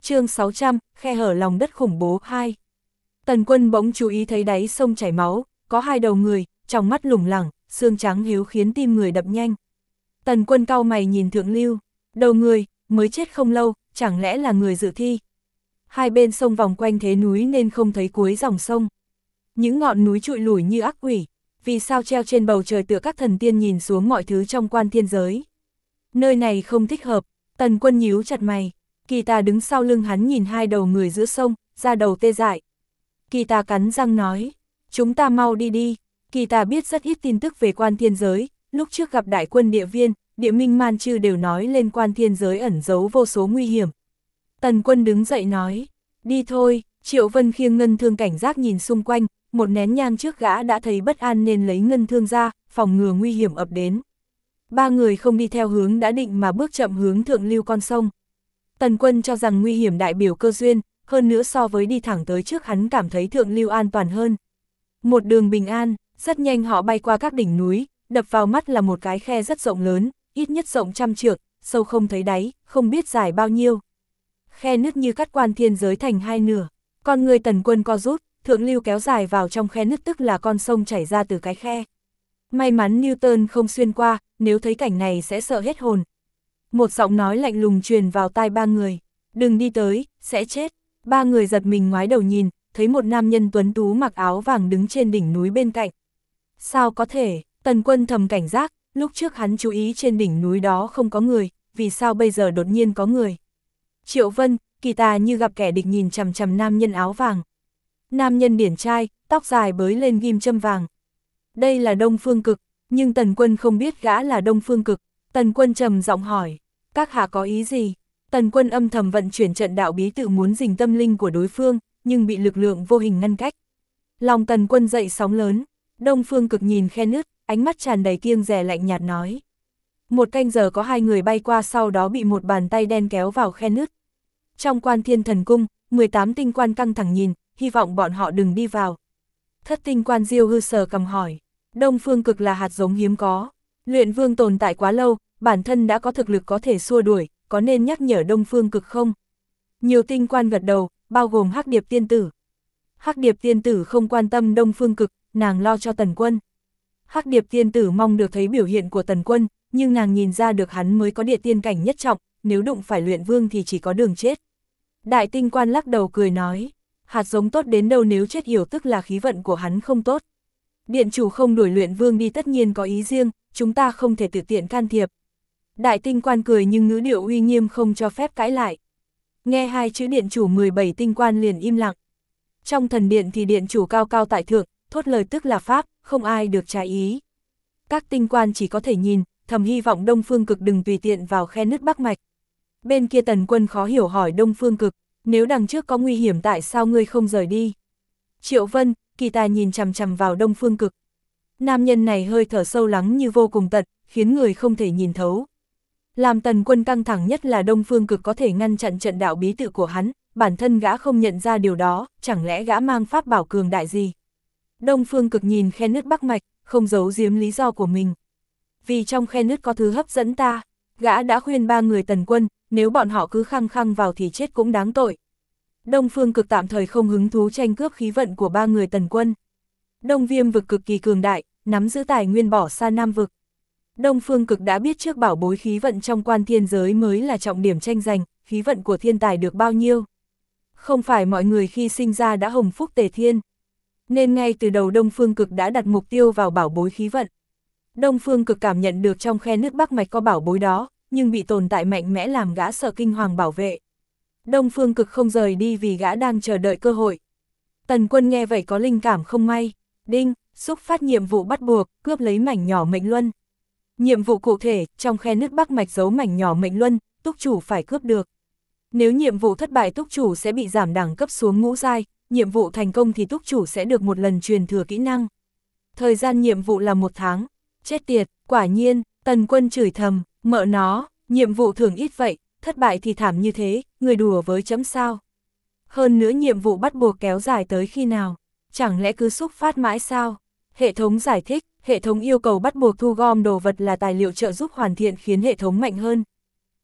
Chương 600, khe hở lòng đất khủng bố 2. Tần Quân bỗng chú ý thấy đáy sông chảy máu, có hai đầu người, trong mắt lủng lẳng, xương trắng hiếu khiến tim người đập nhanh. Tần Quân cau mày nhìn Thượng Lưu, đầu người, mới chết không lâu, chẳng lẽ là người dự thi. Hai bên sông vòng quanh thế núi nên không thấy cuối dòng sông. Những ngọn núi trụi lủi như ác quỷ, vì sao treo trên bầu trời tựa các thần tiên nhìn xuống mọi thứ trong quan thiên giới. Nơi này không thích hợp, Tần Quân nhíu chặt mày. Kỳ Tà đứng sau lưng hắn nhìn hai đầu người giữa sông, da đầu tê dại. Kỳ Tà cắn răng nói, chúng ta mau đi đi. Kỳ Tà biết rất ít tin tức về quan thiên giới, lúc trước gặp đại quân địa viên, địa minh man chư đều nói lên quan thiên giới ẩn giấu vô số nguy hiểm. Tần Quân đứng dậy nói, đi thôi. Triệu Vân khiêng ngân thương cảnh giác nhìn xung quanh, một nén nhang trước gã đã thấy bất an nên lấy ngân thương ra, phòng ngừa nguy hiểm ập đến. Ba người không đi theo hướng đã định mà bước chậm hướng thượng lưu con sông. Tần Quân cho rằng nguy hiểm đại biểu cơ duyên, hơn nữa so với đi thẳng tới trước hắn cảm thấy thượng lưu an toàn hơn. Một đường bình an, rất nhanh họ bay qua các đỉnh núi, đập vào mắt là một cái khe rất rộng lớn, ít nhất rộng 100 trượng, sâu không thấy đáy, không biết dài bao nhiêu. Khe nứt như cắt quan thiên giới thành hai nửa, con người Tần Quân co rút, thượng lưu kéo dài vào trong khe nứt tức là con sông chảy ra từ cái khe. May mắn Newton không xuyên qua, nếu thấy cảnh này sẽ sợ hết hồn. Một giọng nói lạnh lùng truyền vào tai ba người, đừng đi tới, sẽ chết. Ba người giật mình ngoái đầu nhìn, thấy một nam nhân tuấn tú mặc áo vàng đứng trên đỉnh núi bên cạnh. Sao có thể, Tần Quân thầm cảnh giác, lúc trước hắn chú ý trên đỉnh núi đó không có người, vì sao bây giờ đột nhiên có người. Triệu Vân, Kỳ Tà như gặp kẻ địch nhìn chằm chằm nam nhân áo vàng. Nam nhân điển trai, tóc dài bới lên ghim châm vàng. Đây là Đông Phương Cực, nhưng Tần Quân không biết gã là Đông Phương Cực. Tần Quân trầm giọng hỏi, các hạ có ý gì? Tần Quân âm thầm vận chuyển trận đạo bí tự muốn dình tâm linh của đối phương, nhưng bị lực lượng vô hình ngăn cách. Lòng Tần Quân dậy sóng lớn, Đông Phương Cực nhìn khe nứt, ánh mắt tràn đầy kiêng dè lạnh nhạt nói. Một canh giờ có hai người bay qua sau đó bị một bàn tay đen kéo vào khe nứt. Trong Quan Thiên Thần Cung, 18 tinh quan căng thẳng nhìn, hy vọng bọn họ đừng đi vào. Thất tinh quan Diêu Hư sờ cầm hỏi, Đông Phương Cực là hạt giống hiếm có. Luyện vương tồn tại quá lâu, bản thân đã có thực lực có thể xua đuổi, có nên nhắc nhở Đông Phương Cực không? Nhiều tinh quan gật đầu, bao gồm Hắc Điệp tiên tử. Hắc Điệp tiên tử không quan tâm Đông Phương Cực, nàng lo cho Tần Quân. Hắc Điệp tiên tử mong được thấy biểu hiện của Tần Quân, nhưng nàng nhìn ra được hắn mới có địa tiên cảnh nhất trọng, nếu đụng phải luyện vương thì chỉ có đường chết. Đại tinh quan lắc đầu cười nói, hạt giống tốt đến đâu nếu chết yểu tức là khí vận của hắn không tốt. Điện chủ không đuổi luyện vương đi tất nhiên có ý riêng, chúng ta không thể tự tiện can thiệp. Đại tinh quan cười nhưng ngữ điệu uy nghiêm không cho phép cãi lại. Nghe hai chữ điện chủ 17 tinh quan liền im lặng. Trong thần điện thì điện chủ cao cao tại thượng, thốt lời tức là pháp, không ai được trái ý. Các tinh quan chỉ có thể nhìn, thầm hy vọng Đông Phương Cực đừng tùy tiện vào khe nứt Bắc Mạch. Bên kia Tần Quân khó hiểu hỏi Đông Phương Cực, nếu đằng trước có nguy hiểm tại sao ngươi không rời đi? Triệu Vân, Kỳ Tà nhìn chằm chằm vào Đông Phương Cực. Nam nhân này hơi thở sâu lắng như vô cùng tận, khiến người không thể nhìn thấu. Làm Tần Quân căng thẳng nhất là Đông Phương Cực có thể ngăn chặn trận đạo bí tự của hắn, bản thân gã không nhận ra điều đó, chẳng lẽ gã mang pháp bảo cường đại gì? Đông Phương Cực nhìn khe nứt Bắc Mạch, không giấu giếm lý do của mình. Vì trong khe nứt có thứ hấp dẫn ta, gã đã khuyên ba người Tần Quân, nếu bọn họ cứ khăng khăng vào thì chết cũng đáng tội. Đông Phương Cực tạm thời không hứng thú tranh cướp khí vận của ba người Tần Quân. Đông Viêm vực cực kỳ cường đại, nắm giữ tài nguyên bỏ xa Nam vực. Đông Phương Cực đã biết trước bảo bối khí vận trong quan thiên giới mới là trọng điểm tranh giành, khí vận của thiên tài được bao nhiêu. Không phải mọi người khi sinh ra đã hồng phúc tề thiên. Nên ngay từ đầu Đông Phương Cực đã đặt mục tiêu vào bảo bối khí vận. Đông Phương Cực cảm nhận được trong khe nứt Bắc Mạch có bảo bối đó, nhưng bị tồn tại mạnh mẽ làm gã sợ kinh hoàng bảo vệ. Đông Phương Cực không rời đi vì gã đang chờ đợi cơ hội. Tần Quân nghe vậy có linh cảm không may. Đinh, xúc phát nhiệm vụ bắt buộc, cướp lấy mảnh nhỏ mệnh luân. Nhiệm vụ cụ thể, trong khe nứt Bắc Mạch giấu mảnh nhỏ mệnh luân, túc chủ phải cướp được. Nếu nhiệm vụ thất bại túc chủ sẽ bị giảm đẳng cấp xuống ngũ giai, nhiệm vụ thành công thì túc chủ sẽ được một lần truyền thừa kỹ năng. Thời gian nhiệm vụ là 1 tháng. Chết tiệt, quả nhiên, Tần Quân chửi thầm, mợ nó, nhiệm vụ thưởng ít vậy, thất bại thì thảm như thế, người đùa với chấm sao. Hơn nữa nhiệm vụ bắt buộc kéo dài tới khi nào, chẳng lẽ cứ xúc phát mãi sao? Hệ thống giải thích, hệ thống yêu cầu bắt buộc thu gom đồ vật là tài liệu trợ giúp hoàn thiện khiến hệ thống mạnh hơn.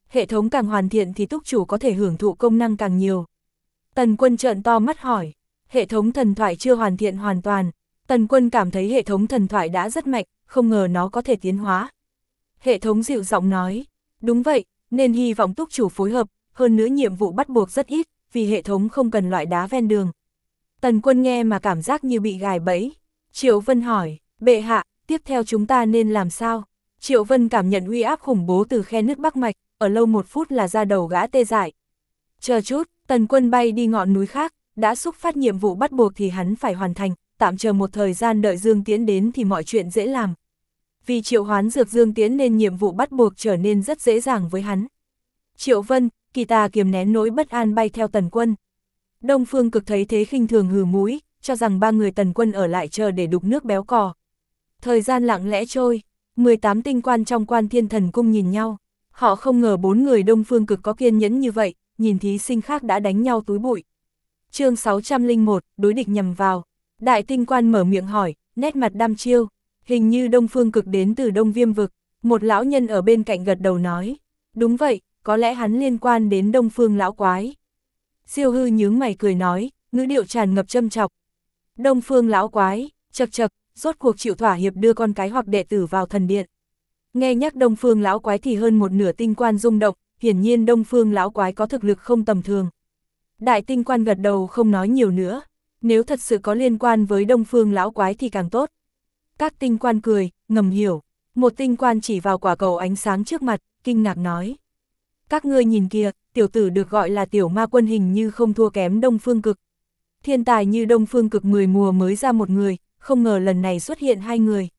hệ thống càng hoàn thiện thì túc chủ có thể hưởng thụ công năng càng nhiều. Tần Quân trợn to mắt hỏi, hệ thống thần thoại chưa hoàn thiện hoàn toàn. Tần Quân cảm thấy hệ thống thần thoại đã rất mạnh, không ngờ nó có thể tiến hóa. Hệ thống dịu giọng nói, đúng vậy, nên hy vọng túc chủ phối hợp, hơn nữa nhiệm vụ bắt buộc rất ít, vì hệ thống không cần loại đá ven đường. Tần Quân nghe mà cảm giác như bị gài bẫy. Triệu Vân hỏi, bệ hạ, tiếp theo chúng ta nên làm sao? Triệu Vân cảm nhận uy áp khủng bố từ khe nứt Bắc Mạch, ở lâu 1 phút là da đầu gã tê dại. Chờ chút, Tần Quân bay đi ngọn núi khác, đã xúc phát nhiệm vụ bắt buộc thì hắn phải hoàn thành, tạm chờ một thời gian đợi Dương Tiễn đến thì mọi chuyện dễ làm. Vì triệu hoán dược Dương Tiễn nên nhiệm vụ bắt buộc trở nên rất dễ dàng với hắn. Triệu Vân, Kỳ Tà kiềm nén nỗi bất an bay theo Tần Quân. Đông Phương Cực thấy thế khinh thường hừ mũi, cho rằng 3 người Tần Quân ở lại chờ để đục nước béo cò. Thời gian lặng lẽ trôi, 18 tinh quan trong Quan Thiên Thần Cung nhìn nhau. Họ không ngờ 4 người Đông Phương Cực có kiên nhẫn như vậy, nhìn thí sinh khác đã đánh nhau túi bụi. Chương 601, đối địch nhằm vào. Đại tinh quan mở miệng hỏi, nét mặt đăm chiêu. Hình như Đông Phương Cực đến từ Đông Viêm Vực. Một lão nhân ở bên cạnh gật đầu nói. Đúng vậy, có lẽ hắn liên quan đến Đông Phương lão quái. Diêu Hư nhướng mày cười nói, ngữ điệu tràn ngập châm chọc. Đông Phương lão quái, chậc chậc, rốt cuộc chịu thỏa hiệp đưa con cái hoặc đệ tử vào thần điện. Nghe nhắc Đông Phương lão quái thì hơn một nửa tinh quan rung động, hiển nhiên Đông Phương lão quái có thực lực không tầm thường. Đại tinh quan gật đầu không nói nhiều nữa, nếu thật sự có liên quan với Đông Phương lão quái thì càng tốt. Các tinh quan cười, ngầm hiểu, một tinh quan chỉ vào quả cầu ánh sáng trước mặt, kinh ngạc nói. Các ngươi nhìn kìa, tiểu tử được gọi là tiểu ma quân hình như không thua kém Đông Phương Cực. Thiên tài như Đông Phương Cực 10 mùa mới ra một người, không ngờ lần này xuất hiện 2 người.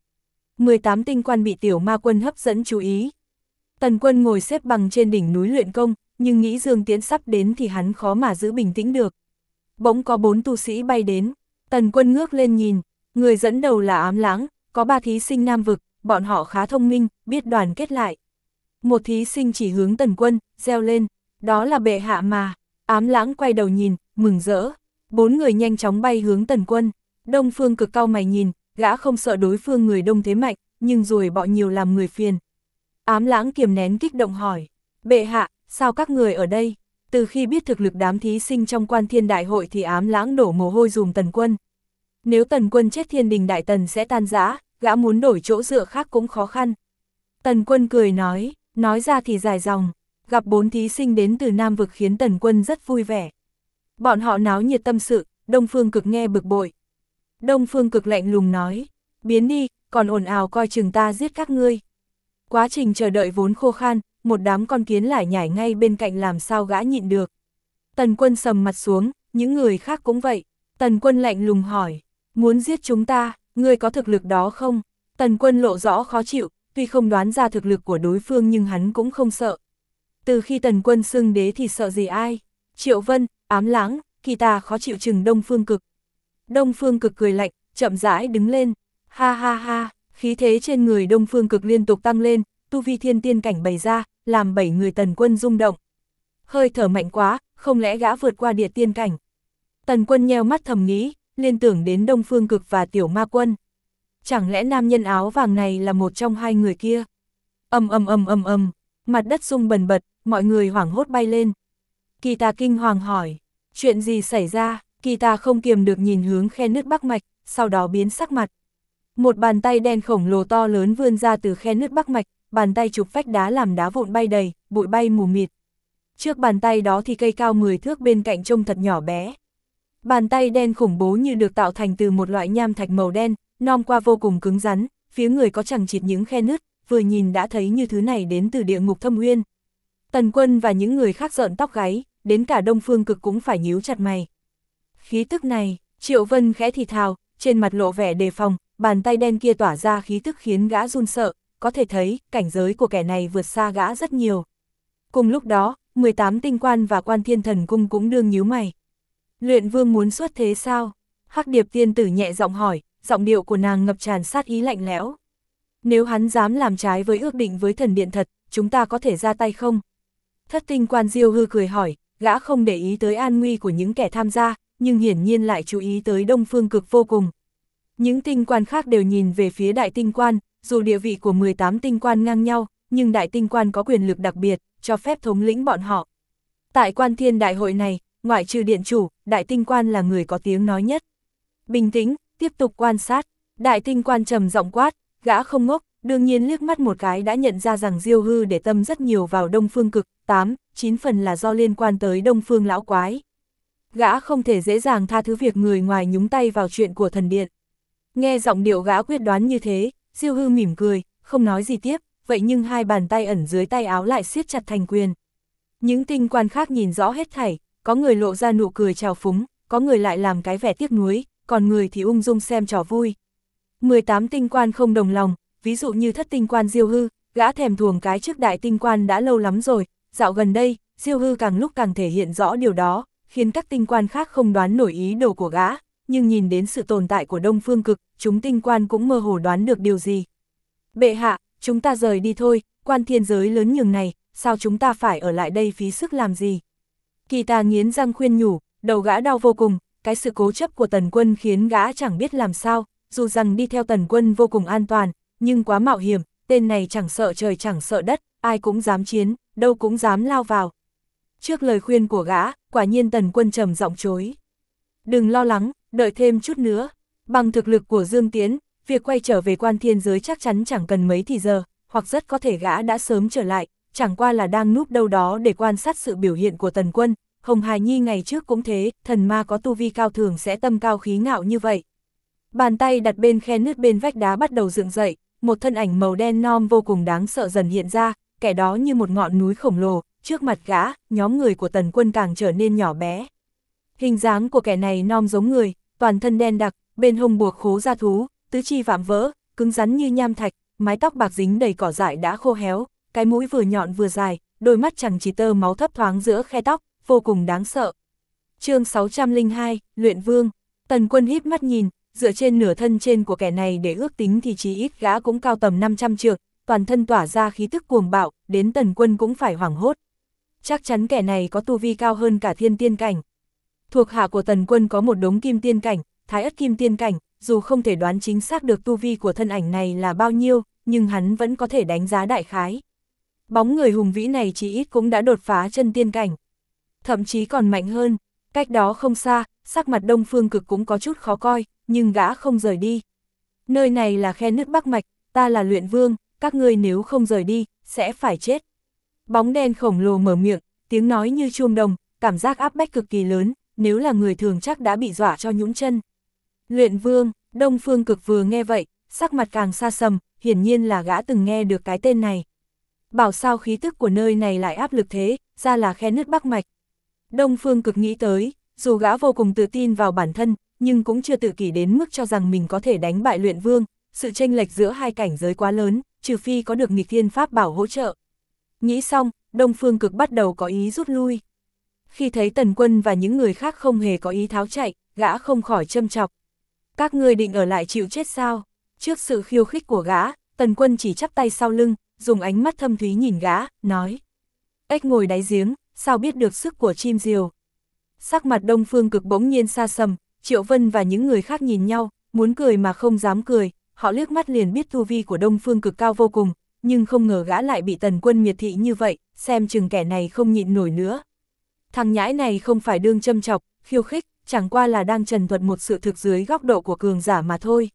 18 tinh quan bị tiểu ma quân hấp dẫn chú ý. Tần Quân ngồi xếp bằng trên đỉnh núi luyện công, nhưng nghĩ Dương Tiễn sắp đến thì hắn khó mà giữ bình tĩnh được. Bỗng có 4 tu sĩ bay đến, Tần Quân ngước lên nhìn, người dẫn đầu là Ám Lãng, có 3 thí sinh Nam Vực, bọn họ khá thông minh, biết đoàn kết lại. Một thí sinh chỉ hướng Tần Quân, reo lên, đó là bệ hạ mà. Ám Lãng quay đầu nhìn, mừng rỡ. 4 người nhanh chóng bay hướng Tần Quân. Đông Phương Cực cau mày nhìn, gã không sợ đối phương người đông thế mạnh, nhưng rồi bọ nhiều làm người phiền. Ám Lãng kiềm nén kích động hỏi, bệ hạ, sao các người ở đây? Từ khi biết thực lực đám thí sinh trong Quan Thiên Đại hội thì Ám Lãng đổ mồ hôi dùm Tần Quân. Nếu Tần Quân chết Thiên Đình Đại Tần sẽ tan rã, gã muốn đổi chỗ dựa khác cũng khó khăn. Tần Quân cười nói ra thì dài dòng, gặp 4 thí sinh đến từ Nam Vực khiến Tần Quân rất vui vẻ. Bọn họ náo nhiệt tâm sự, Đông Phương Cực nghe bực bội. Đông Phương Cực lạnh lùng nói, biến đi, còn ồn ào coi chừng ta giết các ngươi. Quá trình chờ đợi vốn khô khan, một đám con kiến lải nhải ngay bên cạnh làm sao gã nhịn được. Tần Quân sầm mặt xuống, những người khác cũng vậy. Tần Quân lạnh lùng hỏi, muốn giết chúng ta, ngươi có thực lực đó không? Tần Quân lộ rõ khó chịu, tuy không đoán ra thực lực của đối phương nhưng hắn cũng không sợ. Từ khi Tần Quân xưng đế thì sợ gì ai? Triệu Vân, Ám Lãng, Kỳ Tà khó chịu chừng Đông Phương Cực. Đông Phương Cực cười lạnh, chậm rãi đứng lên. Ha ha ha, khí thế trên người Đông Phương Cực liên tục tăng lên, tu vi thiên tiên cảnh bày ra, làm 7 người Tần Quân rung động. Hơi thở mạnh quá, không lẽ gã vượt qua địa tiên cảnh? Tần Quân nheo mắt thầm nghĩ, liên tưởng đến Đông Phương Cực và Tiểu Ma Quân. Chẳng lẽ nam nhân áo vàng này là một trong 2 người kia? Ầm, mặt đất rung bần bật, mọi người hoảng hốt bay lên. Kỳ Tà kinh hoàng hỏi, chuyện gì xảy ra? Kỳ Tà không kiềm được nhìn hướng khe nứt Bắc Mạch, sau đó biến sắc mặt. Một bàn tay đen khổng lồ to lớn vươn ra từ khe nứt Bắc Mạch, bàn tay chụp vách đá làm đá vụn bay đầy, bụi bay mù mịt. Trước bàn tay đó thì cây cao 10 thước bên cạnh trông thật nhỏ bé. Bàn tay đen khủng bố như được tạo thành từ một loại nham thạch màu đen, non qua vô cùng cứng rắn, phía người có chằng chịt những khe nứt, vừa nhìn đã thấy như thứ này đến từ địa ngục thâm uyên. Tần Quân và những người khác rợn tóc gáy, đến cả Đông Phương Cực cũng phải nhíu chặt mày. Khí tức này, Triệu Vân khẽ thì thào, trên mặt lộ vẻ đề phòng, bàn tay đen kia tỏa ra khí tức khiến gã run sợ, có thể thấy, cảnh giới của kẻ này vượt xa gã rất nhiều. Cùng lúc đó, 18 tinh quan và Quan Thiên Thần Cung cũng đương nhíu mày. Luyện Vương muốn xuất thế sao? Hắc Điệp tiên tử nhẹ giọng hỏi, giọng điệu của nàng ngập tràn sát ý lạnh lẽo. Nếu hắn dám làm trái với ước định với thần điện thật, chúng ta có thể ra tay không? Thất tinh quan Diêu Hư cười hỏi, gã không để ý tới an nguy của những kẻ tham gia, nhưng hiển nhiên lại chú ý tới Đông Phương Cực vô cùng. Những tinh quan khác đều nhìn về phía đại tinh quan, dù địa vị của 18 tinh quan ngang nhau, nhưng đại tinh quan có quyền lực đặc biệt, cho phép thống lĩnh bọn họ. Tại quan thiên đại hội này, ngoại trừ điện chủ, đại tinh quan là người có tiếng nói nhất. Bình tĩnh, tiếp tục quan sát, đại tinh quan trầm giọng quát, gã không ngốc, đương nhiên liếc mắt một cái đã nhận ra rằng Diêu Hư để tâm rất nhiều vào Đông Phương Cực, 8-9 phần là do liên quan tới Đông Phương lão quái. Gã không thể dễ dàng tha thứ việc người ngoài nhúng tay vào chuyện của thần điện. Nghe giọng điệu gã quyết đoán như thế, Diêu Hư mỉm cười, không nói gì tiếp, vậy nhưng hai bàn tay ẩn dưới tay áo lại siết chặt thành quyền. Những tinh quan khác nhìn rõ hết thảy, có người lộ ra nụ cười trào phúng, có người lại làm cái vẻ tiếc nuối, còn người thì ung dung xem trò vui. 18 tinh quan không đồng lòng, ví dụ như thất tinh quan Diêu Hư, gã thèm thuồng cái trước đại tinh quan đã lâu lắm rồi, dạo gần đây, Diêu Hư càng lúc càng thể hiện rõ điều đó, khiến các tinh quan khác không đoán nổi ý đồ của gã, nhưng nhìn đến sự tồn tại của Đông Phương Cực, chúng tinh quan cũng mơ hồ đoán được điều gì. Bệ hạ, chúng ta rời đi thôi, quan thiên giới lớn nhường này, sao chúng ta phải ở lại đây phí sức làm gì? Kỳ Tà nghiến răng khuyên nhủ, đầu gã đau vô cùng, cái sự cố chấp của Tần Quân khiến gã chẳng biết làm sao, dù rằng đi theo Tần Quân vô cùng an toàn, nhưng quá mạo hiểm, tên này chẳng sợ trời chẳng sợ đất, ai cũng dám chiến, đâu cũng dám lao vào. Trước lời khuyên của gã, quả nhiên Tần Quân trầm giọng chối. Đừng lo lắng, đợi thêm chút nữa, bằng thực lực của Dương Tiến, việc quay trở về quan thiên giới chắc chắn chẳng cần mấy thì giờ, hoặc rất có thể gã đã sớm trở lại, chẳng qua là đang núp đâu đó để quan sát sự biểu hiện của Tần Quân. Hồng Hải Nhi ngày trước cũng thế, thần ma có tu vi cao thường sẽ tâm cao khí ngạo như vậy. Bàn tay đặt bên khe nứt bên vách đá bắt đầu dựng dậy, một thân ảnh màu đen non vô cùng đáng sợ dần hiện ra, kẻ đó như một ngọn núi khổng lồ, trước mặt gã, nhóm người của Tần Quân càng trở nên nhỏ bé. Hình dáng của kẻ này non giống người, toàn thân đen đặc, bên hông buộc khố da thú, tứ chi vạm vỡ, cứng rắn như nham thạch, mái tóc bạc dính đầy cỏ dại đã khô héo, cái mũi vừa nhọn vừa dài, đôi mắt chẳng chỉ tơ máu thấp thoáng giữa khe tóc, vô cùng đáng sợ. Chương 602, Luyện Vương. Tần Quân híp mắt nhìn, dựa trên nửa thân trên của kẻ này để ước tính thì chí ít gã cũng cao tầm 500 trượng, toàn thân tỏa ra khí tức cuồng bạo, đến Tần Quân cũng phải hoảng hốt. Chắc chắn kẻ này có tu vi cao hơn cả thiên tiên cảnh. Thuộc hạ của Tần Quân có một đống kim tiên cảnh, thái ất kim tiên cảnh, dù không thể đoán chính xác được tu vi của thân ảnh này là bao nhiêu, nhưng hắn vẫn có thể đánh giá đại khái. Bóng người hùng vĩ này chí ít cũng đã đột phá chân tiên cảnh. Thậm chí còn mạnh hơn, cách đó không xa, sắc mặt Đông Phương Cực cũng có chút khó coi, nhưng gã không rời đi. Nơi này là khe nứt Bắc Mạch, ta là Luyện Vương, các ngươi nếu không rời đi, sẽ phải chết. Bóng đen khổng lồ mở miệng, tiếng nói như chuông đồng, cảm giác áp bách cực kỳ lớn, nếu là người thường chắc đã bị dọa cho nhũn chân. Luyện Vương, Đông Phương Cực vừa nghe vậy, sắc mặt càng xa sầm, hiển nhiên là gã từng nghe được cái tên này. Bảo sao khí tức của nơi này lại áp lực thế, ra là khe nứt Bắc Mạch. Đông Phương Cực nghĩ tới, dù gã vô cùng tự tin vào bản thân, nhưng cũng chưa tự kỷ đến mức cho rằng mình có thể đánh bại Luyện Vương, sự chênh lệch giữa hai cảnh giới quá lớn, trừ phi có được nghịch thiên pháp bảo hỗ trợ. Nghĩ xong, Đông Phương Cực bắt đầu có ý rút lui. Khi thấy Tần Quân và những người khác không hề có ý tháo chạy, gã không khỏi châm chọc. Các ngươi định ở lại chịu chết sao? Trước sự khiêu khích của gã, Tần Quân chỉ chắp tay sau lưng, dùng ánh mắt thâm thúy nhìn gã, nói. Ếch ngồi đáy giếng, sao biết được sức của chim diều? Sắc mặt Đông Phương Cực bỗng nhiên xa sầm, Triệu Vân và những người khác nhìn nhau, muốn cười mà không dám cười, họ liếc mắt liền biết tu vi của Đông Phương Cực cao vô cùng, nhưng không ngờ gã lại bị Tần Quân miệt thị như vậy, xem chừng kẻ này không nhịn nổi nữa. Thằng nhãi này không phải đương châm chọc, khiêu khích, chẳng qua là đang trần thuật một sự thực dưới góc độ của cường giả mà thôi.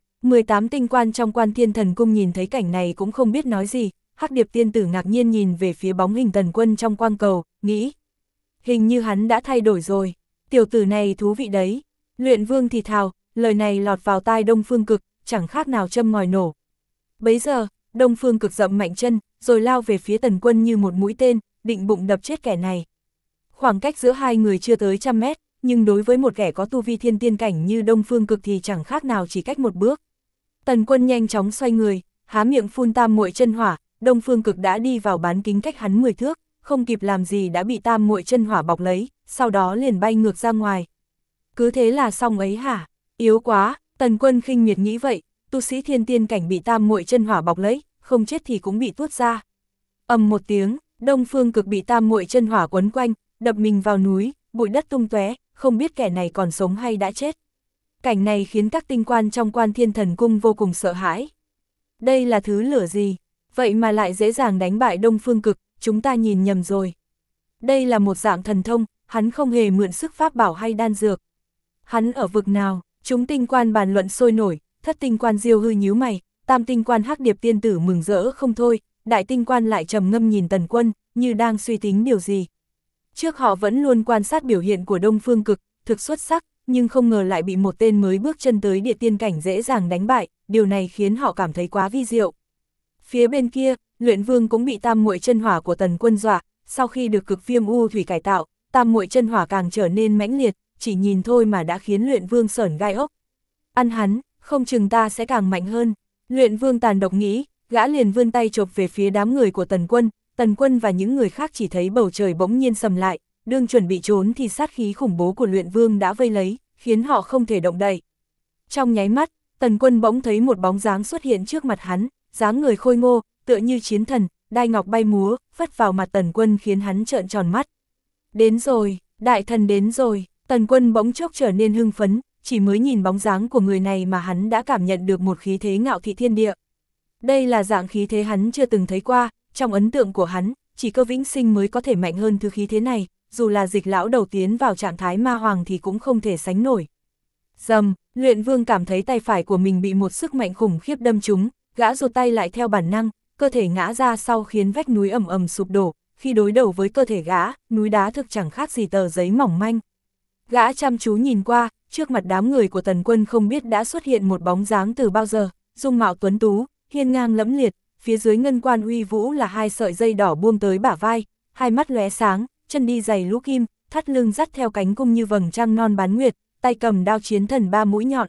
18 tinh quan trong Quan Thiên Thần Cung nhìn thấy cảnh này cũng không biết nói gì, Hắc Điệp tiên tử ngạc nhiên nhìn về phía bóng hình Tần Quân trong quang cầu, nghĩ. Hình như hắn đã thay đổi rồi, tiểu tử này thú vị đấy. Luyện Vương thì thào, lời này lọt vào tai Đông Phương Cực, chẳng khác nào châm ngòi nổ. Bấy giờ, Đông Phương Cực dậm mạnh chân, rồi lao về phía Tần Quân như một mũi tên, định bụng đập chết kẻ này. Khoảng cách giữa hai người chưa tới 100 mét, nhưng đối với một kẻ có tu vi thiên tiên cảnh như Đông Phương Cực thì chẳng khác nào chỉ cách một bước. Tần Quân nhanh chóng xoay người, há miệng phun tam muội chân hỏa, Đông Phương Cực đã đi vào bán kính cách hắn 10 thước, không kịp làm gì đã bị tam muội chân hỏa bọc lấy, sau đó liền bay ngược ra ngoài. Cứ thế là xong ấy hả? Yếu quá, Tần Quân khinh miệt nghĩ vậy, tu sĩ thiên tiên cảnh bị tam muội chân hỏa bọc lấy, không chết thì cũng bị tuốt ra. Ầm một tiếng, Đông Phương Cực bị tam muội chân hỏa quấn quanh, đập mình vào núi, bụi đất tung tóe, không biết kẻ này còn sống hay đã chết. Cảnh này khiến các tinh quan trong Quan Thiên Thần Cung vô cùng sợ hãi. Đây là thứ lửa gì? Vậy mà lại dễ dàng đánh bại Đông Phương Cực, chúng ta nhìn nhầm rồi. Đây là một dạng thần thông, hắn không hề mượn sức pháp bảo hay đan dược. Hắn ở vực nào? Chúng tinh quan bàn luận sôi nổi, thất tinh quan Diêu Hư nhíu mày, tam tinh quan Hắc Điệp tiên tử mừng rỡ không thôi, đại tinh quan lại trầm ngâm nhìn Tần Quân, như đang suy tính điều gì. Trước họ vẫn luôn quan sát biểu hiện của Đông Phương Cực, thực xuất sắc, nhưng không ngờ lại bị một tên mới bước chân tới địa tiên cảnh dễ dàng đánh bại, điều này khiến họ cảm thấy quá vi diệu. Phía bên kia, Luyện Vương cũng bị tam muội chân hỏa của Tần Quân dọa, sau khi được cực viêm u thủy cải tạo, tam muội chân hỏa càng trở nên mãnh liệt, chỉ nhìn thôi mà đã khiến Luyện Vương sởn gai ốc. Ăn hắn, không chừng ta sẽ càng mạnh hơn. Luyện Vương tàn độc nghĩ, gã liền vươn tay chộp về phía đám người của Tần Quân và những người khác chỉ thấy bầu trời bỗng nhiên sầm lại, đương chuẩn bị trốn thì sát khí khủng bố của Luyện Vương đã vây lấy, khiến họ không thể động đậy. Trong nháy mắt, Tần Quân bỗng thấy một bóng dáng xuất hiện trước mặt hắn, dáng người khôi ngô, tựa như chiến thần, đai ngọc bay múa, phất vào mặt Tần Quân khiến hắn trợn tròn mắt. Đến rồi, đại thần đến rồi, Tần Quân bỗng chốc trở nên hưng phấn, chỉ mới nhìn bóng dáng của người này mà hắn đã cảm nhận được một khí thế ngạo thị thiên địa. Đây là dạng khí thế hắn chưa từng thấy qua, trong ấn tượng của hắn, chỉ có Vĩnh Sinh mới có thể mạnh hơn thứ khí thế này, dù là Dịch lão đầu tiến vào trạng thái ma hoàng thì cũng không thể sánh nổi. Dầm, Luyện Vương cảm thấy tay phải của mình bị một sức mạnh khủng khiếp đâm trúng, gã rụt tay lại theo bản năng, cơ thể ngã ra sau khiến vách núi ầm ầm sụp đổ, khi đối đầu với cơ thể gã, núi đá thực chẳng khác gì tờ giấy mỏng manh. Gã chăm chú nhìn qua, trước mặt đám người của Tần Quân không biết đã xuất hiện một bóng dáng từ bao giờ, dung mạo tuấn tú, hiên ngang lẫm liệt, phía dưới ngân quan uy vũ là hai sợi dây đỏ buông tới bả vai, hai mắt lóe sáng, chân đi giày lũ kim, thắt lưng dắt theo cánh cung như vầng trăng non bán nguyệt, tay cầm đao chiến thần ba mũi nhọn.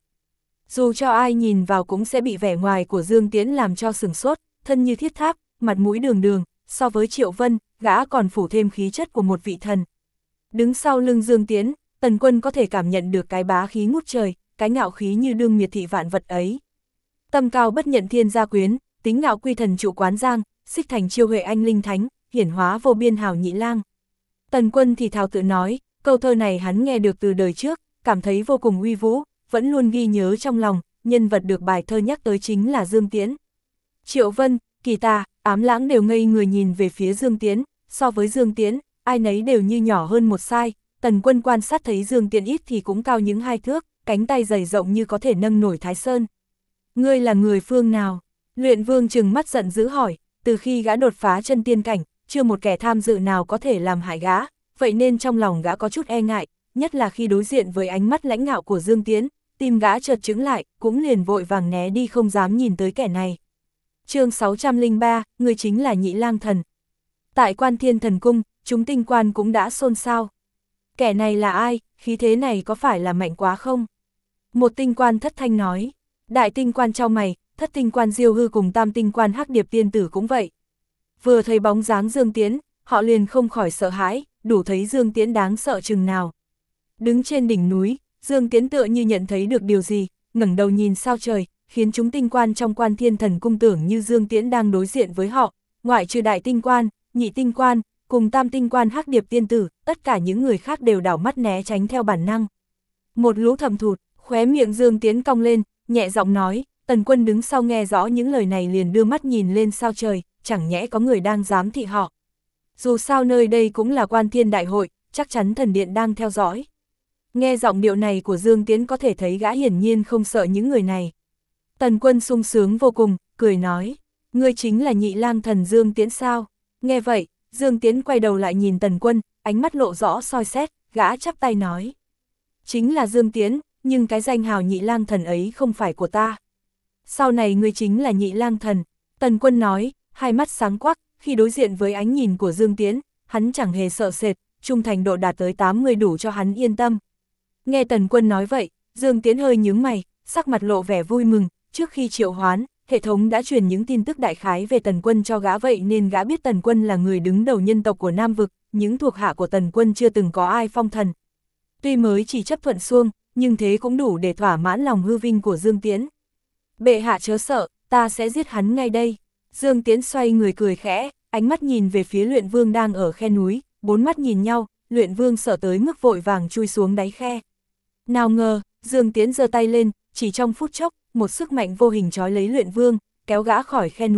Dù cho ai nhìn vào cũng sẽ bị vẻ ngoài của Dương Tiễn làm cho sửng sốt, thân như thiết tháp, mặt mũi đường đường, so với Triệu Vân, gã còn phủ thêm khí chất của một vị thần. Đứng sau lưng Dương Tiễn, Tần Quân có thể cảm nhận được cái bá khí ngút trời, cái ngạo khí như đương miệt thị vạn vật ấy. Tâm cao bất nhận thiên gia quyến, tính ngạo quy thần trụ quán giang, xích thành chiêu huệ anh linh thánh, hiển hóa vô biên hào nhị lang. Tần Quân thì thào tự nói, câu thơ này hắn nghe được từ đời trước, cảm thấy vô cùng uy vũ, vẫn luôn ghi nhớ trong lòng, nhân vật được bài thơ nhắc tới chính là Dương Tiễn. Triệu Vân, Kỳ Tà, Ám Lãng đều ngây người nhìn về phía Dương Tiễn, so với Dương Tiễn, ai nấy đều như nhỏ hơn một sai. Tần Quân quan sát thấy Dương Tiễn ít thì cũng cao những 2 thước, cánh tay dày rộng như có thể nâng nổi Thái Sơn. Ngươi là người phương nào? Luyện Vương trừng mắt giận dữ hỏi, từ khi gã đột phá chân tiên cảnh, chưa một kẻ tham dự nào có thể làm hại gã, vậy nên trong lòng gã có chút e ngại, nhất là khi đối diện với ánh mắt lãnh ngạo của Dương Tiễn, tim gã chợt chững lại, cũng liền vội vàng né đi không dám nhìn tới kẻ này. Chương 603, người chính là Nhị Lang Thần. Tại Quan Thiên Thần Cung, chúng tinh quan cũng đã xôn xao. Kẻ này là ai, khí thế này có phải là mạnh quá không? Một tinh quan thất thanh nói, đại tinh quan chau mày, thất tinh quan Diêu Hư cùng tam tinh quan Hắc Điệp tiên tử cũng vậy. Vừa thấy bóng dáng Dương Tiễn, họ liền không khỏi sợ hãi, đủ thấy Dương Tiễn đáng sợ chừng nào. Đứng trên đỉnh núi, Dương Tiễn tựa như nhận thấy được điều gì, ngẩng đầu nhìn sao trời, khiến chúng tinh quan trong Quan Thiên Thần Cung tưởng như Dương Tiễn đang đối diện với họ, ngoại trừ đại tinh quan, nhị tinh quan, cùng tam tinh quan Hắc Điệp tiên tử, tất cả những người khác đều đảo mắt né tránh theo bản năng. Một lũ thầm thụt, khóe miệng Dương Tiễn cong lên, nhẹ giọng nói, Tần Quân đứng sau nghe rõ những lời này liền đưa mắt nhìn lên sao trời, chẳng nhẽ có người đang giám thị họ. Dù sao nơi đây cũng là Quan Thiên Đại hội, chắc chắn thần điện đang theo dõi. Nghe giọng điệu này của Dương Tiễn có thể thấy gã hiển nhiên không sợ những người này. Tần Quân sung sướng vô cùng, cười nói, ngươi chính là Nhị Lang Thần Dương Tiễn sao? Nghe vậy, Dương Tiễn quay đầu lại nhìn Tần Quân, ánh mắt lộ rõ soi xét, gã chắp tay nói. Chính là Dương Tiễn, nhưng cái danh hào Nhị Lang Thần ấy không phải của ta. Sau này ngươi chính là Nhị Lang Thần, Tần Quân nói, hai mắt sáng quắc, khi đối diện với ánh nhìn của Dương Tiễn, hắn chẳng hề sợ sệt, trung thành độ đạt tới 80 đủ cho hắn yên tâm. Nghe Tần Quân nói vậy, Dương Tiễn hơi nhướng mày, sắc mặt lộ vẻ vui mừng, trước khi triệu hoán, hệ thống đã truyền những tin tức đại khái về Tần Quân cho gã vậy nên gã biết Tần Quân là người đứng đầu nhân tộc của Nam Vực, những thuộc hạ của Tần Quân chưa từng có ai phong thần. Tuy mới chỉ chấp thuận xuông, nhưng thế cũng đủ để thỏa mãn lòng hư vinh của Dương Tiễn. Bệ hạ chớ sợ, ta sẽ giết hắn ngay đây. Dương Tiễn xoay người cười khẽ, ánh mắt nhìn về phía Luyện Vương đang ở khe núi, bốn mắt nhìn nhau, Luyện Vương sợ tới mức vội vàng chui xuống đáy khe. Nào ngờ, Dương Tiễn giơ tay lên, chỉ trong phút chốc, một sức mạnh vô hình trói lấy Luyện Vương, kéo gã khỏi khe núi,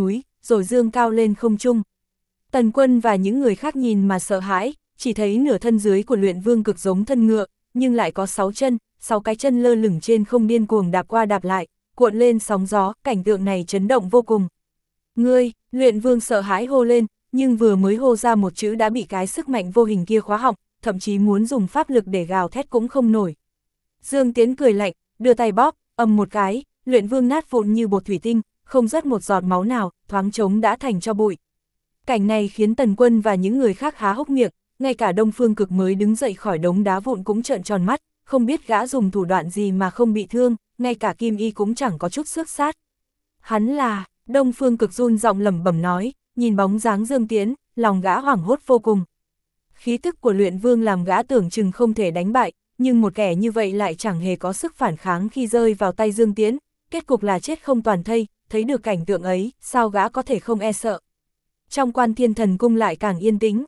rồi dương cao lên không trung. Tần Quân và những người khác nhìn mà sợ hãi, chỉ thấy nửa thân dưới của Luyện Vương cực giống thân ngựa, nhưng lại có 6 chân, 6 cái chân lơ lửng trên không điên cuồng đạp qua đạp lại, cuộn lên sóng gió, cảnh tượng này chấn động vô cùng. Ngươi, Luyện Vương sợ hãi hô lên, nhưng vừa mới hô ra một chữ đã bị cái sức mạnh vô hình kia khóa họng, thậm chí muốn dùng pháp lực để gào thét cũng không nổi. Dương Tiến cười lạnh, đưa tay bóp, ầm một cái, Luyện Vương nát vụn như bột thủy tinh, không rớt một giọt máu nào, thoáng trống đã thành cho bụi. Cảnh này khiến Tần Quân và những người khác há hốc miệng, ngay cả Đông Phương Cực mới đứng dậy khỏi đống đá vụn cũng trợn tròn mắt, không biết gã dùng thủ đoạn gì mà không bị thương, ngay cả Kim Y cũng chẳng có chút xước sát. Hắn là, Đông Phương Cực run giọng lẩm bẩm nói, nhìn bóng dáng Dương Tiến, lòng gã hoảng hốt vô cùng. Khí tức của Luyện Vương làm gã tưởng chừng không thể đánh bại, nhưng một kẻ như vậy lại chẳng hề có sức phản kháng khi rơi vào tay Dương Tiến, kết cục là chết không toàn thây, thấy được cảnh tượng ấy, sao gã có thể không e sợ. Trong Quan Thiên Thần Cung lại càng yên tĩnh,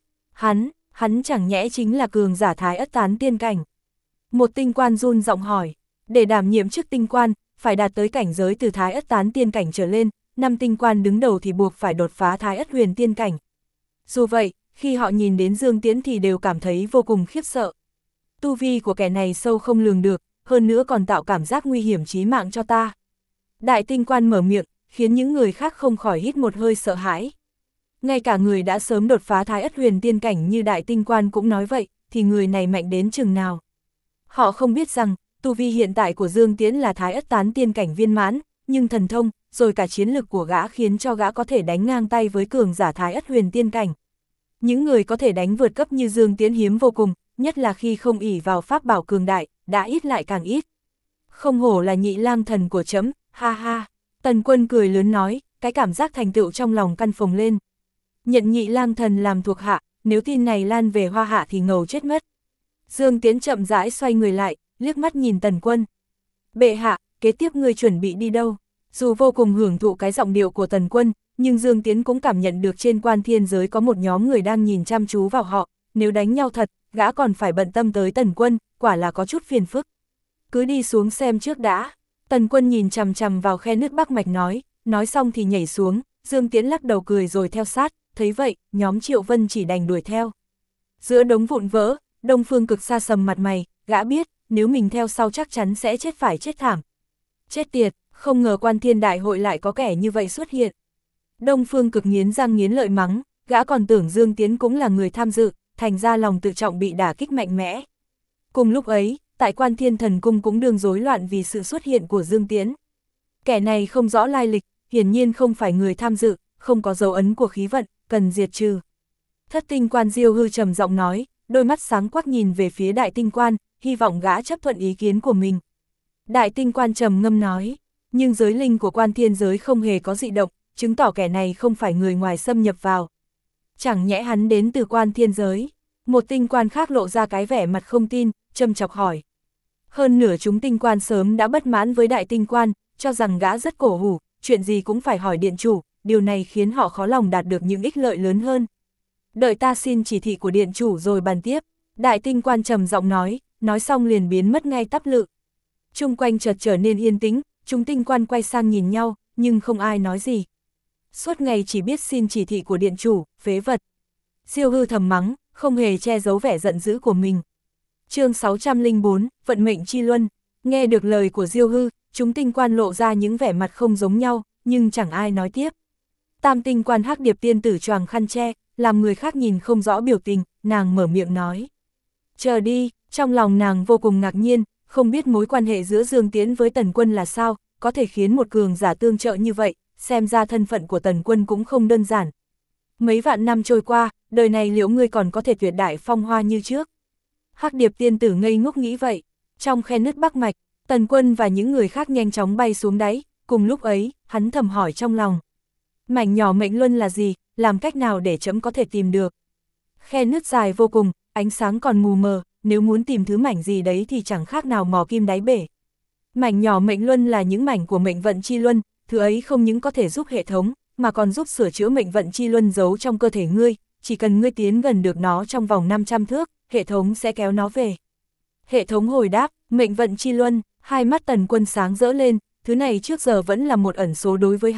hắn chẳng nhẽ chính là cường giả Thái Ất Tán tiên cảnh. Một tinh quan run giọng hỏi, để đảm nhiệm chức tinh quan, phải đạt tới cảnh giới từ Thái Ất Tán tiên cảnh trở lên, 5 tinh quan đứng đầu thì buộc phải đột phá Thái Ất Huyền tiên cảnh. Dù vậy, khi họ nhìn đến Dương Tiến thì đều cảm thấy vô cùng khiếp sợ. Tu vi của kẻ này sâu không lường được, hơn nữa còn tạo cảm giác nguy hiểm chí mạng cho ta. Đại tinh quan mở miệng, khiến những người khác không khỏi hít một hơi sợ hãi. Ngay cả người đã sớm đột phá Thái Ất Huyền tiên cảnh như đại tinh quan cũng nói vậy, thì người này mạnh đến chừng nào. Họ không biết rằng, tu vi hiện tại của Dương Tiến là Thái Ất Tán tiên cảnh viên mãn, nhưng thần thông, rồi cả chiến lực của gã khiến cho gã có thể đánh ngang tay với cường giả Thái Ất Huyền tiên cảnh. Những người có thể đánh vượt cấp như Dương Tiến hiếm vô cùng, nhất là khi không ỷ vào pháp bảo cường đại, đã ít lại càng ít. Không hổ là nhị lang thần của trẫm, ha ha. Tần Quân cười lớn nói, cái cảm giác thành tựu trong lòng căn phồng lên. Nhận nhị lang thần làm thuộc hạ, nếu tin này lan về Hoa Hạ thì ngầu chết mất. Dương Tiến chậm rãi xoay người lại, liếc mắt nhìn Tần Quân. Bệ hạ, kế tiếp ngươi chuẩn bị đi đâu? Dù vô cùng hưởng thụ cái giọng điệu của Tần Quân, nhưng Dương Tiến cũng cảm nhận được trên Quan Thiên giới có một nhóm người đang nhìn chăm chú vào họ, nếu đánh nhau thật, gã còn phải bận tâm tới Tần Quân, quả là có chút phiền phức. Cứ đi xuống xem trước đã. Tần Quân nhìn chằm chằm vào khe nứt Bắc Mạch nói xong thì nhảy xuống, Dương Tiến lắc đầu cười rồi theo sát, thấy vậy, nhóm Triệu Vân chỉ đành đuổi theo. Giữa đống vụn vỡ, Đông Phương Cực xa sầm mặt mày, gã biết, nếu mình theo sau chắc chắn sẽ chết phải chết thảm. Chết tiệt, không ngờ Quan Thiên Đại hội lại có kẻ như vậy xuất hiện. Đông Phương Cực nghiến răng nghiến lợi mắng, gã còn tưởng Dương Tiến cũng là người tham dự, thành ra lòng tự trọng bị đả kích mạnh mẽ. Cùng lúc ấy, tại Quan Thiên Thần Cung cũng đương rối loạn vì sự xuất hiện của Dương Tiến. Kẻ này không rõ lai lịch, hiển nhiên không phải người tham dự, không có dấu ấn của khí vận, cần diệt trừ. Thất tinh quan Diêu Hư trầm giọng nói, đôi mắt sáng quắc nhìn về phía đại tinh quan, hy vọng gã chấp thuận ý kiến của mình. Đại tinh quan trầm ngâm nói, nhưng giới linh của Quan Thiên giới không hề có dị động, chứng tỏ kẻ này không phải người ngoài xâm nhập vào. Chẳng nhẽ hắn đến từ Quan Thiên giới? Một tinh quan khác lộ ra cái vẻ mặt không tin, châm chọc hỏi. Hơn nửa chúng tinh quan sớm đã bất mãn với đại tinh quan, cho rằng gã rất cổ hủ, chuyện gì cũng phải hỏi điện chủ, điều này khiến họ khó lòng đạt được những ích lợi lớn hơn. Đợi ta xin chỉ thị của điện chủ rồi bàn tiếp, đại tinh quan trầm giọng nói xong liền biến mất ngay tắp lự. Chung quanh chợt trở nên yên tĩnh, chúng tinh quan quay sang nhìn nhau, nhưng không ai nói gì. Suốt ngày chỉ biết xin chỉ thị của điện chủ, phế vật. Diêu Hư thầm mắng, không hề che giấu vẻ giận dữ của mình. Chương 604, Vận mệnh chi luân. Nghe được lời của Diêu Hư, chúng tinh quan lộ ra những vẻ mặt không giống nhau, nhưng chẳng ai nói tiếp. Tam tinh quan Hắc Điệp tiên tử choàng khăn che, làm người khác nhìn không rõ biểu tình, nàng mở miệng nói. Chờ đi, trong lòng nàng vô cùng ngạc nhiên, không biết mối quan hệ giữa Dương Tiến với Tần Quân là sao, có thể khiến một cường giả tương trợ như vậy, xem ra thân phận của Tần Quân cũng không đơn giản. Mấy vạn năm trôi qua, đời này liệu ngươi còn có thể tuyệt đại phong hoa như trước? Hắc Điệp tiên tử ngây ngốc nghĩ vậy. Trong khe nứt Bắc Mạch, Tần Quân và những người khác nhanh chóng bay xuống đáy, cùng lúc ấy, hắn thầm hỏi trong lòng. Mảnh nhỏ mệnh luân là gì, làm cách nào để trẫm có thể tìm được? Khe nứt dài vô cùng, ánh sáng còn mù mờ, nếu muốn tìm thứ mảnh gì đấy thì chẳng khác nào mò kim đáy bể. Mảnh nhỏ mệnh luân là những mảnh của mệnh vận chi luân, thứ ấy không những có thể giúp hệ thống, mà còn giúp sửa chữa mệnh vận chi luân giấu trong cơ thể ngươi, chỉ cần ngươi tiến gần được nó trong vòng 500 thước, hệ thống sẽ kéo nó về. Hệ thống hồi đáp, mệnh vận chi luân, hai mắt Tần Quân sáng rỡ lên, thứ này trước giờ vẫn là một ẩn số đối với hắn,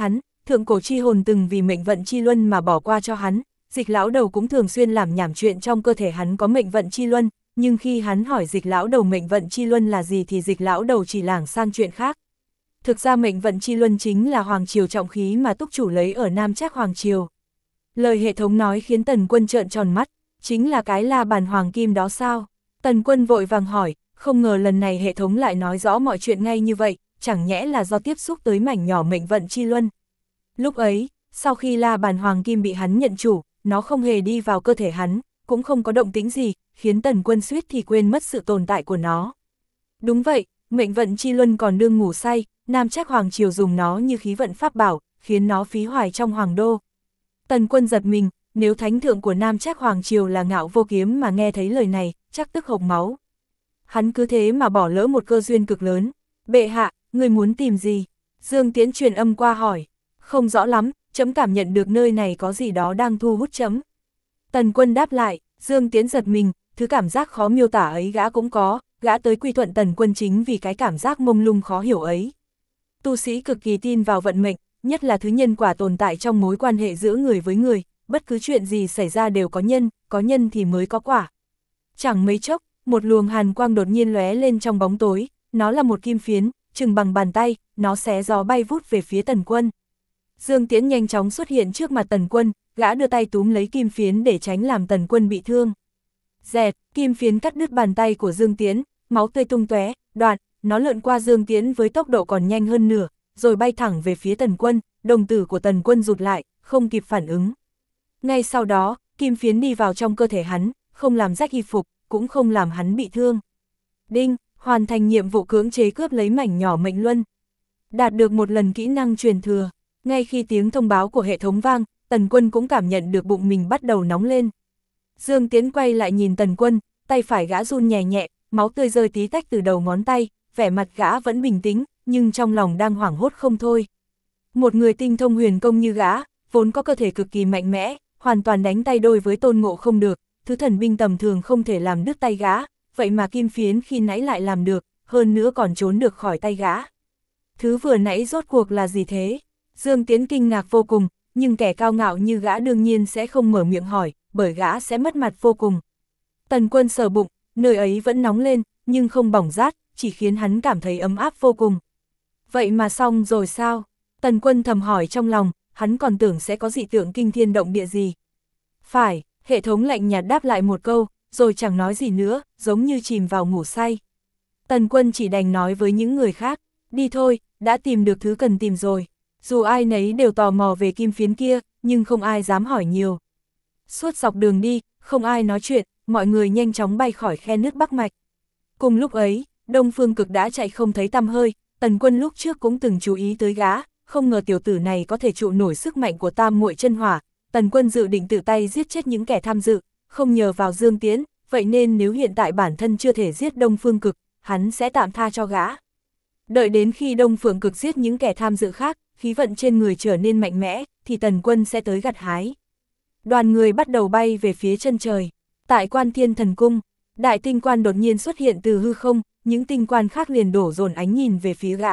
thượng cổ chi hồn từng vì mệnh vận chi luân mà bỏ qua cho hắn, Dịch lão đầu cũng thường xuyên làm nhảm chuyện trong cơ thể hắn có mệnh vận chi luân, nhưng khi hắn hỏi Dịch lão đầu mệnh vận chi luân là gì thì Dịch lão đầu chỉ lảng sang chuyện khác. Thực ra mệnh vận chi luân chính là hoàng triều trọng khí mà túc chủ lấy ở Nam Trác hoàng triều. Lời hệ thống nói khiến Tần Quân trợn tròn mắt, chính là cái la bàn hoàng kim đó sao? Tần Quân vội vàng hỏi, không ngờ lần này hệ thống lại nói rõ mọi chuyện ngay như vậy, chẳng nhẽ là do tiếp xúc tới mảnh nhỏ mệnh vận chi luân. Lúc ấy, sau khi la bàn hoàng kim bị hắn nhận chủ, nó không hề đi vào cơ thể hắn, cũng không có động tĩnh gì, khiến Tần Quân suýt thì quên mất sự tồn tại của nó. Đúng vậy, mệnh vận chi luân còn đương ngủ say, Nam Trác hoàng triều dùng nó như khí vận pháp bảo, khiến nó phí hoài trong hoàng đô. Tần Quân giật mình, nếu thánh thượng của Nam Trác hoàng triều là Ngạo Vô Kiếm mà nghe thấy lời này, chắc tức hộc máu. Hắn cứ thế mà bỏ lỡ một cơ duyên cực lớn. Bệ hạ, người muốn tìm gì? Dương Tiễn truyền âm qua hỏi. Không rõ lắm, trẫm cảm nhận được nơi này có gì đó đang thu hút trẫm. Tần Quân đáp lại. Dương Tiễn giật mình, thứ cảm giác khó miêu tả ấy gã cũng có, gã tới quy thuận Tần Quân chính vì cái cảm giác mông lung khó hiểu ấy. Tu sĩ cực kỳ tin vào vận mệnh, nhất là thứ nhân quả tồn tại trong mối quan hệ giữa người với người, bất cứ chuyện gì xảy ra đều có nhân thì mới có quả. Chẳng mấy chốc, một luồng hàn quang đột nhiên lóe lên trong bóng tối, nó là một kim phiến, chừng bằng bàn tay, nó xé gió bay vút về phía Tần Quân. Dương Tiễn nhanh chóng xuất hiện trước mặt Tần Quân, gã đưa tay túm lấy kim phiến để tránh làm Tần Quân bị thương. Dẹt, kim phiến cắt đứt bàn tay của Dương Tiễn, máu tươi tung tóe, đoạn, nó lượn qua Dương Tiễn với tốc độ còn nhanh hơn nửa, rồi bay thẳng về phía Tần Quân, đồng tử của Tần Quân rụt lại, không kịp phản ứng. Ngay sau đó, kim phiến đi vào trong cơ thể hắn, không làm rách y phục, cũng không làm hắn bị thương. Đinh, hoàn thành nhiệm vụ cưỡng chế cướp lấy mảnh nhỏ mệnh luân. Đạt được một lần kỹ năng truyền thừa. Ngay khi tiếng thông báo của hệ thống vang, Tần Quân cũng cảm nhận được bụng mình bắt đầu nóng lên. Dương Tiễn quay lại nhìn Tần Quân, tay phải gã run nhẹ nhẹ, máu tươi rơi tí tách từ đầu ngón tay, vẻ mặt gã vẫn bình tĩnh, nhưng trong lòng đang hoảng hốt không thôi. Một người tinh thông huyền công như gã, vốn có cơ thể cực kỳ mạnh mẽ, hoàn toàn đánh tay đôi với Tôn Ngộ không được, thứ thần binh tầm thường không thể làm đứt tay gã, vậy mà kim phiến khi nãy lại làm được, hơn nữa còn trốn được khỏi tay gã. Thứ vừa nãy rốt cuộc là gì thế? Dương Tiễn kinh ngạc vô cùng, nhưng kẻ cao ngạo như gã đương nhiên sẽ không mở miệng hỏi, bởi gã sẽ mất mặt vô cùng. Tần Quân sờ bụng, nơi ấy vẫn nóng lên, nhưng không bỏng rát, chỉ khiến hắn cảm thấy ấm áp vô cùng. Vậy mà xong rồi sao? Tần Quân thầm hỏi trong lòng, hắn còn tưởng sẽ có dị tượng kinh thiên động địa gì. Phải, hệ thống lạnh nhạt đáp lại một câu, rồi chẳng nói gì nữa, giống như chìm vào ngủ say. Tần Quân chỉ đành nói với những người khác, đi thôi, đã tìm được thứ cần tìm rồi. Dù ai nấy đều tò mò về kim phiến kia, nhưng không ai dám hỏi nhiều. Suốt dọc đường đi, không ai nói chuyện, mọi người nhanh chóng bay khỏi khe nước Bắc Mạch. Cùng lúc ấy, Đông Phương Cực đã chạy không thấy tăm hơi, Tần Quân lúc trước cũng từng chú ý tới gã, không ngờ tiểu tử này có thể trụ nổi sức mạnh của Tam Muội Chân Hỏa. Tần Quân dự định tự tay giết chết những kẻ tham dự, không nhờ vào Dương Tiễn, vậy nên nếu hiện tại bản thân chưa thể giết Đông Phương Cực, hắn sẽ tạm tha cho gã. Đợi đến khi Đông Phương Cực giết những kẻ tham dự khác, khí vận trên người trở nên mạnh mẽ, thì Tần Quân sẽ tới gặt hái. Đoàn người bắt đầu bay về phía chân trời. Tại Quan Thiên Thần Cung, đại tinh quan đột nhiên xuất hiện từ hư không, những tinh quan khác liền đổ dồn ánh nhìn về phía gã.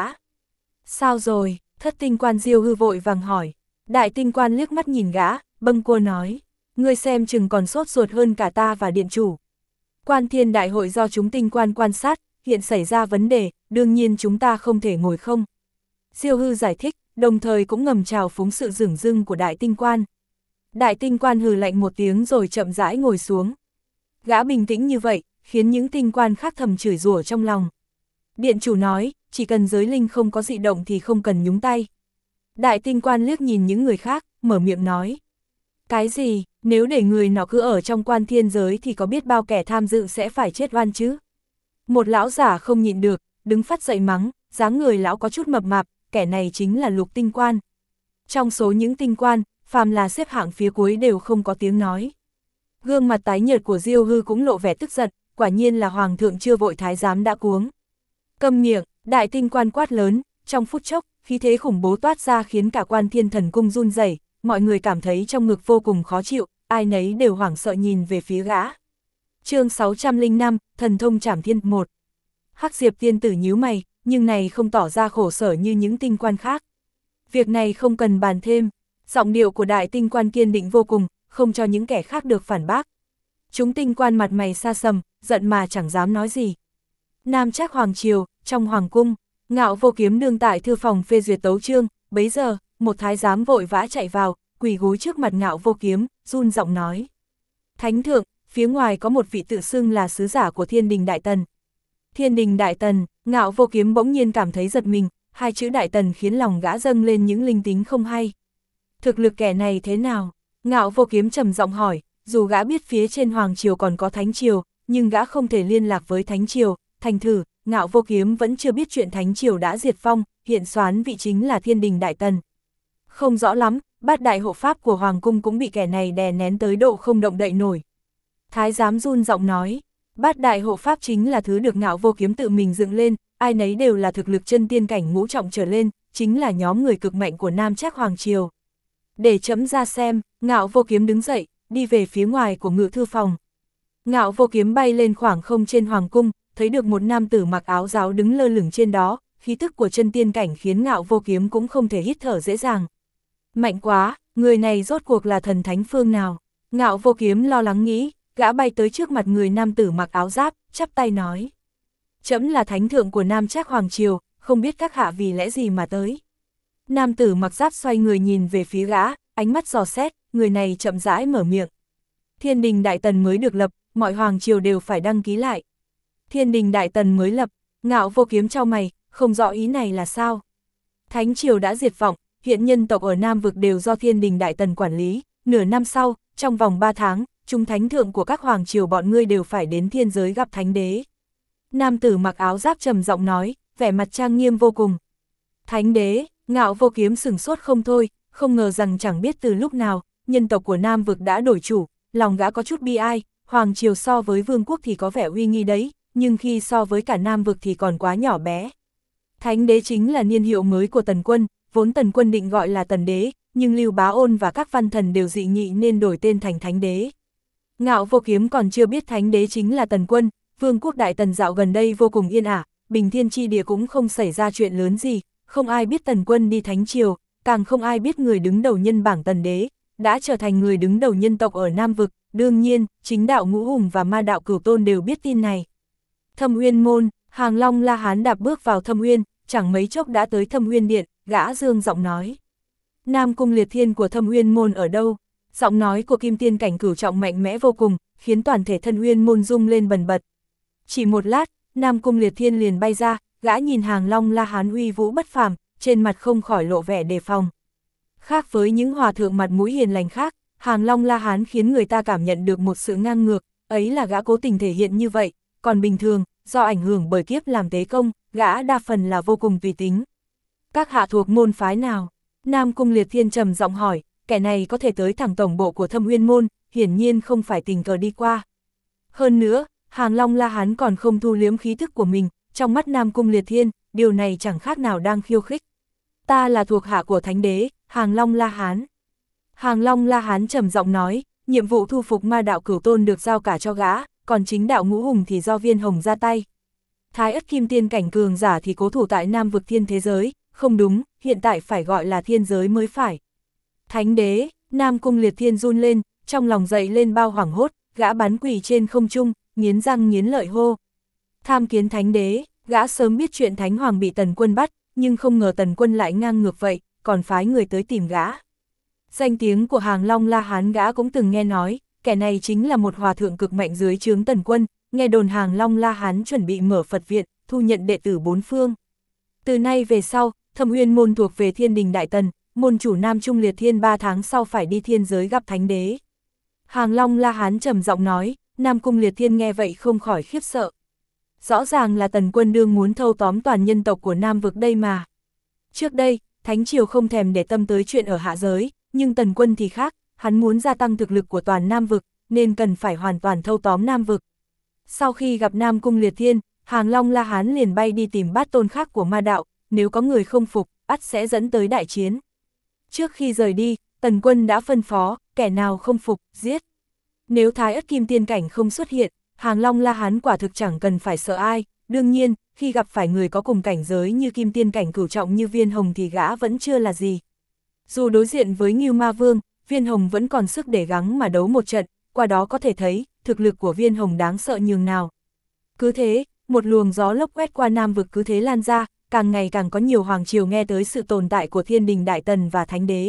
Sao rồi? Thất tinh quan Diêu Hư vội vàng hỏi. Đại tinh quan liếc mắt nhìn gã, bâng quơ nói, ngươi xem chừng còn sốt ruột hơn cả ta và điện chủ. Quan Thiên đại hội do chúng tinh quan quan sát, hiện xảy ra vấn đề, đương nhiên chúng ta không thể ngồi không. Diêu Hư giải thích, đồng thời cũng ngầm chào phúng sự dửng dưng của đại tinh quan. Đại tinh quan hừ lạnh một tiếng rồi chậm rãi ngồi xuống. Gã bình tĩnh như vậy, khiến những tinh quan khác thầm chửi rủa trong lòng. Điện chủ nói, chỉ cần giới linh không có dị động thì không cần nhúng tay. Đại tinh quan liếc nhìn những người khác, mở miệng nói. Cái gì, nếu để người nọ cứ ở trong Quan Thiên giới thì có biết bao kẻ tham dự sẽ phải chết oan chứ? Một lão giả không nhịn được, đứng phắt dậy mắng, dáng người lão có chút mập mạp, kẻ này chính là Lục tinh quan. Trong số những tinh quan, phàm là xếp hạng phía cuối đều không có tiếng nói. Gương mặt tái nhợt của Diêu Hư cũng lộ vẻ tức giận, quả nhiên là hoàng thượng chưa vội thái giám đã cuống. Câm miệng, đại tinh quan quát lớn, trong phút chốc, khí thế khủng bố toát ra khiến cả Quan Thiên Thần Cung run rẩy, mọi người cảm thấy trong ngực vô cùng khó chịu, ai nấy đều hoảng sợ nhìn về phía gã. Chương 605, Thần thông Trảm Thiên 1. Hắc Diệp tiên tử nhíu mày, nhưng này không tỏ ra khổ sở như những tinh quan khác. Việc này không cần bàn thêm. Giọng điệu của đại tinh quan kiên định vô cùng, không cho những kẻ khác được phản bác. Chúng tinh quan mặt mày xa sầm, giận mà chẳng dám nói gì. Nam Trác hoàng triều, trong hoàng cung, Ngạo Vô Kiếm đương tại thư phòng phê duyệt tấu chương, bấy giờ, một thái giám vội vã chạy vào, quỳ gối trước mặt Ngạo Vô Kiếm, run giọng nói. Thánh thượng, phía ngoài có một vị tự xưng là sứ giả của Thiên Đình Đại Tần. Thiên Đình Đại Tần, Ngạo Vô Kiếm bỗng nhiên cảm thấy giật mình, hai chữ Đại Tần khiến lòng gã dâng lên những linh tính không hay. Thực lực kẻ này thế nào? Ngạo Vô Kiếm trầm giọng hỏi, dù gã biết phía trên hoàng triều còn có thánh triều, nhưng gã không thể liên lạc với thánh triều, thành thử, Ngạo Vô Kiếm vẫn chưa biết chuyện thánh triều đã diệt vong, hiện soán vị chính là Thiên Đình Đại Tần. Không rõ lắm, bát đại hộ pháp của hoàng cung cũng bị kẻ này đè nén tới độ không động đậy nổi. Thái giám run giọng nói, bát đại hộ pháp chính là thứ được Ngạo Vô Kiếm tự mình dựng lên, ai nấy đều là thực lực chân tiên cảnh ngũ trọng trở lên, chính là nhóm người cực mạnh của Nam Trác hoàng triều. Để chấm ra xem, Ngạo Vô Kiếm đứng dậy, đi về phía ngoài của ngự thư phòng. Ngạo Vô Kiếm bay lên khoảng không trên hoàng cung, thấy được một nam tử mặc áo giáo đứng lơ lửng trên đó, khí tức của chân tiên cảnh khiến Ngạo Vô Kiếm cũng không thể hít thở dễ dàng. Mạnh quá, người này rốt cuộc là thần thánh phương nào? Ngạo Vô Kiếm lo lắng nghĩ, gã bay tới trước mặt người nam tử mặc áo giáp, chắp tay nói. Trẫm là thánh thượng của Nam Trác hoàng triều, không biết các hạ vì lẽ gì mà tới. Nam tử mặc giáp xoay người nhìn về phía gã, ánh mắt dò xét, người này chậm rãi mở miệng. Thiên Đình Đại Tần mới được lập, mọi hoàng triều đều phải đăng ký lại. Thiên Đình Đại Tần mới lập, Ngạo Vô Kiếm chau mày, không rõ ý này là sao. Thánh triều đã diệt vong, hiện nhân tộc ở Nam vực đều do Thiên Đình Đại Tần quản lý, nửa năm sau, trong vòng 3 tháng, chúng thánh thượng của các hoàng triều bọn ngươi đều phải đến thiên giới gặp thánh đế. Nam tử mặc áo giáp trầm giọng nói, vẻ mặt trang nghiêm vô cùng. Thánh đế, Ngạo Vô Kiếm sửng sốt không thôi, không ngờ rằng chẳng biết từ lúc nào, nhân tộc của Nam vực đã đổi chủ, lòng gã có chút bi ai, hoàng triều so với vương quốc thì có vẻ uy nghi đấy, nhưng khi so với cả Nam vực thì còn quá nhỏ bé. Thánh đế chính là niên hiệu mới của Tần Quân, vốn Tần Quân định gọi là Tần đế, nhưng Lưu Bá Ôn và các văn thần đều dị nghị nên đổi tên thành Thánh đế. Ngạo Vô Kiếm còn chưa biết Thánh đế chính là Tần Quân, vương quốc Đại Tần dạo gần đây vô cùng yên ả, bình thiên chi địa cũng không xảy ra chuyện lớn gì, không ai biết Tần Quân đi thánh triều, càng không ai biết người đứng đầu nhân bảng Tần đế, đã trở thành người đứng đầu nhân tộc ở Nam vực, đương nhiên, chính đạo Ngũ Hùng và ma đạo Cửu Tôn đều biết tin này. Thâm Uyên môn, Hàng Long La Hán đạp bước vào Thâm Uyên, chẳng mấy chốc đã tới Thâm Uyên điện, gã dương giọng nói. Nam cung liệt thiên của Thâm Uyên môn ở đâu? Giọng nói của kim tiên cảnh cửu trọng mạnh mẽ vô cùng, khiến toàn thể Thân Uyên môn rung lên bần bật. Chỉ một lát, Nam cung liệt thiên liền bay ra, gã nhìn Hàng Long La Hán uy vũ bất phàm, trên mặt không khỏi lộ vẻ đề phòng. Khác với những hòa thượng mặt mũi hiền lành khác, Hàng Long La Hán khiến người ta cảm nhận được một sự ngang ngược, ấy là gã cố tình thể hiện như vậy, còn bình thường, do ảnh hưởng bởi kiếp làm tế công, gã đa phần là vô cùng tùy tính. Các hạ thuộc môn phái nào? Nam cung liệt thiên trầm giọng hỏi, kẻ này có thể tới thẳng tổng bộ của Thâm Uyên môn, hiển nhiên không phải tình cờ đi qua. Hơn nữa, Hàng Long La Hán còn không thu liếm khí thức của mình, trong mắt Nam cung liệt thiên, điều này chẳng khác nào đang khiêu khích. Ta là thuộc hạ của Thánh đế, Hàng Long La Hán. Hàng Long La Hán trầm giọng nói, nhiệm vụ thu phục ma đạo Cửu Tôn được giao cả cho gã, còn chính đạo Ngũ Hùng thì do Viên Hồng ra tay. Thái Ất kim tiên cảnh cường giả thì cố thủ tại Nam vực thiên thế giới, không đúng, hiện tại phải gọi là thiên giới mới phải. Thánh đế, Nam cung liệt thiên run lên, trong lòng dậy lên bao hoảng hốt, gã bắn quỳ trên không trung, nghiến răng nghiến lợi hô. Tham kiến Thánh đế, gã sớm biết chuyện Thánh Hoàng bị Tần Quân bắt, nhưng không ngờ Tần Quân lại ngang ngược vậy, còn phái người tới tìm gã. Danh tiếng của Hàng Long La Hán gã cũng từng nghe nói, kẻ này chính là một hòa thượng cực mạnh dưới trướng Tần Quân, nghe đồn Hàng Long La Hán chuẩn bị mở Phật viện, thu nhận đệ tử bốn phương. Từ nay về sau, Thâm Uyên môn thuộc về Thiên Đình Đại Tần, môn chủ Nam Trung Liệt Thiên 3 tháng sau phải đi thiên giới gặp Thánh đế. Hàng Long La Hán trầm giọng nói, Nam Cung Liệt Thiên nghe vậy không khỏi khiếp sợ. Rõ ràng là Tần Quân đương muốn thâu tóm toàn nhân tộc của Nam vực đây mà. Trước đây, Thánh triều không thèm để tâm tới chuyện ở hạ giới, nhưng Tần Quân thì khác, hắn muốn gia tăng thực lực của toàn Nam vực, nên cần phải hoàn toàn thâu tóm Nam vực. Sau khi gặp Nam Cung Liệt Thiên, Hàng Long La Hán liền bay đi tìm bát tôn khác của ma đạo, nếu có người không phục, ắt sẽ dẫn tới đại chiến. Trước khi rời đi, Tần Quân đã phân phó, kẻ nào không phục, giết. Nếu Thái Ất kim tiên cảnh không xuất hiện, Hàng Long La Hán quả thực chẳng cần phải sợ ai, đương nhiên, khi gặp phải người có cùng cảnh giới như kim tiên cảnh cửu trọng như Viên Hồng thì gã vẫn chưa là gì. Dù đối diện với Ngưu Ma Vương, Viên Hồng vẫn còn sức để gắng mà đấu một trận, qua đó có thể thấy, thực lực của Viên Hồng đáng sợ nhường nào. Cứ thế, một luồng gió lốc quét qua Nam vực cứ thế lan ra, càng ngày càng có nhiều hoàng triều nghe tới sự tồn tại của Thiên Đình Đại Tần và Thánh Đế.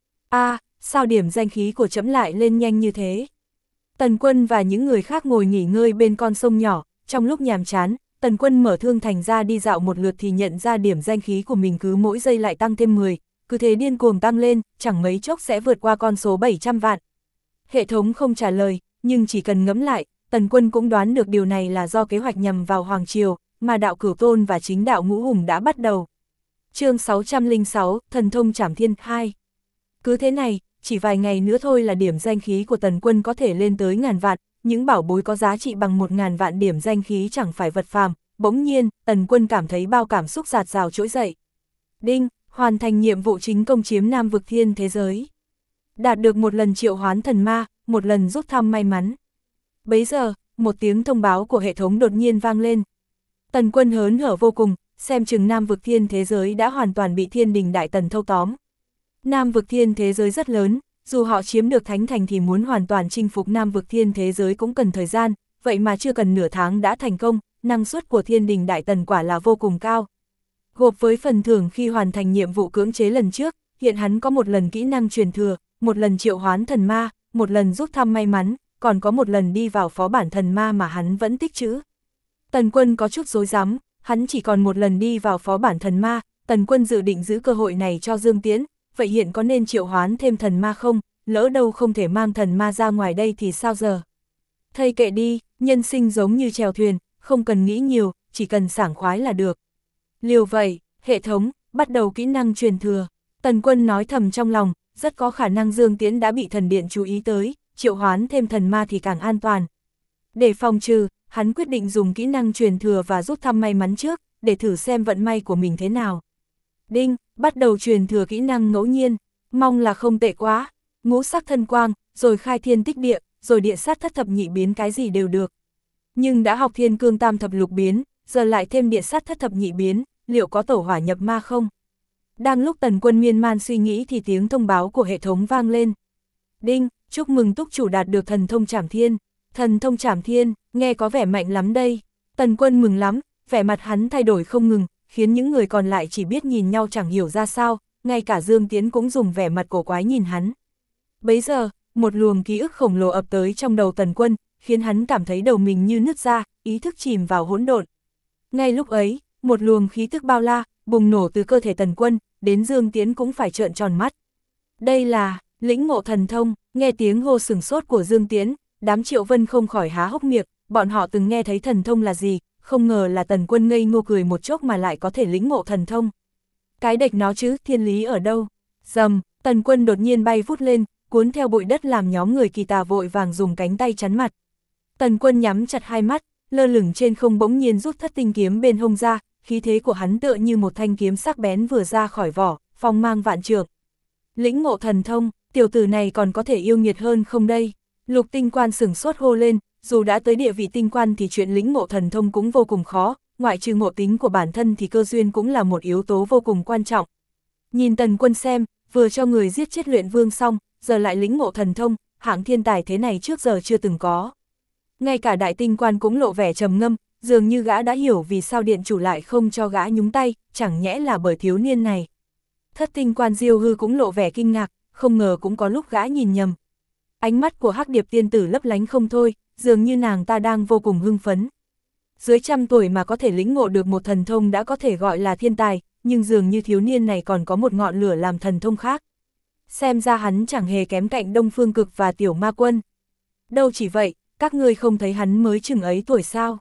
Sao điểm danh khí của trẫm lại lên nhanh như thế? Tần Quân và những người khác ngồi nghỉ ngơi bên con sông nhỏ, trong lúc nhàm chán, Tần Quân mở Thương Thành ra đi dạo một lượt thì nhận ra điểm danh khí của mình cứ mỗi giây lại tăng thêm 10, cứ thế điên cuồng tăng lên, chẳng mấy chốc sẽ vượt qua con số 700 vạn. Hệ thống không trả lời, nhưng chỉ cần ngẫm lại, Tần Quân cũng đoán được điều này là do kế hoạch nhằm vào Hoàng Triều, mà đạo Cửu Tôn và chính đạo Ngũ Hùng đã bắt đầu. Chương 606, Thần Thông Trảm Thiên 2. Cứ thế này, chỉ vài ngày nữa thôi là điểm danh khí của Tần Quân có thể lên tới ngàn vạn, những bảo bối có giá trị bằng 1000 vạn điểm danh khí chẳng phải vật phàm. Bỗng nhiên, Tần Quân cảm thấy bao cảm xúc dạt dào trỗi dậy. Đinh, hoàn thành nhiệm vụ chính công chiếm Nam vực thiên thế giới. Đạt được một lần triệu hoán thần ma, một lần rút thăm may mắn. Bấy giờ, một tiếng thông báo của hệ thống đột nhiên vang lên. Tần Quân hớn hở vô cùng, xem chừng Nam vực thiên thế giới đã hoàn toàn bị Thiên Đình Đại Tần thâu tóm. Nam vực thiên thế giới rất lớn, dù họ chiếm được Thánh Thành thì muốn hoàn toàn chinh phục Nam vực thiên thế giới cũng cần thời gian, vậy mà chưa cần nửa tháng đã thành công, năng suất của Thiên Đình Đại Tần quả là vô cùng cao. Gộp với phần thưởng khi hoàn thành nhiệm vụ cưỡng chế lần trước, hiện hắn có một lần kỹ năng truyền thừa, một lần triệu hoán thần ma, một lần rút thăm may mắn, còn có một lần đi vào phó bản thần ma mà hắn vẫn tích trữ. Tần Quân có chút rối rắm, hắn chỉ còn một lần đi vào phó bản thần ma, Tần Quân dự định giữ cơ hội này cho Dương Tiễn, vậy hiện có nên triệu hoán thêm thần ma không, lỡ đâu không thể mang thần ma ra ngoài đây thì sao giờ? Thây kệ đi, nhân sinh giống như chèo thuyền, không cần nghĩ nhiều, chỉ cần sảng khoái là được. Liều vậy, hệ thống, bắt đầu kỹ năng truyền thừa. Tần Quân nói thầm trong lòng, rất có khả năng Dương Tiễn đã bị thần điện chú ý tới, triệu hoán thêm thần ma thì càng an toàn. Để phòng trừ, hắn quyết định dùng kỹ năng truyền thừa và rút thăm may mắn trước, để thử xem vận may của mình thế nào. Đinh, bắt đầu truyền thừa kỹ năng ngẫu nhiên, mong là không tệ quá. Ngũ sắc thân quang, rồi khai thiên tích địa, rồi địa sát thất thập nhị biến, cái gì đều được. Nhưng đã học thiên cương tam thập lục biến, giờ lại thêm địa sát thất thập nhị biến, liệu có tẩu hỏa nhập ma không? Đang lúc Tần Quân miên man suy nghĩ thì tiếng thông báo của hệ thống vang lên. Đinh, chúc mừng túc chủ đạt được thần thông trảm thiên. Thần thông trảm thiên, nghe có vẻ mạnh lắm đây. Tần Quân mừng lắm, vẻ mặt hắn thay đổi không ngừng, khiến những người còn lại chỉ biết nhìn nhau chẳng hiểu ra sao, ngay cả Dương Tiễn cũng dùng vẻ mặt cổ quái nhìn hắn. Bấy giờ, một luồng ký ức khổng lồ ập tới trong đầu Tần Quân, khiến hắn cảm thấy đầu mình như nứt ra, ý thức chìm vào hỗn độn. Ngay lúc ấy, một luồng khí tức bao la, bùng nổ từ cơ thể Tần Quân, đến Dương Tiễn cũng phải trợn tròn mắt. Đây là lĩnh ngộ thần thông. Nghe tiếng hô sửng sốt của Dương Tiễn, đám Triệu Vân không khỏi há hốc miệng, bọn họ từng nghe thấy thần thông là gì, không ngờ là Tần Quân ngây ngô cười một chốc mà lại có thể lĩnh ngộ thần thông. Cái đệch nó chứ, thiên lý ở đâu? Rầm, Tần Quân đột nhiên bay vút lên, cuốn theo bụi đất làm nhóm người Kỳ Tà vội vàng dùng cánh tay chắn mặt. Tần Quân nhắm chặt hai mắt, lơ lửng trên không bỗng nhiên rút thất tinh kiếm bên hông ra, khí thế của hắn tựa như một thanh kiếm sắc bén vừa ra khỏi vỏ, phong mang vạn trượng. Lĩnh ngộ thần thông, tiểu tử này còn có thể yêu nghiệt hơn không đây? Lục Tinh Quan sửng sốt hô lên, dù đã tới địa vị tinh quan thì chuyện lĩnh ngộ thần thông cũng vô cùng khó, ngoại trừ ngộ tính của bản thân thì cơ duyên cũng là một yếu tố vô cùng quan trọng. Nhìn Tần Quân xem, vừa cho người giết chết luyện vương xong, giờ lại lĩnh ngộ thần thông, hạng thiên tài thế này trước giờ chưa từng có. Ngay cả đại tinh quan cũng lộ vẻ trầm ngâm, dường như gã đã hiểu vì sao điện chủ lại không cho gã nhúng tay, chẳng nhẽ là bởi thiếu niên này. Thất tinh quan Diêu Hư cũng lộ vẻ kinh ngạc, không ngờ cũng có lúc gã nhìn nhầm. Ánh mắt của Hắc Điệp tiên tử lấp lánh không thôi, dường như nàng ta đang vô cùng hưng phấn. Dưới 100 tuổi mà có thể lĩnh ngộ được một thần thông đã có thể gọi là thiên tài, nhưng dường như thiếu niên này còn có một ngọn lửa làm thần thông khác. Xem ra hắn chẳng hề kém cạnh Đông Phương Cực và Tiểu Ma Quân. Đâu chỉ vậy, các ngươi không thấy hắn mới chừng ấy tuổi sao?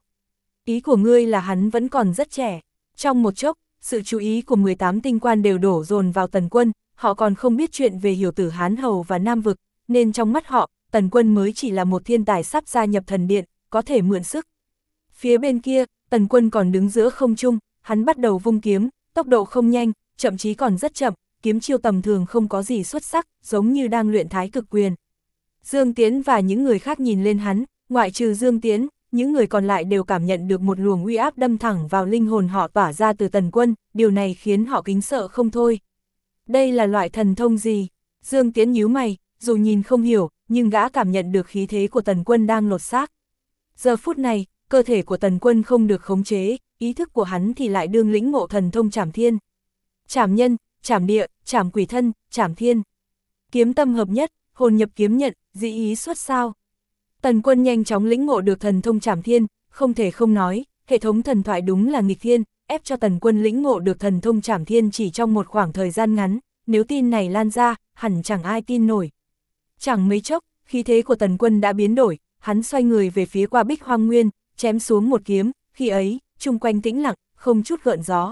Ý của ngươi là hắn vẫn còn rất trẻ. Trong một chốc, sự chú ý của 18 tinh quan đều đổ dồn vào Tần Quân, họ còn không biết chuyện về Hiểu Tử Hán Hầu và Nam Vực, nên trong mắt họ, Tần Quân mới chỉ là một thiên tài sắp gia nhập thần điện, có thể mượn sức. Phía bên kia, Tần Quân còn đứng giữa không trung, hắn bắt đầu vung kiếm, tốc độ không nhanh, thậm chí còn rất chậm, kiếm chiêu tầm thường không có gì xuất sắc, giống như đang luyện thái cực quyền. Dương Tiễn và những người khác nhìn lên hắn, ngoại trừ Dương Tiễn, những người còn lại đều cảm nhận được một luồng uy áp đâm thẳng vào linh hồn họ tỏa ra từ Tần Quân, điều này khiến họ kính sợ không thôi. Đây là loại thần thông gì? Dương Tiễn nhíu mày, dù nhìn không hiểu, nhưng gã cảm nhận được khí thế của Tần Quân đang lột xác. Giờ phút này, cơ thể của Tần Quân không được khống chế, ý thức của hắn thì lại đương lĩnh ngộ thần thông trảm thiên. Trảm nhân, trảm địa, trảm quỷ thân, trảm thiên. Kiếm tâm hợp nhất, hồn nhập kiếm nhận, dị ý xuất sao. Tần Quân nhanh chóng lĩnh ngộ được thần thông trảm thiên, không thể không nói, hệ thống thần thoại đúng là nghịch thiên, ép cho Tần Quân lĩnh ngộ được thần thông trảm thiên chỉ trong một khoảng thời gian ngắn, nếu tin này lan ra, hẳn chẳng ai tin nổi. Chẳng mấy chốc, khí thế của Tần Quân đã biến đổi, hắn xoay người về phía qua Bích Hoang Nguyên, chém xuống một kiếm, khi ấy, chung quanh tĩnh lặng, không chút gợn gió.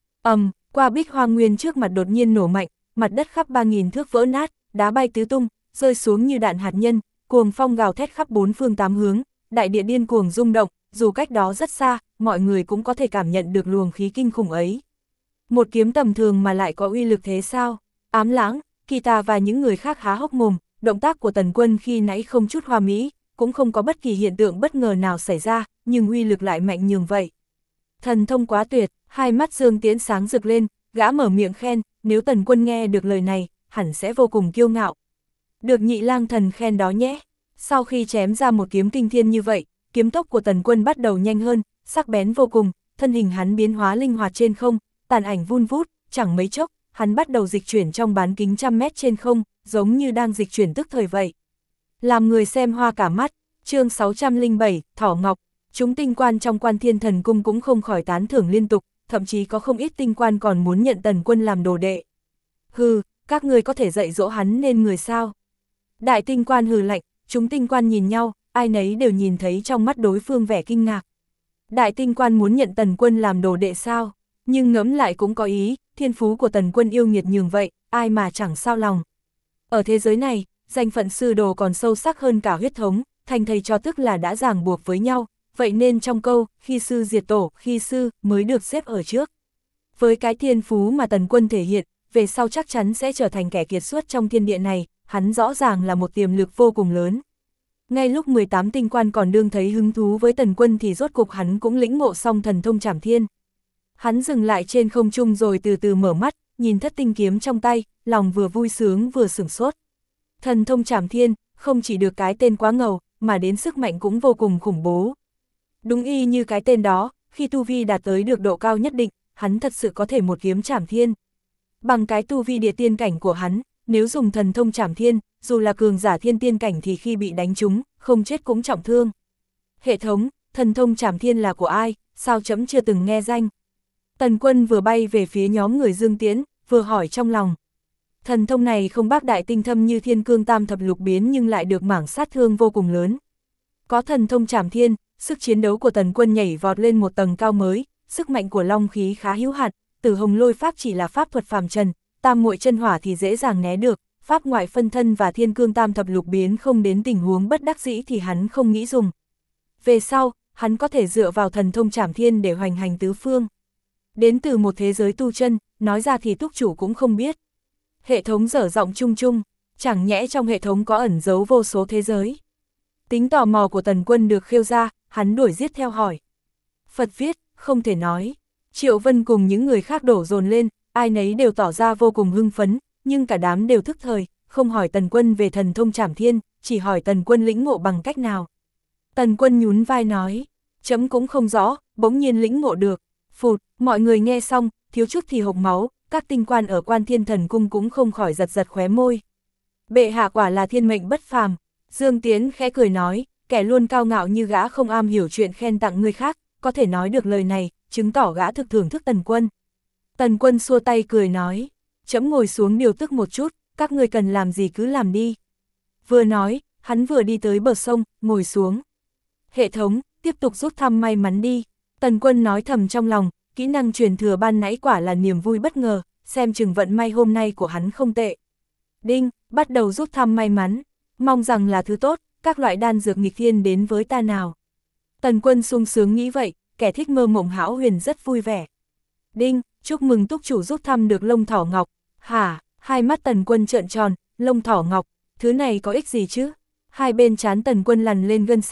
Qua Bích Hoang Nguyên trước mặt đột nhiên nổ mạnh, mặt đất khắp 3000 thước vỡ nát, đá bay tứ tung, rơi xuống như đạn hạt nhân, cuồng phong gào thét khắp bốn phương tám hướng, đại địa điên cuồng rung động, dù cách đó rất xa, mọi người cũng có thể cảm nhận được luồng khí kinh khủng ấy. Một kiếm tầm thường mà lại có uy lực thế sao? Ám Lãng, Kỳ Tà và những người khác há hốc mồm, động tác của Tần Quân khi nãy không chút hoa mỹ, cũng không có bất kỳ hiện tượng bất ngờ nào xảy ra, nhưng uy lực lại mạnh nhường vậy. Thần thông quá tuyệt, hai mắt Dương Tiễn sáng rực lên, gã mở miệng khen, nếu Tần Quân nghe được lời này, hẳn sẽ vô cùng kiêu ngạo. Được Nhị Lang Thần khen đó nhé. Sau khi chém ra một kiếm kinh thiên như vậy, kiếm tốc của Tần Quân bắt đầu nhanh hơn, sắc bén vô cùng, thân hình hắn biến hóa linh hoạt trên không, tàn ảnh vun vút, chẳng mấy chốc, hắn bắt đầu dịch chuyển trong bán kính 100 mét trên không, giống như đang dịch chuyển tức thời vậy. Làm người xem hoa cả mắt, chương 607, Thỏ Ngọc, chúng tinh quan trong Quan Thiên Thần Cung cũng không khỏi tán thưởng liên tục, thậm chí có không ít tinh quan còn muốn nhận Tần Quân làm đồ đệ. Hừ, các ngươi có thể dạy dỗ hắn nên người sao? Đại tinh quan hừ lạnh, chúng tinh quan nhìn nhau, ai nấy đều nhìn thấy trong mắt đối phương vẻ kinh ngạc. Đại tinh quan muốn nhận Tần Quân làm đồ đệ sao? Nhưng ngẫm lại cũng có ý, thiên phú của Tần Quân yêu nghiệt nhường vậy, ai mà chẳng sao lòng. Ở thế giới này, danh phận sư đồ còn sâu sắc hơn cả huyết thống, thành thầy cho tức là đã ràng buộc với nhau, vậy nên trong câu, khi sư diệt tổ, khi sư, mới được xếp ở trước. Với cái thiên phú mà Tần Quân thể hiện, về sau chắc chắn sẽ trở thành kẻ kiệt xuất trong thiên địa này, hắn rõ ràng là một tiềm lực vô cùng lớn. Ngay lúc 18 tinh quan còn đương thấy hứng thú với Tần Quân thì rốt cục hắn cũng lĩnh ngộ xong thần thông trảm thiên. Hắn dừng lại trên không trung rồi từ từ mở mắt, nhìn thất tinh kiếm trong tay, lòng vừa vui sướng vừa sửng sốt. Thần thông trảm thiên, không chỉ được cái tên quá ngầu, mà đến sức mạnh cũng vô cùng khủng bố. Đúng y như cái tên đó, khi tu vi đạt tới được độ cao nhất định, hắn thật sự có thể một kiếm trảm thiên. Bằng cái tu vi địa tiên cảnh của hắn, nếu dùng thần thông trảm thiên, dù là cường giả thiên tiên cảnh thì khi bị đánh trúng, không chết cũng trọng thương. Hệ thống, thần thông trảm thiên là của ai, sao trẫm chưa từng nghe danh? Tần Quân vừa bay về phía nhóm người Dương Tiễn, vừa hỏi trong lòng. Thần thông này không bác đại tinh thâm như Thiên Cương Tam Thập Lục Biến nhưng lại được mảng sát thương vô cùng lớn. Có thần thông trảm thiên, sức chiến đấu của Tần Quân nhảy vọt lên một tầng cao mới, sức mạnh của long khí khá hữu hạn, Tử Hồng Lôi Pháp chỉ là pháp thuật phàm trần, Tam Muội Chân Hỏa thì dễ dàng né được, pháp ngoại phân thân và Thiên Cương Tam Thập Lục Biến không đến tình huống bất đắc dĩ thì hắn không nghĩ dùng. Về sau, hắn có thể dựa vào thần thông trảm thiên để hoành hành tứ phương. Đến từ một thế giới tu chân, nói ra thì túc chủ cũng không biết. Hệ thống dở giọng chung chung, chẳng nhẽ trong hệ thống có ẩn giấu vô số thế giới. Tính tò mò của Tần Quân được khêu ra, hắn đuổi giết theo hỏi. Phật viết, không thể nói. Triệu Vân cùng những người khác đổ dồn lên, ai nấy đều tỏ ra vô cùng hưng phấn, nhưng cả đám đều thức thời, không hỏi Tần Quân về thần thông trảm thiên, chỉ hỏi Tần Quân lĩnh ngộ bằng cách nào. Tần Quân nhún vai nói, chấm cũng không rõ, bỗng nhiên lĩnh ngộ được. Phụt, mọi người nghe xong, thiếu chút thì hộc máu, các tinh quan ở Quan Thiên Thần Cung cũng không khỏi giật giật khóe môi. Bệ hạ quả là thiên mệnh bất phàm. Dương Tiễn khẽ cười nói, kẻ luôn cao ngạo như gã không am hiểu chuyện khen tặng người khác, có thể nói được lời này, chứng tỏ gã thực thưởng thức Tần Quân. Tần Quân xua tay cười nói, chấm ngồi xuống điều tức một chút, các ngươi cần làm gì cứ làm đi. Vừa nói, hắn vừa đi tới bờ sông, ngồi xuống. Hệ thống, tiếp tục rút thăm may mắn đi. Tần Quân nói thầm trong lòng, kỹ năng truyền thừa ban nãy quả là niềm vui bất ngờ, xem chừng vận may hôm nay của hắn không tệ. Đinh, bắt đầu rút thăm may mắn, mong rằng là thứ tốt, các loại đan dược nghịch thiên đến với ta nào. Tần Quân sung sướng nghĩ vậy, kẻ thích mơ mộng hão huyền rất vui vẻ. Đinh, chúc mừng túc chủ rút thăm được lông thỏ ngọc. Hả, hai mắt Tần Quân trợn tròn, lông thỏ ngọc, thứ này có ích gì chứ? Hai bên trán Tần Quân lằn lên gân xanh,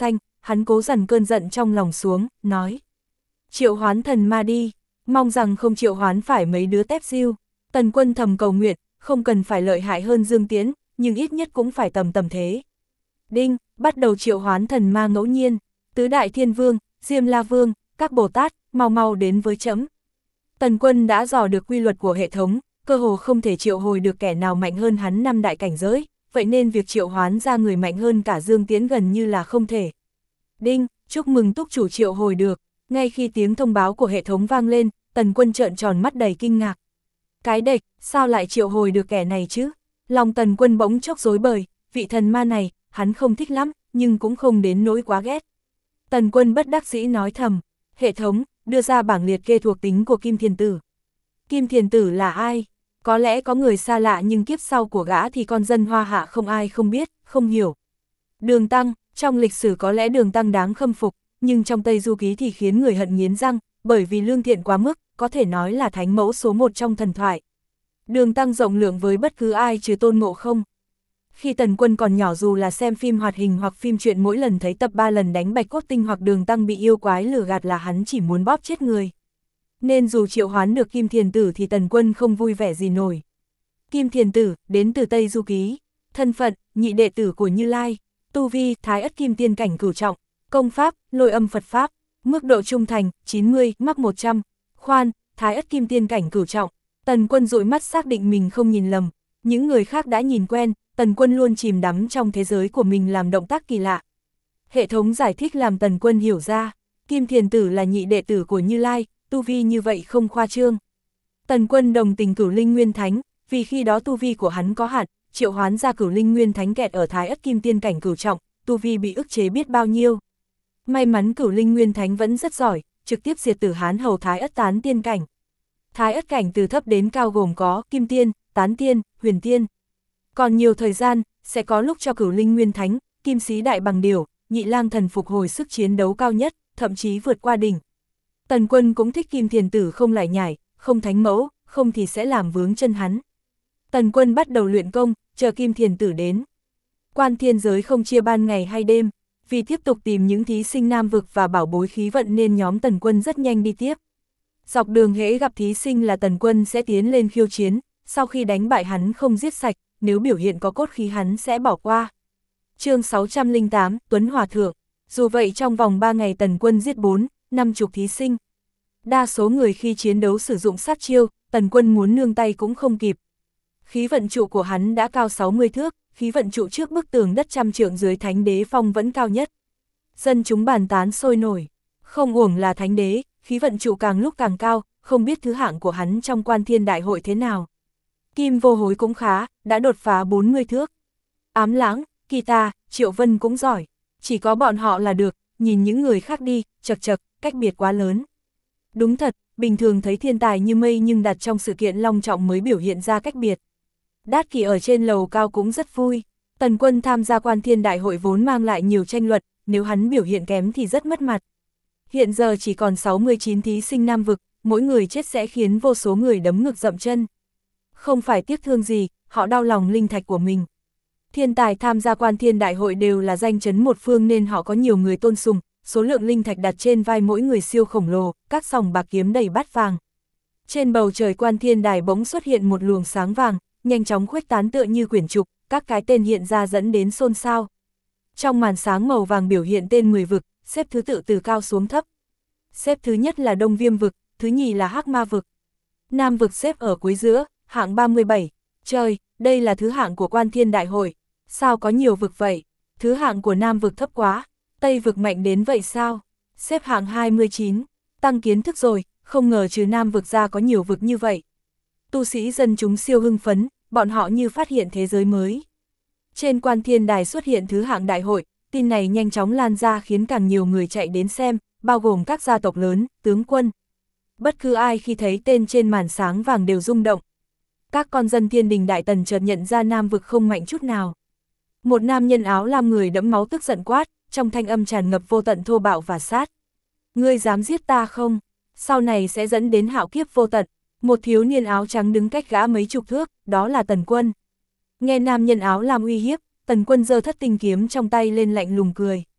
hắn cố dằn cơn giận trong lòng xuống, nói. Triệu hoán thần ma đi, mong rằng không triệu hoán phải mấy đứa tép diêu. Tần Quân thầm cầu nguyện, không cần phải lợi hại hơn Dương Tiễn, nhưng ít nhất cũng phải tầm thế. Đinh, bắt đầu triệu hoán thần ma ngẫu nhiên, Tứ Đại Thiên Vương, Diêm La Vương, các Bồ Tát, mau mau đến với trẫm. Tần Quân đã dò được quy luật của hệ thống, cơ hồ không thể triệu hồi được kẻ nào mạnh hơn hắn 5 đại cảnh giới, vậy nên việc triệu hoán ra người mạnh hơn cả Dương Tiễn gần như là không thể. Đinh, chúc mừng túc chủ triệu hồi được. Ngay khi tiếng thông báo của hệ thống vang lên, Tần Quân trợn tròn mắt đầy kinh ngạc. Cái đệch, sao lại triệu hồi được kẻ này chứ? Lòng Tần Quân bỗng chốc rối bời, vị thần ma này, hắn không thích lắm, nhưng cũng không đến nỗi quá ghét. Tần Quân bất đắc dĩ nói thầm, hệ thống, đưa ra bảng liệt kê thuộc tính của Kim Thiền Tử. Kim Thiền Tử là ai? Có lẽ có người xa lạ nhưng kiếp sau của gã thì con dân Hoa Hạ không ai không biết, không hiểu. Đường Tăng, trong lịch sử có lẽ Đường Tăng đáng khâm phục, nhưng trong Tây Du Ký thì khiến người hận nghiến răng, bởi vì lương thiện quá mức, có thể nói là thánh mẫu số 1 trong thần thoại. Đường Tăng rộng lượng với bất cứ ai trừ Tôn Ngộ Không. Khi Tần Quân còn nhỏ, dù là xem phim hoạt hình hoặc phim truyện, mỗi lần thấy tập 3 lần đánh Bạch Cốt Tinh hoặc Đường Tăng bị yêu quái lừa gạt là hắn chỉ muốn bóp chết người. Nên dù triệu hoán được Kim Thiền Tử thì Tần Quân không vui vẻ gì nổi. Kim Thiền Tử, đến từ Tây Du Ký, thân phận, nhị đệ tử của Như Lai, tu vi, Thái Ất Kim Tiên cảnh cửu trọng, công pháp, Lôi Âm Phật Pháp, mức độ trung thành, 90, mắc 100, khoan, Thái Ất Kim Tiên cảnh cửu trọng. Tần Quân dụi mắt xác định mình không nhìn lầm, những người khác đã nhìn quen, Tần Quân luôn chìm đắm trong thế giới của mình làm động tác kỳ lạ. Hệ thống giải thích làm Tần Quân hiểu ra, Kim Thiền Tử là nhị đệ tử của Như Lai, tu vi như vậy không khoa trương. Tần Quân đồng tình Cửu Linh Nguyên Thánh, vì khi đó tu vi của hắn có hạn, triệu hoán ra Cửu Linh Nguyên Thánh kẹt ở Thái Ất Kim Tiên cảnh cửu trọng, tu vi bị ức chế biết bao nhiêu. May mắn Cửu Linh Nguyên Thánh vẫn rất giỏi, trực tiếp diệt Tử Hán hầu Thái Ất Tán Tiên cảnh. Thái Ất cảnh từ thấp đến cao gồm có Kim Tiên, Tán Tiên, Huyền Tiên. Còn nhiều thời gian, sẽ có lúc cho Cửu Linh Nguyên Thánh, Kim Sĩ Đại Bằng Điểu, Nhị Lang Thần phục hồi sức chiến đấu cao nhất, thậm chí vượt qua đỉnh. Tần Quân cũng thích Kim Thiền Tử không lải nhải, không thánh mẫu, không thì sẽ làm vướng chân hắn. Tần Quân bắt đầu luyện công, chờ Kim Thiền Tử đến. Quan thiên giới không chia ban ngày hay đêm, vì tiếp tục tìm những thí sinh nam vực và bảo bối khí vận nên nhóm Tần Quân rất nhanh đi tiếp. Dọc đường hễ gặp thí sinh là Tần Quân sẽ tiến lên khiêu chiến, sau khi đánh bại hắn không giết sạch, nếu biểu hiện có cốt khí hắn sẽ bỏ qua. Chương 608, Tuấn Hòa Thượng. Dù vậy trong vòng 3 ngày Tần Quân giết 4-50 thí sinh. Đa số người khi chiến đấu sử dụng sát chiêu, Tần Quân muốn nương tay cũng không kịp. Khí vận trụ của hắn đã cao 60 thước, khí vận trụ trước bức tường đất 100 trượng dưới Thánh Đế Phong vẫn cao nhất. Dân chúng bàn tán sôi nổi, không uổng là Thánh Đế, khí vận trụ càng lúc càng cao, không biết thứ hạng của hắn trong Quan Thiên Đại hội thế nào. Kim Vô Hối cũng khá, đã đột phá 40 thước. Ám Lãng, Kỳ Ta, Triệu Vân cũng giỏi, chỉ có bọn họ là được, nhìn những người khác đi, chật chật, cách biệt quá lớn. Đúng thật, bình thường thấy thiên tài như mây nhưng đặt trong sự kiện long trọng mới biểu hiện ra cách biệt. Đát Kỷ ở trên lầu cao cũng rất vui. Tần Quân tham gia Quan Thiên Đại hội vốn mang lại nhiều tranh luận, nếu hắn biểu hiện kém thì rất mất mặt. Hiện giờ chỉ còn 69 thí sinh nam vực, mỗi người chết sẽ khiến vô số người đấm ngực dậm chân. Không phải tiếc thương gì, họ đau lòng linh thạch của mình. Thiên tài tham gia Quan Thiên Đại hội đều là danh chấn một phương nên họ có nhiều người tôn sùng, số lượng linh thạch đặt trên vai mỗi người siêu khổng lồ, các sòng bạc kiếm đầy bát vàng. Trên bầu trời Quan Thiên Đài bỗng xuất hiện một luồng sáng vàng, nhanh chóng khuếch tán tựa như quyển trục, các cái tên hiện ra dẫn đến xôn xao. Trong màn sáng màu vàng biểu hiện tên 10 vực, xếp thứ tự từ cao xuống thấp. Xếp thứ nhất là Đông Viêm vực, thứ nhì là Hắc Ma vực. Nam vực xếp ở cuối giữa, hạng 37. Trời, đây là thứ hạng của Quan Thiên Đại hội. Sao có nhiều vực vậy? Thứ hạng của Nam vực thấp quá. Tây vực mạnh đến vậy sao? Xếp hạng 29. Tăng kiến thức rồi, không ngờ trừ Nam vực ra có nhiều vực như vậy. Tu sĩ dân chúng siêu hưng phấn, bọn họ như phát hiện thế giới mới. Trên Quan Thiên Đài xuất hiện thứ hạng đại hội, tin này nhanh chóng lan ra khiến càng nhiều người chạy đến xem, bao gồm các gia tộc lớn, tướng quân. Bất cứ ai khi thấy tên trên màn sáng vàng đều rung động. Các con dân Thiên Đình Đại Tần chợt nhận ra Nam vực không mạnh chút nào. Một nam nhân áo lam người đẫm máu tức giận quát, trong thanh âm tràn ngập vô tận thô bạo và sát. Ngươi dám giết ta không? Sau này sẽ dẫn đến hạo kiếp vô tận. Một thiếu niên áo trắng đứng cách gã mấy chục thước, đó là Tần Quân. Nghe nam nhân áo lam uy hiếp, Tần Quân giơ Thất Tinh kiếm trong tay lên lạnh lùng cười.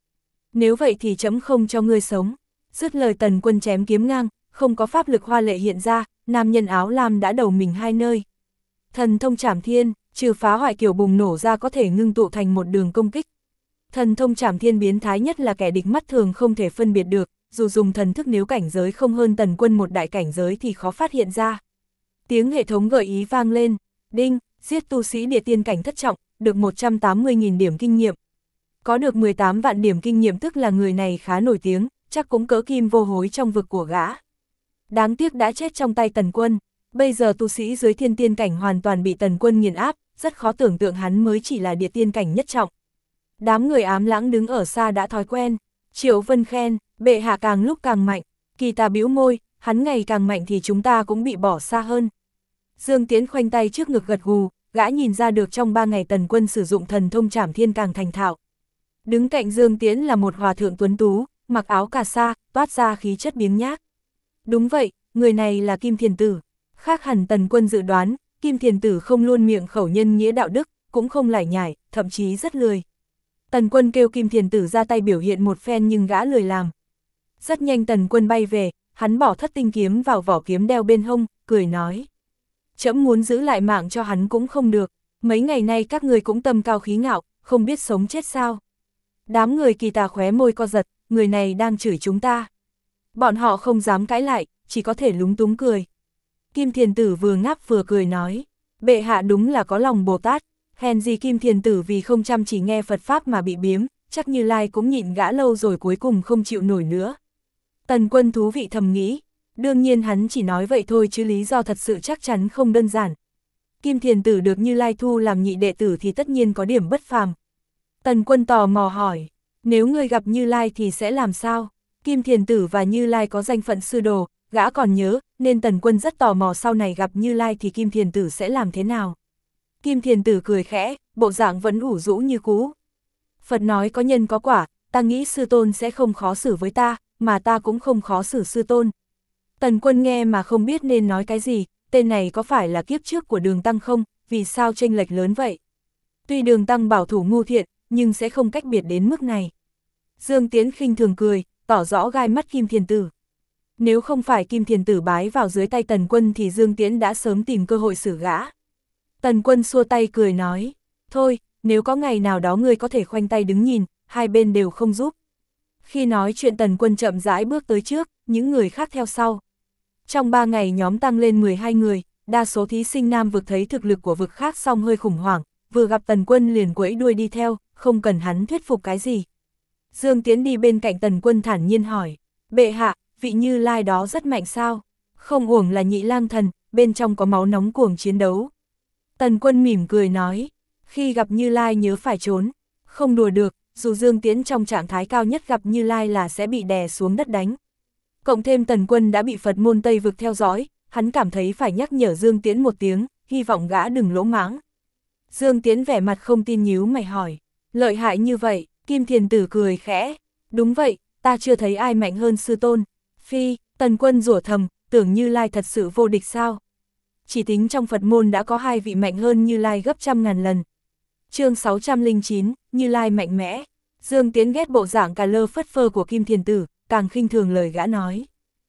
Nếu vậy thì trẫm không cho ngươi sống. Dứt lời Tần Quân chém kiếm ngang, không có pháp lực hoa lệ hiện ra, nam nhân áo lam đã đầu mình hai nơi. Thần thông trảm thiên, trừ phá hoại kiểu bùng nổ ra có thể ngưng tụ thành một đường công kích. Thần thông trảm thiên biến thái nhất là kẻ địch mắt thường không thể phân biệt được, dù dùng thần thức nếu cảnh giới không hơn Tần Quân một đại cảnh giới thì khó phát hiện ra. Tiếng hệ thống gợi ý vang lên, đinh, giết tu sĩ địa tiên cảnh thất trọng, được 180.000 điểm kinh nghiệm. Có được 18 vạn điểm kinh nghiệm tức là người này khá nổi tiếng, chắc cũng cỡ Kim Vô Hối trong vực của gã. Đáng tiếc đã chết trong tay Tần Quân, bây giờ tu sĩ dưới thiên tiên cảnh hoàn toàn bị Tần Quân nghiền áp, rất khó tưởng tượng hắn mới chỉ là địa tiên cảnh nhất trọng. Đám người ám lãng đứng ở xa đã thói quen, Triệu Vân khen, bệ hạ càng lúc càng mạnh, Kỳ Tà bĩu môi, hắn ngày càng mạnh thì chúng ta cũng bị bỏ xa hơn. Dương Tiễn khoanh tay trước ngực gật gù, gã nhìn ra được trong 3 ngày Tần Quân sử dụng thần thông trảm thiên càng thành thạo. Đứng cạnh Dương Tiễn là một hòa thượng tuấn tú, mặc áo cà sa, toát ra khí chất biếng nhác. Đúng vậy, người này là Kim Thiền Tử. Khác hẳn Tần Quân dự đoán, Kim Thiền Tử không luôn miệng khẩu nhân nghĩa đạo đức, cũng không lải nhải, thậm chí rất lười. Tần Quân kêu Kim Thiền Tử ra tay biểu hiện một phen nhưng gã lười làm. Rất nhanh Tần Quân bay về, hắn bỏ thất tinh kiếm vào vỏ kiếm đeo bên hông, cười nói. Trẫm muốn giữ lại mạng cho hắn cũng không được, mấy ngày nay các người cũng tâm cao khí ngạo, không biết sống chết sao. Đám người Kỳ Tà khóe môi co giật, người này đang chửi chúng ta. Bọn họ không dám cãi lại, chỉ có thể lúng túng cười. Kim Thiền Tử vừa ngáp vừa cười nói, bệ hạ đúng là có lòng Bồ Tát, hèn gì Kim Thiền Tử vì không chăm chỉ nghe Phật Pháp mà bị biếm, chắc Như Lai cũng nhịn gã lâu rồi cuối cùng không chịu nổi nữa. Tần Quân thú vị thầm nghĩ, đương nhiên hắn chỉ nói vậy thôi chứ lý do thật sự chắc chắn không đơn giản. Kim Thiền Tử được Như Lai thu làm nhị đệ tử thì tất nhiên có điểm bất phàm. Tần Quân tò mò hỏi, nếu người gặp Như Lai thì sẽ làm sao? Kim Thiền Tử và Như Lai có danh phận sư đồ, gã còn nhớ, nên Tần Quân rất tò mò sau này gặp Như Lai thì Kim Thiền Tử sẽ làm thế nào. Kim Thiền Tử cười khẽ, bộ dạng vẫn ủ rũ như cũ. Phật nói có nhân có quả, ta nghĩ sư tôn sẽ không khó xử với ta, mà ta cũng không khó xử sư tôn. Tần Quân nghe mà không biết nên nói cái gì, tên này có phải là kiếp trước của Đường Tăng không, vì sao chênh lệch lớn vậy? Tuy Đường Tăng bảo thủ ngu thiện, nhưng sẽ không cách biệt đến mức này. Dương Tiễn khinh thường cười, tỏ rõ gai mắt Kim Thiền Tử. Nếu không phải Kim Thiền Tử bái vào dưới tay Tần Quân thì Dương Tiễn đã sớm tìm cơ hội xử gã. Tần Quân xua tay cười nói, thôi, nếu có ngày nào đó ngươi có thể khoanh tay đứng nhìn, hai bên đều không giúp. Khi nói chuyện Tần Quân chậm rãi bước tới trước, những người khác theo sau. Trong 3 ngày nhóm tăng lên 12 người, đa số thí sinh nam vực thấy thực lực của vực khác xong hơi khủng hoảng, vừa gặp Tần Quân liền quẫy đuôi đi theo, không cần hắn thuyết phục cái gì. Dương Tiễn đi bên cạnh Tần Quân thản nhiên hỏi, bệ hạ, vị Như Lai đó rất mạnh sao? Không uổng là nhị lang thần, bên trong có máu nóng cuồng chiến đấu. Tần Quân mỉm cười nói, khi gặp Như Lai nhớ phải trốn, không đùa được, dù Dương Tiễn trong trạng thái cao nhất gặp Như Lai là sẽ bị đè xuống đất đánh. Cộng thêm Tần Quân đã bị Phật môn Tây vực theo dõi, hắn cảm thấy phải nhắc nhở Dương Tiễn một tiếng, hy vọng gã đừng lỗ mãng. Dương Tiễn vẻ mặt không tin nhíu mày hỏi, lợi hại như vậy? Kim Thiền Tử cười khẽ, đúng vậy, ta chưa thấy ai mạnh hơn sư tôn. Phi, Tần Quân rủa thầm, tưởng Như Lai thật sự vô địch sao? Chỉ tính trong Phật môn đã có 2 vị mạnh hơn Như Lai gấp trăm ngàn lần. Chương 609, Như Lai mạnh mẽ. Dương Tiễn ghét bộ dạng cà lơ phất phơ của Kim Thiền Tử, càng khinh thường lời gã nói.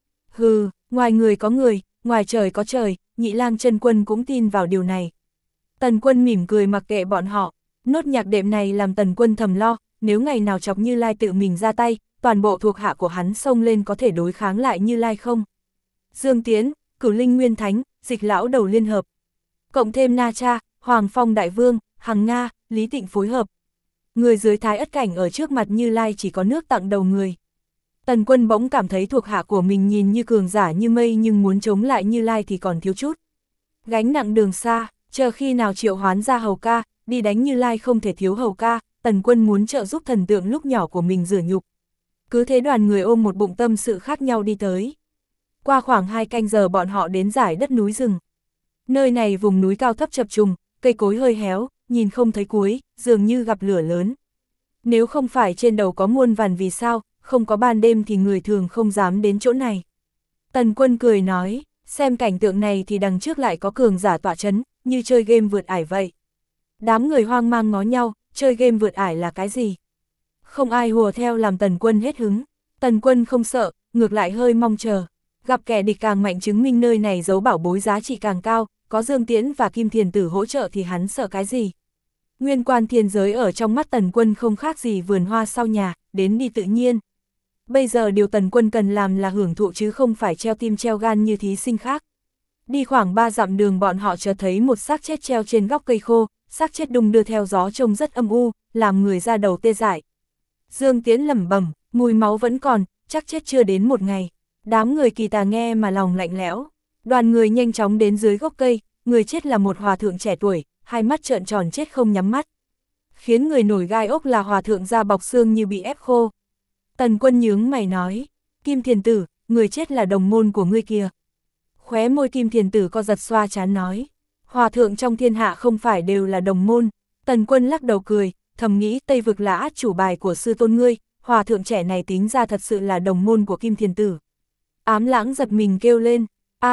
Hừ, ngoài người có người, ngoài trời có trời, Nhị Lang Chân Quân cũng tin vào điều này. Tần Quân mỉm cười mặc kệ bọn họ, nốt nhạc đệm này làm Tần Quân thầm lo, nếu ngày nào chọc Như Lai tự mình ra tay, toàn bộ thuộc hạ của hắn xông lên có thể đối kháng lại Như Lai không? Dương Tiễn, Cửu Linh Nguyên Thánh, Dịch Lão Đầu liên hợp. Cộng thêm Na Cha, Hoàng Phong Đại Vương, Hằng Nga, Lý Tịnh phối hợp. Người dưới Thái Ất Cảnh ở trước mặt Như Lai chỉ có nước tặng đầu người. Tần Quân bỗng cảm thấy thuộc hạ của mình nhìn như cường giả như mây nhưng muốn chống lại Như Lai thì còn thiếu chút. Gánh nặng đường xa, chờ khi nào triệu hoán ra hầu ca, đi đánh Như Lai không thể thiếu hầu ca, Tần Quân muốn trợ giúp thần tượng lúc nhỏ của mình rửa nhục. Cứ thế đoàn người ôm một bụng tâm sự khác nhau đi tới. Qua khoảng 2 canh giờ bọn họ đến dải đất núi rừng. Nơi này vùng núi cao thấp chập trùng, cây cối hơi héo, nhìn không thấy cuối, dường như gặp lửa lớn. Nếu không phải trên đầu có muôn vàn vì sao, không có ban đêm thì người thường không dám đến chỗ này. Tần Quân cười nói, xem cảnh tượng này thì đằng trước lại có cường giả tọa chấn, như chơi game vượt ải vậy. Đám người hoang mang ngó nhau, chơi game vượt ải là cái gì? Không ai hùa theo làm Tần Quân hết hứng. Tần Quân không sợ, ngược lại hơi mong chờ. Gặp kẻ địch càng mạnh chứng minh nơi này giấu bảo bối giá trị càng cao, có Dương Tiễn và Kim Thiền Tử hỗ trợ thì hắn sợ cái gì. Nguyên quan thiên giới ở trong mắt Tần Quân không khác gì vườn hoa sau nhà, đến đi tự nhiên. Bây giờ điều Tần Quân cần làm là hưởng thụ chứ không phải treo tim treo gan như thí sinh khác. Đi khoảng 3 dặm đường bọn họ chợt thấy một xác chết treo trên góc cây khô, xác chết đung đưa theo gió trông rất âm u, làm người ra đầu tê dại. Dương Tiễn lẩm bẩm, mùi máu vẫn còn, chắc chết chưa đến một ngày. Đám người Kỳ Tà nghe mà lòng lạnh lẽo. Đoàn người nhanh chóng đến dưới gốc cây, người chết là một hòa thượng trẻ tuổi, hai mắt trợn tròn chết không nhắm mắt. Khiến người nổi gai ốc là hòa thượng da bọc xương như bị ép khô. Tần Quân nhướng mày nói, Kim Thiền Tử, người chết là đồng môn của ngươi kìa. Khóe môi Kim Thiền Tử co giật xoa trán nói, hòa thượng trong thiên hạ không phải đều là đồng môn. Tần Quân lắc đầu cười, thầm nghĩ Tây Vực là át chủ bài của sư tôn ngươi, hòa thượng trẻ này tính ra thật sự là đồng môn của Kim Thiền Tử. Ám Lãng giật mình kêu lên,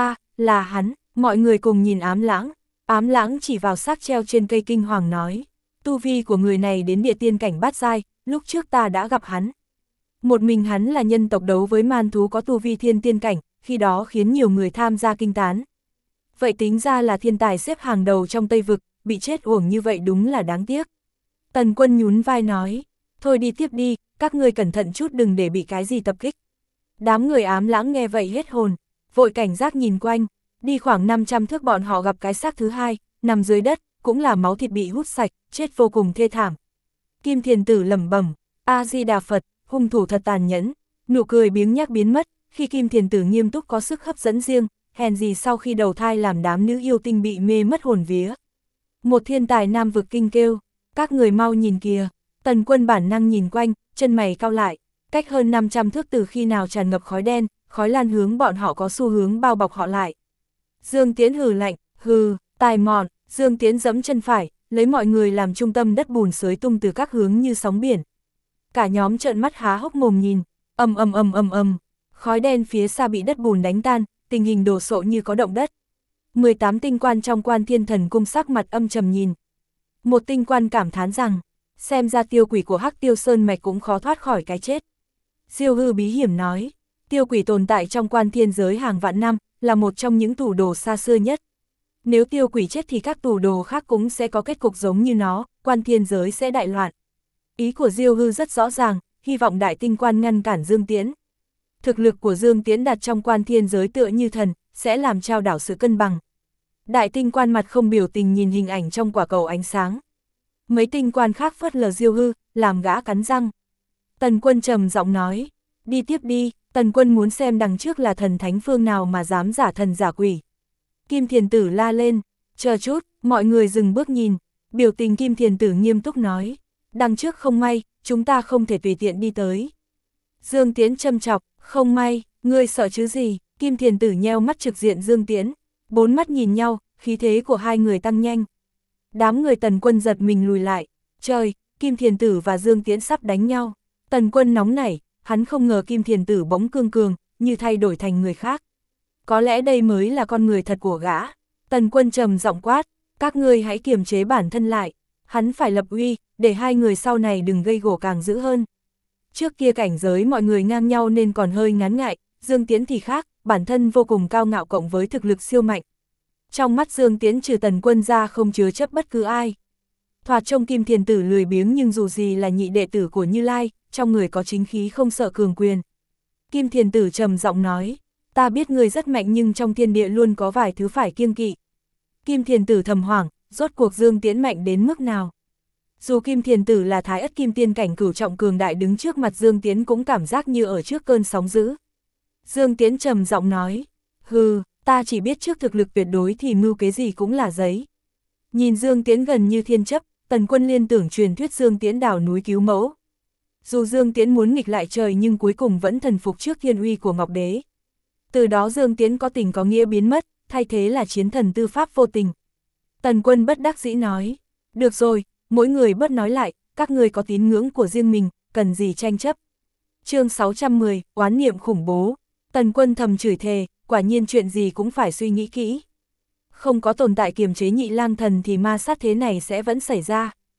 là hắn. Mọi người cùng nhìn Ám Lãng. Ám Lãng chỉ vào xác treo trên cây kinh hoàng nói, tu vi của người này đến địa tiên cảnh bát giai, lúc trước ta đã gặp hắn. Một mình hắn là nhân tộc đấu với man thú có tu vi thiên tiên cảnh, khi đó khiến nhiều người tham gia kinh tán. Vậy tính ra là thiên tài xếp hàng đầu trong Tây Vực, bị chết uổng như vậy đúng là đáng tiếc. Tần Quân nhún vai nói, thôi đi tiếp đi, các ngươi cẩn thận chút đừng để bị cái gì tập kích. Đám người Ám Lãng nghe vậy hết hồn, vội cảnh giác nhìn quanh, đi khoảng 500 thước bọn họ gặp cái xác thứ hai, nằm dưới đất, cũng là máu thịt bị hút sạch, chết vô cùng thê thảm. Kim Thiền Tử lẩm bẩm, A-di-đà Phật, hung thủ thật tàn nhẫn, nụ cười biếng nhác biến mất, khi Kim Thiền Tử nghiêm túc có sức hấp dẫn riêng, hèn gì sau khi đầu thai làm đám nữ yêu tinh bị mê mất hồn vía. Một thiên tài Nam Vực kinh kêu, các người mau nhìn kìa. Tần Quân bản năng nhìn quanh, chân mày cau lại, cách hơn 500 thước từ khi nào tràn ngập khói đen, khói lan hướng bọn họ có xu hướng bao bọc họ lại. Dương Tiễn hừ lạnh, hừ, tài mọn. Dương Tiễn giẫm chân phải, lấy mọi người làm trung tâm đất bùn xới tung từ các hướng như sóng biển. Cả nhóm trợn mắt há hốc mồm nhìn, ầm. Khói đen phía xa bị đất bùn đánh tan, tình hình đồ sộ như có động đất. 18 tinh quan trong Quan Thiên Thần Cung sắc mặt âm trầm nhìn. Một tinh quan cảm thán rằng, xem ra tiêu quỷ của Hắc Tiêu Sơn Mạch cũng khó thoát khỏi cái chết. Diêu Hư bí hiểm nói, tiêu quỷ tồn tại trong Quan Thiên giới hàng vạn năm, là một trong những tù đồ xa xưa nhất. Nếu tiêu quỷ chết thì các tù đồ khác cũng sẽ có kết cục giống như nó, Quan Thiên giới sẽ đại loạn. Ý của Diêu Hư rất rõ ràng, hy vọng đại tinh quan ngăn cản Dương Tiễn. Thực lực của Dương Tiễn đặt trong Quan Thiên giới tựa như thần, sẽ làm trao đảo sự cân bằng. Đại tinh quan mặt không biểu tình nhìn hình ảnh trong quả cầu ánh sáng. Mấy tinh quan khác phớt lờ Diêu Hư, làm gã cắn răng. Tần Quân trầm giọng nói, đi tiếp đi. Tần Quân muốn xem đằng trước là thần thánh phương nào mà dám giả thần giả quỷ. Kim Thiền Tử la lên, chờ chút, mọi người dừng bước nhìn. Biểu tình Kim Thiền Tử nghiêm túc nói, đằng trước không may, chúng ta không thể tùy tiện đi tới. Dương Tiễn châm chọc, không may, ngươi sợ chứ gì. Kim Thiền Tử nheo mắt trực diện Dương Tiễn, bốn mắt nhìn nhau, khí thế của hai người tăng nhanh. Đám người Tần Quân giật mình lùi lại, trời, Kim Thiền Tử và Dương Tiễn sắp đánh nhau. Tần Quân nóng nảy, hắn không ngờ Kim Thiền Tử bỗng cương cường, như thay đổi thành người khác. Có lẽ đây mới là con người thật của gã. Tần Quân trầm giọng quát, các ngươi hãy kiềm chế bản thân lại. Hắn phải lập uy, để hai người sau này đừng gây gổ càng dữ hơn. Trước kia cảnh giới mọi người ngang nhau nên còn hơi ngán ngại, Dương Tiễn thì khác, bản thân vô cùng cao ngạo cộng với thực lực siêu mạnh. Trong mắt Dương Tiễn trừ Tần Quân ra không chứa chấp bất cứ ai. Thoạt trông Kim Thiền Tử lười biếng nhưng dù gì là nhị đệ tử của Như Lai, trong người có chính khí không sợ cường quyền. Kim Thiền Tử trầm giọng nói, ta biết ngươi rất mạnh nhưng trong thiên địa luôn có vài thứ phải kiêng kỵ. Kim Thiền Tử thầm hoảng, rốt cuộc Dương Tiễn mạnh đến mức nào. Dù Kim Thiền Tử là Thái Ất Kim Tiên cảnh cửu trọng cường đại đứng trước mặt Dương Tiễn cũng cảm giác như ở trước cơn sóng dữ. Dương Tiễn trầm giọng nói, hừ, ta chỉ biết trước thực lực tuyệt đối thì mưu kế gì cũng là giấy. Nhìn Dương Tiễn gần như thiên chấp, Tần Quân liên tưởng truyền thuyết Dương Tiễn đào núi cứu mẫu. Dù Dương Tiễn muốn nghịch lại trời nhưng cuối cùng vẫn thần phục trước thiên uy của Ngọc Đế. Từ đó Dương Tiễn có tình có nghĩa biến mất, thay thế là chiến thần tư pháp vô tình. Tần Quân bất đắc dĩ nói, được rồi, mỗi người bớt nói lại, các người có tín ngưỡng của riêng mình, cần gì tranh chấp. Chương 610, oán niệm khủng bố. Tần Quân thầm chửi thề, quả nhiên chuyện gì cũng phải suy nghĩ kỹ. Không có tồn tại kiềm chế nhị lang thần thì ma sát thế này sẽ vẫn xảy ra.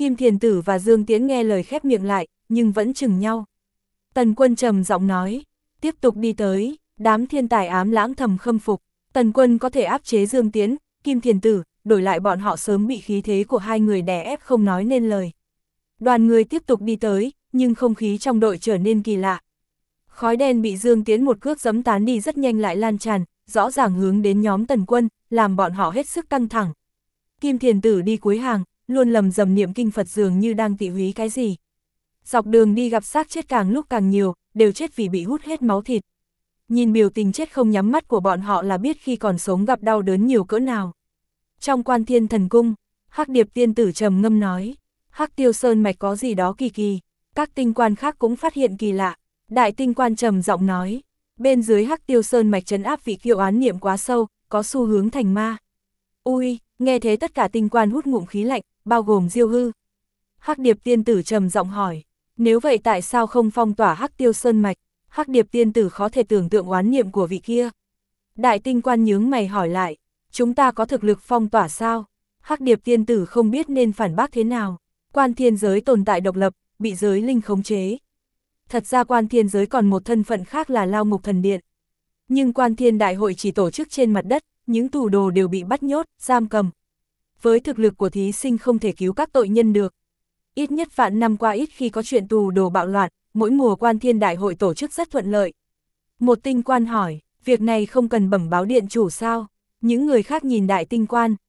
Kim Thiền Tử và Dương Tiễn nghe lời khép miệng lại, nhưng vẫn chừng nhau. Tần Quân trầm giọng nói, tiếp tục đi tới, đám thiên tài ám lãng thầm khâm phục. Tần Quân có thể áp chế Dương Tiễn, Kim Thiền Tử, đổi lại bọn họ sớm bị khí thế của hai người đè ép không nói nên lời. Đoàn người tiếp tục đi tới, nhưng không khí trong đội trở nên kỳ lạ. Khói đen bị Dương Tiễn một cước giẫm tán đi rất nhanh lại lan tràn, rõ ràng hướng đến nhóm Tần Quân, làm bọn họ hết sức căng thẳng. Kim Thiền Tử đi cuối hàng, luôn lầm rầm niệm kinh Phật dường như đang tị húy cái gì. Dọc đường đi gặp xác chết càng lúc càng nhiều, đều chết vì bị hút hết máu thịt. Nhìn biểu tình chết không nhắm mắt của bọn họ là biết khi còn sống gặp đau đớn nhiều cỡ nào. Trong Quan Thiên Thần Cung, Hắc Điệp tiên tử trầm ngâm nói, Hắc Tiêu Sơn mạch có gì đó kỳ kỳ, các tinh quan khác cũng phát hiện kỳ lạ. Đại tinh quan trầm giọng nói, bên dưới Hắc Tiêu Sơn mạch trấn áp vị kiêu án niệm quá sâu, có xu hướng thành ma. Ui, nghe thế tất cả tinh quan hút ngụm khí lạnh, bao gồm Diêu Hư. Hắc Điệp tiên tử trầm giọng hỏi, nếu vậy tại sao không phong tỏa Hắc Tiêu Sơn mạch? Hắc Điệp tiên tử khó thể tưởng tượng oán niệm của vị kia. Đại tinh quan nhướng mày hỏi lại, chúng ta có thực lực phong tỏa sao? Hắc Điệp tiên tử không biết nên phản bác thế nào. Quan thiên giới tồn tại độc lập, bị giới linh khống chế. Thật ra Quan thiên giới còn một thân phận khác là Lao Mục Thần Điện. Nhưng Quan Thiên Đại hội chỉ tổ chức trên mặt đất, những tù đồ đều bị bắt nhốt, giam cầm. Với thực lực của thí sinh không thể cứu các tội nhân được. Ít nhất vạn năm qua ít khi có chuyện tù đồ bạo loạn, mỗi mùa Quan Thiên Đại hội tổ chức rất thuận lợi. Một tinh quan hỏi, việc này không cần bẩm báo điện chủ sao? Những người khác nhìn đại tinh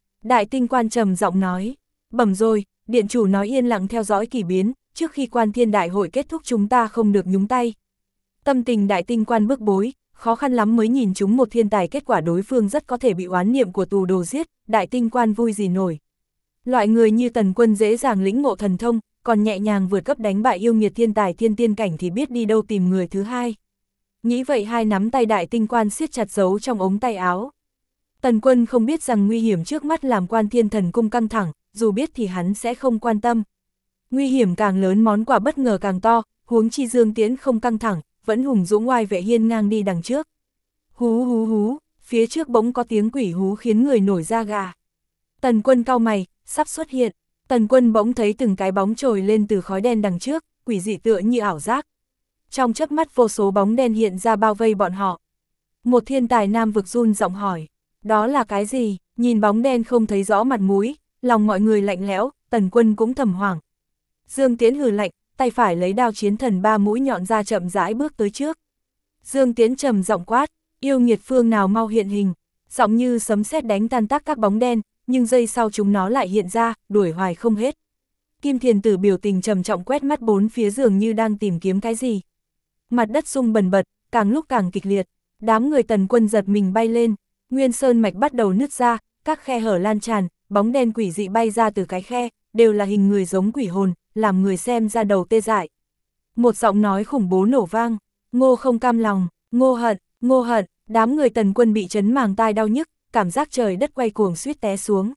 quan trầm giọng nói, bẩm rồi, điện chủ nói yên lặng theo dõi kỳ biến, trước khi Quan Thiên Đại hội kết thúc chúng ta không được nhúng tay. Tâm tình đại tinh quan bức bối, khó khăn lắm mới nhìn chúng một thiên tài, kết quả đối phương rất có thể bị oán niệm của tù đồ giết, đại tinh quan vui gì nổi. Loại người như Tần Quân dễ dàng lĩnh ngộ thần thông, còn nhẹ nhàng vượt cấp đánh bại yêu nghiệt thiên tài thiên tiên cảnh thì biết đi đâu tìm người thứ hai. Nghĩ vậy hai nắm tay đại tinh quan siết chặt giấu trong ống tay áo. Tần Quân không biết rằng nguy hiểm trước mắt làm Quan Thiên Thần Cung căng thẳng, dù biết thì hắn sẽ không quan tâm. Nguy hiểm càng lớn món quà bất ngờ càng to, huống chi Dương Tiễn không căng thẳng, vẫn hùng dũng oai vệ hiên ngang đi đằng trước. Hú hú hú, phía trước bỗng có tiếng quỷ hú khiến người nổi da gà. Tần Quân cau mày, sắp xuất hiện. Tần Quân bỗng thấy từng cái bóng trồi lên từ khói đen đằng trước, quỷ dị tựa như ảo giác. Trong chớp mắt vô số bóng đen hiện ra bao vây bọn họ. Một thiên tài nam vực run giọng hỏi, đó là cái gì? Nhìn bóng đen không thấy rõ mặt mũi, lòng mọi người lạnh lẽo, Tần Quân cũng thầm hoảng. Dương Tiễn hừ lạnh, tay phải lấy đao chiến thần ba mũi nhọn ra chậm rãi bước tới trước. Dương Tiễn trầm giọng quát, yêu nghiệt phương nào mau hiện hình, giọng như sấm sét đánh tan tác các bóng đen, nhưng giây sau chúng nó lại hiện ra, đuổi hoài không hết. Kim Thiền Tử biểu tình trầm trọng quét mắt bốn phía dường như đang tìm kiếm cái gì. Mặt đất rung bần bật, càng lúc càng kịch liệt, đám người Tần Quân giật mình bay lên, Nguyên Sơn mạch bắt đầu nứt ra, các khe hở lan tràn, bóng đen quỷ dị bay ra từ cái khe, đều là hình người giống quỷ hồn, làm người xem ra đầu tê dại. Một giọng nói khủng bố nổ vang, Ngô không cam lòng, Ngô hận, đám người Tần Quân bị chấn màng tai đau nhức, cảm giác trời đất quay cuồng suýt té xuống.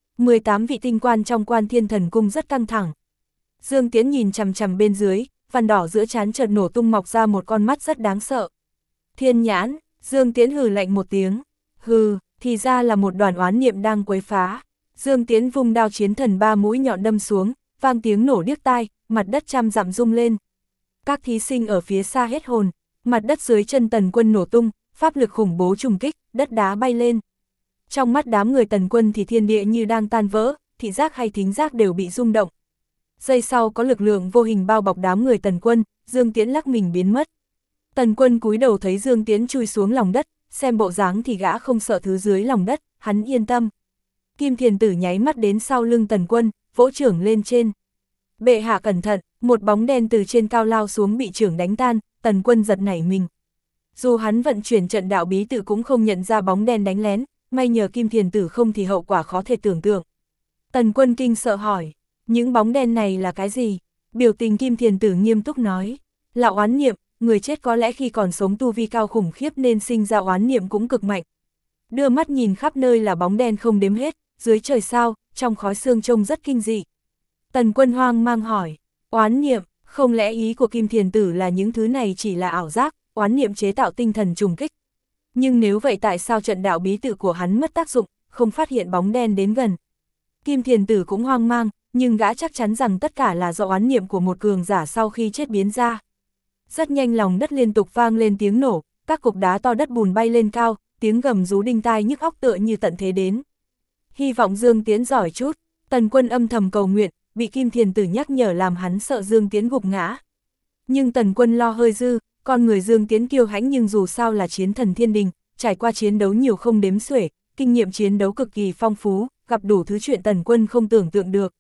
18 vị tinh quan trong Quan Thiên Thần Cung rất căng thẳng. Dương Tiễn nhìn chằm chằm bên dưới, vằn đỏ giữa trán chợt nổ tung mọc ra một con mắt rất đáng sợ. Thiên nhãn, Dương Tiễn hừ lạnh một tiếng, hừ, thì ra là một đoàn oán niệm đang quấy phá. Dương Tiễn vung đao chiến thần ba mũi nhọn đâm xuống, vang tiếng nổ điếc tai, mặt đất trăm dặm rung lên. Các thí sinh ở phía xa hết hồn, mặt đất dưới chân Tần Quân nổ tung, pháp lực khủng bố trùng kích, đất đá bay lên. Trong mắt đám người Tần Quân thì thiên địa như đang tan vỡ, thị giác hay thính giác đều bị rung động. Giây sau có lực lượng vô hình bao bọc đám người Tần Quân, Dương Tiễn lắc mình biến mất. Tần Quân cúi đầu thấy Dương Tiễn chui xuống lòng đất, xem bộ dáng thì gã không sợ thứ dưới lòng đất, hắn yên tâm. Kim Thiền Tử nháy mắt đến sau lưng Tần Quân, vỗ chưởng lên trên. Bệ hạ cẩn thận, một bóng đen từ trên cao lao xuống bị chưởng đánh tan, Tần Quân giật nảy mình. Dù hắn vận chuyển trận đạo bí tự cũng không nhận ra bóng đen đánh lén, may nhờ Kim Thiền Tử không thì hậu quả khó thể tưởng tượng. Tần Quân kinh sợ hỏi, những bóng đen này là cái gì? Biểu tình Kim Thiền Tử nghiêm túc nói, là oán niệm, người chết có lẽ khi còn sống tu vi cao khủng khiếp nên sinh ra oán niệm cũng cực mạnh. Đưa mắt nhìn khắp nơi là bóng đen không đếm hết, dưới trời sao, trong khói sương trông rất kinh dị. Tần Quân hoang mang hỏi, oán niệm, không lẽ ý của Kim Thiền Tử là những thứ này chỉ là ảo giác, oán niệm chế tạo tinh thần trùng kích. Nhưng nếu vậy tại sao trận đạo bí tự của hắn mất tác dụng, không phát hiện bóng đen đến gần? Kim Thiền Tử cũng hoang mang, nhưng gã chắc chắn rằng tất cả là do oán niệm của một cường giả sau khi chết biến ra. Rất nhanh lòng đất liên tục vang lên tiếng nổ, các cục đá to đất bùn bay lên cao, tiếng gầm rú đinh tai nhức óc tựa như tận thế đến. Hy vọng Dương Tiễn giỏi chút, Tần Quân âm thầm cầu nguyện, bị Kim Thiền Tử nhắc nhở làm hắn sợ Dương Tiễn gục ngã. Nhưng Tần Quân lo hơi dư, con người Dương Tiễn kiêu hãnh nhưng dù sao là chiến thần thiên đình, trải qua chiến đấu nhiều không đếm xuể, kinh nghiệm chiến đấu cực kỳ phong phú, gặp đủ thứ chuyện Tần Quân không tưởng tượng được.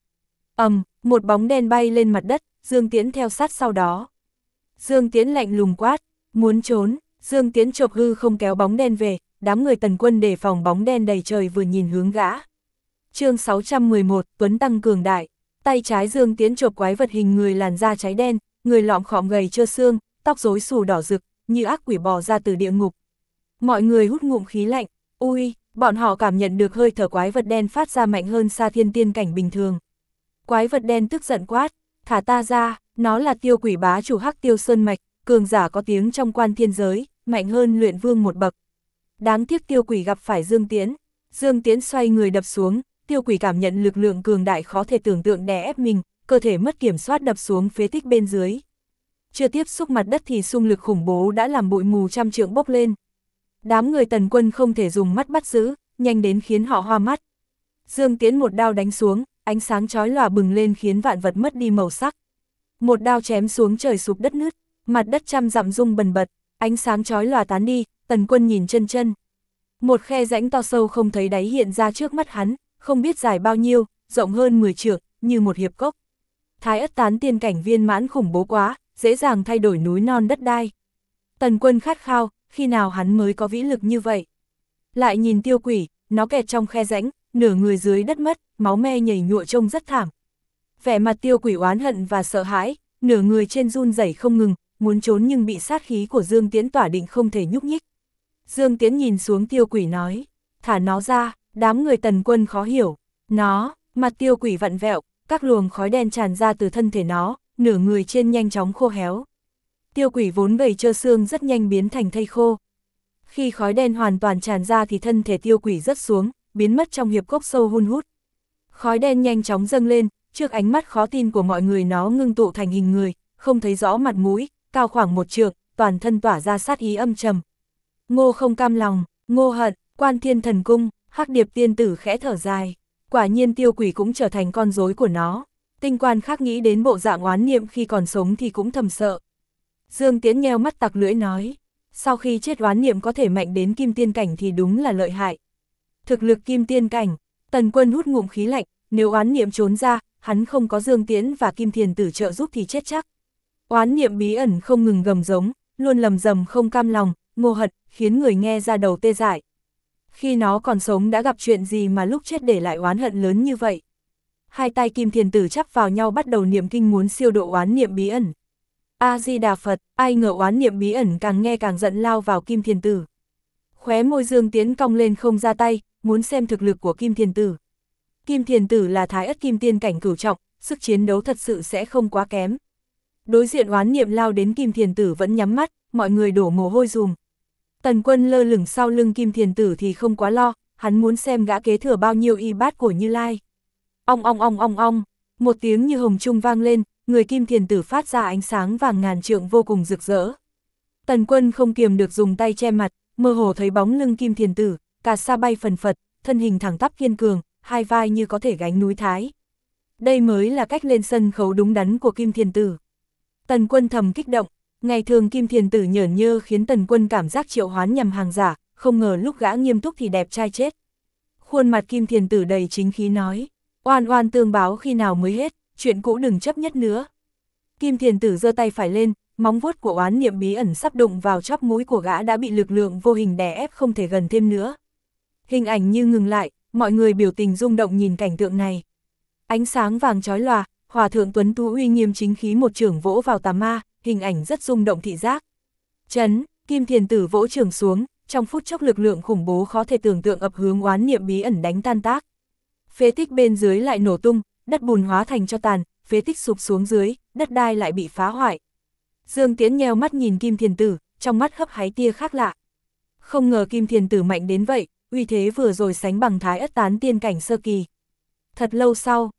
Một bóng đen bay lên mặt đất, Dương Tiễn theo sát sau đó. Dương Tiễn lạnh lùng quát, muốn trốn, Dương Tiễn chộp hư không kéo bóng đen về, đám người Tần Quân đề phòng bóng đen đầy trời vừa nhìn hướng gã. Chương 611, Tuấn Tăng cường đại. Tay trái Dương Tiễn chộp quái vật hình người làn da cháy đen, người lọm khọm gầy trơ xương, tóc rối xù đỏ rực, như ác quỷ bò ra từ địa ngục. Mọi người hút ngụm khí lạnh, ui, bọn họ cảm nhận được hơi thở quái vật đen phát ra mạnh hơn xa thiên tiên cảnh bình thường. Quái vật đen tức giận quát, thả ta ra, nó là Tiêu Quỷ bá chủ Hắc Tiêu Sơn Mạch, cường giả có tiếng trong quan thiên giới, mạnh hơn Luyện Vương một bậc. Đáng tiếc Tiêu Quỷ gặp phải Dương Tiễn. Dương Tiễn xoay người đập xuống, Tiêu Quỷ cảm nhận lực lượng cường đại khó thể tưởng tượng đè ép mình, cơ thể mất kiểm soát đập xuống phế tích bên dưới. Chưa tiếp xúc mặt đất thì xung lực khủng bố đã làm bụi mù trăm trượng bốc lên. Đám người Tần Quân không thể dùng mắt bắt giữ, nhanh đến khiến họ hoa mắt. Dương Tiễn một đao đánh xuống, ánh sáng chói lòa bừng lên khiến vạn vật mất đi màu sắc. Một đao chém xuống trời sụp đất nứt, mặt đất trăm dặm rung bần bật, ánh sáng chói lòa tán đi, Tần Quân nhìn chân chân. Một khe rãnh to sâu không thấy đáy hiện ra trước mắt hắn, không biết dài bao nhiêu, rộng hơn 10 trượng, như một hiệp cốc. Thái Ất Tán tiên cảnh viên mãn khủng bố quá, dễ dàng thay đổi núi non đất đai. Tần Quân khát khao, khi nào hắn mới có vĩ lực như vậy? Lại nhìn Tiêu Quỷ, nó kẹt trong khe rãnh, nửa người dưới đất mất, máu me nhảy nhụa trông rất thảm. Vẻ mặt Tiêu Quỷ oán hận và sợ hãi, nửa người trên run rẩy không ngừng, muốn trốn nhưng bị sát khí của Dương Tiễn tỏa định không thể nhúc nhích. Dương Tiễn nhìn xuống Tiêu Quỷ nói, thả nó ra, đám người Tần Quân khó hiểu. Nó, mặt Tiêu Quỷ vặn vẹo, các luồng khói đen tràn ra từ thân thể nó, nửa người trên nhanh chóng khô héo. Tiêu Quỷ vốn gầy trơ xương rất nhanh biến thành thây khô. Khi khói đen hoàn toàn tràn ra thì thân thể Tiêu Quỷ rớt xuống, biến mất trong hiệp cốc sâu hun hút. Khói đen nhanh chóng dâng lên, trước ánh mắt khó tin của mọi người nó ngưng tụ thành hình người, không thấy rõ mặt mũi, cao khoảng 1 trượng, toàn thân tỏa ra sát ý âm trầm. Ngô không cam lòng, Ngô hận, Quan Thiên Thần Cung, Hắc Điệp tiên tử khẽ thở dài. Quả nhiên Tiêu Quỷ cũng trở thành con rối của nó. Tinh Quan khác nghĩ đến bộ dạng oán niệm khi còn sống thì cũng thầm sợ. Dương Tiễn nheo mắt tặc lưỡi nói, sau khi chết oán niệm có thể mạnh đến kim tiên cảnh thì đúng là lợi hại. Thực lực kim tiên cảnh, Tần Quân hút ngụm khí lạnh, nếu oán niệm trốn ra, hắn không có Dương Tiễn và Kim Thiền Tử trợ giúp thì chết chắc. Oán niệm bí ẩn không ngừng gầm giống, luôn lầm rầm không cam lòng, Ngô hận, khiến người nghe ra đầu tê dại. Khi nó còn sống đã gặp chuyện gì mà lúc chết để lại oán hận lớn như vậy? Hai tay Kim Thiền Tử chắp vào nhau bắt đầu niệm kinh muốn siêu độ oán niệm bí ẩn. A-di-đà Phật, ai ngờ oán niệm bí ẩn càng nghe càng giận lao vào Kim Thiền Tử. Khóe môi Dương Tiễn cong lên không ra tay, muốn xem thực lực của Kim Thiền Tử. Kim Thiền Tử là Thái Ất kim tiên cảnh cửu trọng, sức chiến đấu thật sự sẽ không quá kém. Đối diện oán niệm lao đến Kim Thiền Tử vẫn nhắm mắt, mọi người đổ mồ hôi dùm. Tần Quân lơ lửng sau lưng Kim Thiền Tử thì không quá lo, hắn muốn xem gã kế thừa bao nhiêu y bát của Như Lai. Ong ong ong ong ong, một tiếng như hồng trung vang lên, người Kim Thiền Tử phát ra ánh sáng vàng ngàn trượng vô cùng rực rỡ. Tần Quân không kiềm được dùng tay che mặt, mơ hồ thấy bóng lưng Kim Thiền Tử, cà sa bay phần phật, thân hình thẳng tắp kiên cường, hai vai như có thể gánh núi Thái. Đây mới là cách lên sân khấu đúng đắn của Kim Thiền Tử. Tần Quân thầm kích động, ngày thường Kim Thiền Tử nhởn nhơ khiến Tần Quân cảm giác triệu hoán nhằm hàng giả, không ngờ lúc gã nghiêm túc thì đẹp trai chết. Khuôn mặt Kim Thiền Tử đầy chính khí nói, oan oan tương báo khi nào mới hết, chuyện cũ đừng chấp nhất nữa. Kim Thiền Tử giơ tay phải lên, móng vuốt của oán niệm bí ẩn sắp đụng vào chóp mũi của gã đã bị lực lượng vô hình đè ép không thể gần thêm nữa. Hình ảnh như ngừng lại, mọi người biểu tình rung động nhìn cảnh tượng này. Ánh sáng vàng chói lòa, Hòa thượng tuấn tú uy nghiêm chính khí một chưởng vỗ vào tà ma, hình ảnh rất rung động thị giác. Chấn, Kim Thiền Tử vỗ chưởng xuống, trong phút chốc lực lượng khủng bố khó thể tưởng tượng ập hướng oán niệm bí ẩn đánh tan tác. Phế tích bên dưới lại nổ tung, đất bùn hóa thành cho tàn, phế tích sụp xuống dưới, đất đai lại bị phá hoại. Dương Tiễn nheo mắt nhìn Kim Thiền Tử, trong mắt hấp háy tia khác lạ. Không ngờ Kim Thiền Tử mạnh đến vậy, uy thế vừa rồi sánh bằng Thái Ất Tán tiên cảnh sơ kỳ. Thật lâu sau,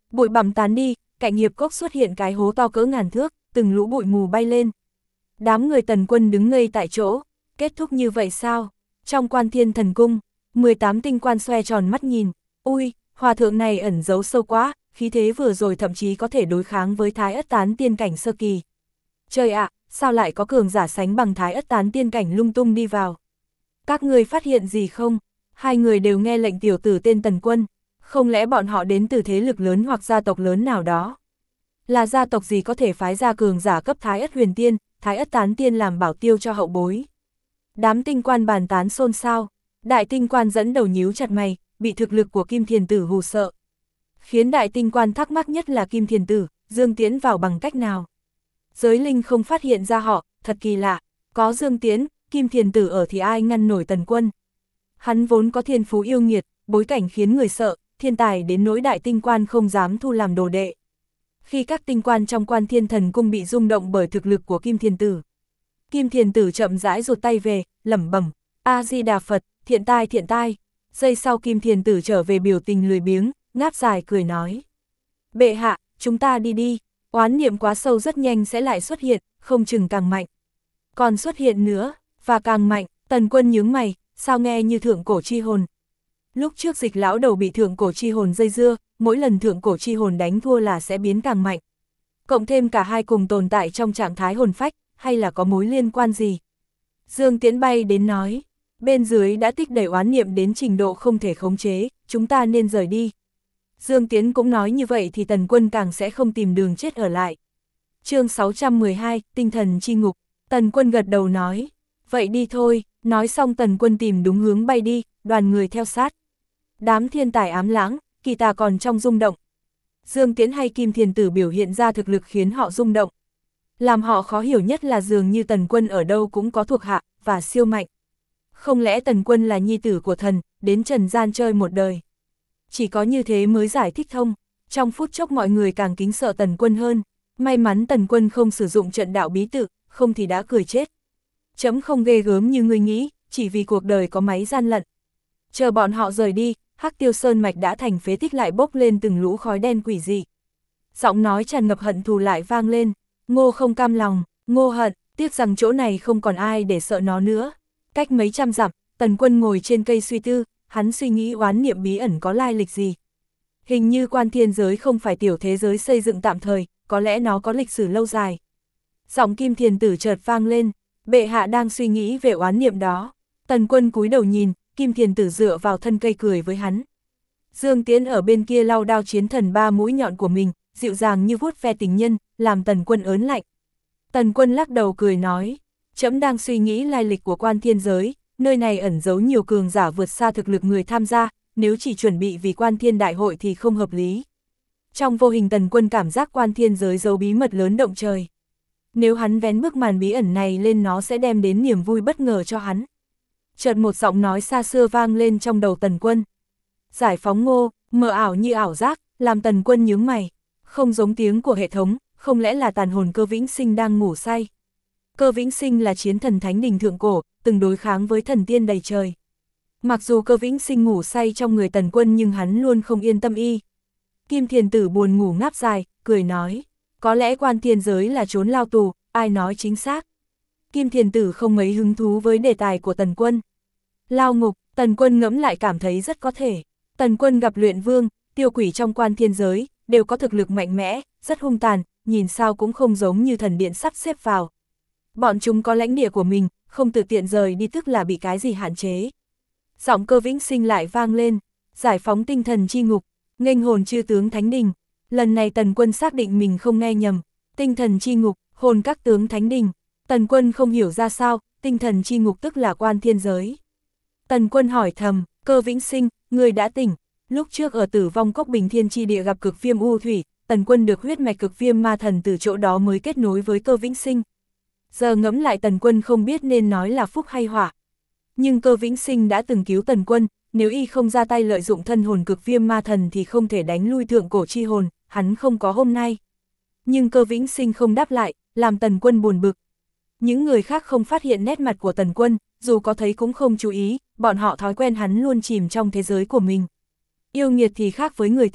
Bụi bặm tán đi, cạnh hiệp cốc xuất hiện cái hố to cỡ ngàn thước, từng lũ bụi mù bay lên. Đám người Tần Quân đứng ngây tại chỗ, kết thúc như vậy sao? Trong Quan Thiên Thần Cung, 18 tinh quan xoe tròn mắt nhìn, ui, hòa thượng này ẩn giấu sâu quá, khí thế vừa rồi thậm chí có thể đối kháng với Thái Ất Tán tiên cảnh sơ kỳ. Trời ạ, sao lại có cường giả sánh bằng Thái Ất Tán tiên cảnh lung tung đi vào? Các người phát hiện gì không? Hai người đều nghe lệnh tiểu tử tên Tần Quân, không lẽ bọn họ đến từ thế lực lớn hoặc gia tộc lớn nào đó? Là gia tộc gì có thể phái ra cường giả cấp Thái Ất Huyền Tiên, Thái Ất Tán Tiên làm bảo tiêu cho hậu bối? Đám tinh quan bàn tán xôn xao, đại tinh quan dẫn đầu nhíu chặt mày, bị thực lực của Kim Thiền Tử hù sợ. Khiến đại tinh quan thắc mắc nhất là Kim Thiền Tử, Dương Tiễn vào bằng cách nào? Giới linh không phát hiện ra họ, thật kỳ lạ, có Dương Tiễn, Kim Thiền Tử ở thì ai ngăn nổi Tần Quân. Hắn vốn có thiên phú yêu nghiệt, bối cảnh khiến người sợ, thiên tài đến nỗi đại tinh quan không dám thu làm đồ đệ. Khi các tinh quan trong Quan Thiên Thần Cung bị rung động bởi thực lực của Kim Thiền Tử, Kim Thiền Tử chậm rãi rụt tay về, lẩm bẩm, A-di-đà Phật, thiện tai thiện tai. Giây sau Kim Thiền Tử trở về biểu tình lười biếng, ngáp dài cười nói. Bệ hạ, chúng ta đi đi, oán niệm quá sâu rất nhanh sẽ lại xuất hiện, không chừng càng mạnh. Còn xuất hiện nữa, và càng mạnh, Tần Quân nhướng mày, sao nghe như thượng cổ chi hồn. Lúc trước Dịch lão đầu bị thượng cổ chi hồn dây dưa, mỗi lần thượng cổ chi hồn đánh thua là sẽ biến càng mạnh. Cộng thêm cả hai cùng tồn tại trong trạng thái hồn phách, hay là có mối liên quan gì? Dương Tiễn bay đến nói, bên dưới đã tích đầy oán niệm đến trình độ không thể khống chế, chúng ta nên rời đi. Dương Tiễn cũng nói như vậy thì Tần Quân càng sẽ không tìm đường chết ở lại. Chương 612, tinh thần chi ngục. Tần Quân gật đầu nói, vậy đi thôi, nói xong Tần Quân tìm đúng hướng bay đi, đoàn người theo sát. Đám thiên tài ám lãng, kỳ tà còn trong rung động. Dương Tiễn hay Kim Thiền Tử biểu hiện ra thực lực khiến họ rung động. Làm họ khó hiểu nhất là dường như Tần Quân ở đâu cũng có thuộc hạ, và siêu mạnh. Không lẽ Tần Quân là nhi tử của thần, đến trần gian chơi một đời? Chỉ có như thế mới giải thích thông, trong phút chốc mọi người càng kính sợ Tần Quân hơn. May mắn Tần Quân không sử dụng trận đạo bí tự, không thì đã cười chết. Chấm không ghê gớm như ngươi nghĩ, chỉ vì cuộc đời có máy gian lận. Chờ bọn họ rời đi, Hắc Tiêu Sơn mạch đã thành phế tích lại bốc lên từng lũ khói đen quỷ dị. Giọng nói tràn ngập hận thù lại vang lên, Ngô không cam lòng, Ngô hận, tiếc rằng chỗ này không còn ai để sợ nó nữa. Cách mấy trăm dặm, Tần Quân ngồi trên cây suy tư, hắn suy nghĩ oán niệm bí ẩn có lai lịch gì. Hình như Quan Thiên giới không phải tiểu thế giới xây dựng tạm thời, có lẽ nó có lịch sử lâu dài. Giọng Kim Thiền Tử chợt vang lên, bệ hạ đang suy nghĩ về oán niệm đó. Tần Quân cúi đầu nhìn, Kim Thiền Tử dựa vào thân cây cười với hắn. Dương Tiễn ở bên kia lau đao chiến thần ba mũi nhọn của mình, dịu dàng như vuốt ve tình nhân, làm Tần Quân ớn lạnh. Tần Quân lắc đầu cười nói, trẫm đang suy nghĩ lai lịch của Quan Thiên giới, nơi này ẩn giấu nhiều cường giả vượt xa thực lực người tham gia, nếu chỉ chuẩn bị vì Quan Thiên đại hội thì không hợp lý. Trong vô hình Tần Quân cảm giác Quan Thiên giới giấu bí mật lớn động trời. Nếu hắn vén bức màn bí ẩn này lên nó sẽ đem đến niềm vui bất ngờ cho hắn. Chợt một giọng nói xa xưa vang lên trong đầu Tần Quân. Giải phóng Ngô, mờ ảo như ảo giác, làm Tần Quân nhướng mày. Không giống tiếng của hệ thống, không lẽ là tàn hồn Cơ Vĩnh Sinh đang ngủ say? Cơ Vĩnh Sinh là chiến thần thánh đình thượng cổ, từng đối kháng với thần tiên đầy trời. Mặc dù Cơ Vĩnh Sinh ngủ say trong người Tần Quân nhưng hắn luôn không yên tâm y. Kim Thiền Tử buồn ngủ ngáp dài, cười nói, có lẽ Quan Thiên giới là trốn lao tù, ai nói chính xác. Kim Thiền Tử không mấy hứng thú với đề tài của Tần Quân. Lao ngục, Tần Quân ngẫm lại cảm thấy rất có thể. Tần Quân gặp luyện vương, tiêu quỷ trong Quan Thiên giới, đều có thực lực mạnh mẽ, rất hung tàn, nhìn sao cũng không giống như thần điện sắp xếp vào. Bọn chúng có lãnh địa của mình, không tự tiện rời đi tức là bị cái gì hạn chế. Giọng Cơ Vĩnh Sinh lại vang lên, giải phóng tinh thần chi ngục, nghênh hồn chư tướng thánh đình. Lần này Tần Quân xác định mình không nghe nhầm, tinh thần chi ngục, hồn các tướng thánh đình. Tần Quân không hiểu ra sao, tinh thần chi ngục tức là Quan Thiên giới. Tần Quân hỏi thầm, Cơ Vĩnh Sinh, người đã tỉnh. Lúc trước ở Tử Vong Cốc Bình Thiên Chi Địa gặp cực viêm u thủy, Tần Quân được huyết mạch cực viêm ma thần từ chỗ đó mới kết nối với Cơ Vĩnh Sinh. Giờ ngẫm lại Tần Quân không biết nên nói là phúc hay họa. Nhưng Cơ Vĩnh Sinh đã từng cứu Tần Quân, nếu y không ra tay lợi dụng thân hồn cực viêm ma thần thì không thể đánh lui thượng cổ chi hồn, hắn không có hôm nay. Nhưng Cơ Vĩnh Sinh không đáp lại, làm Tần Quân buồn bực. Những người khác không phát hiện nét mặt của Tần Quân, dù có thấy cũng không chú ý, bọn họ thói quen hắn luôn chìm trong thế giới của mình. Yêu nghiệt thì khác với người thường,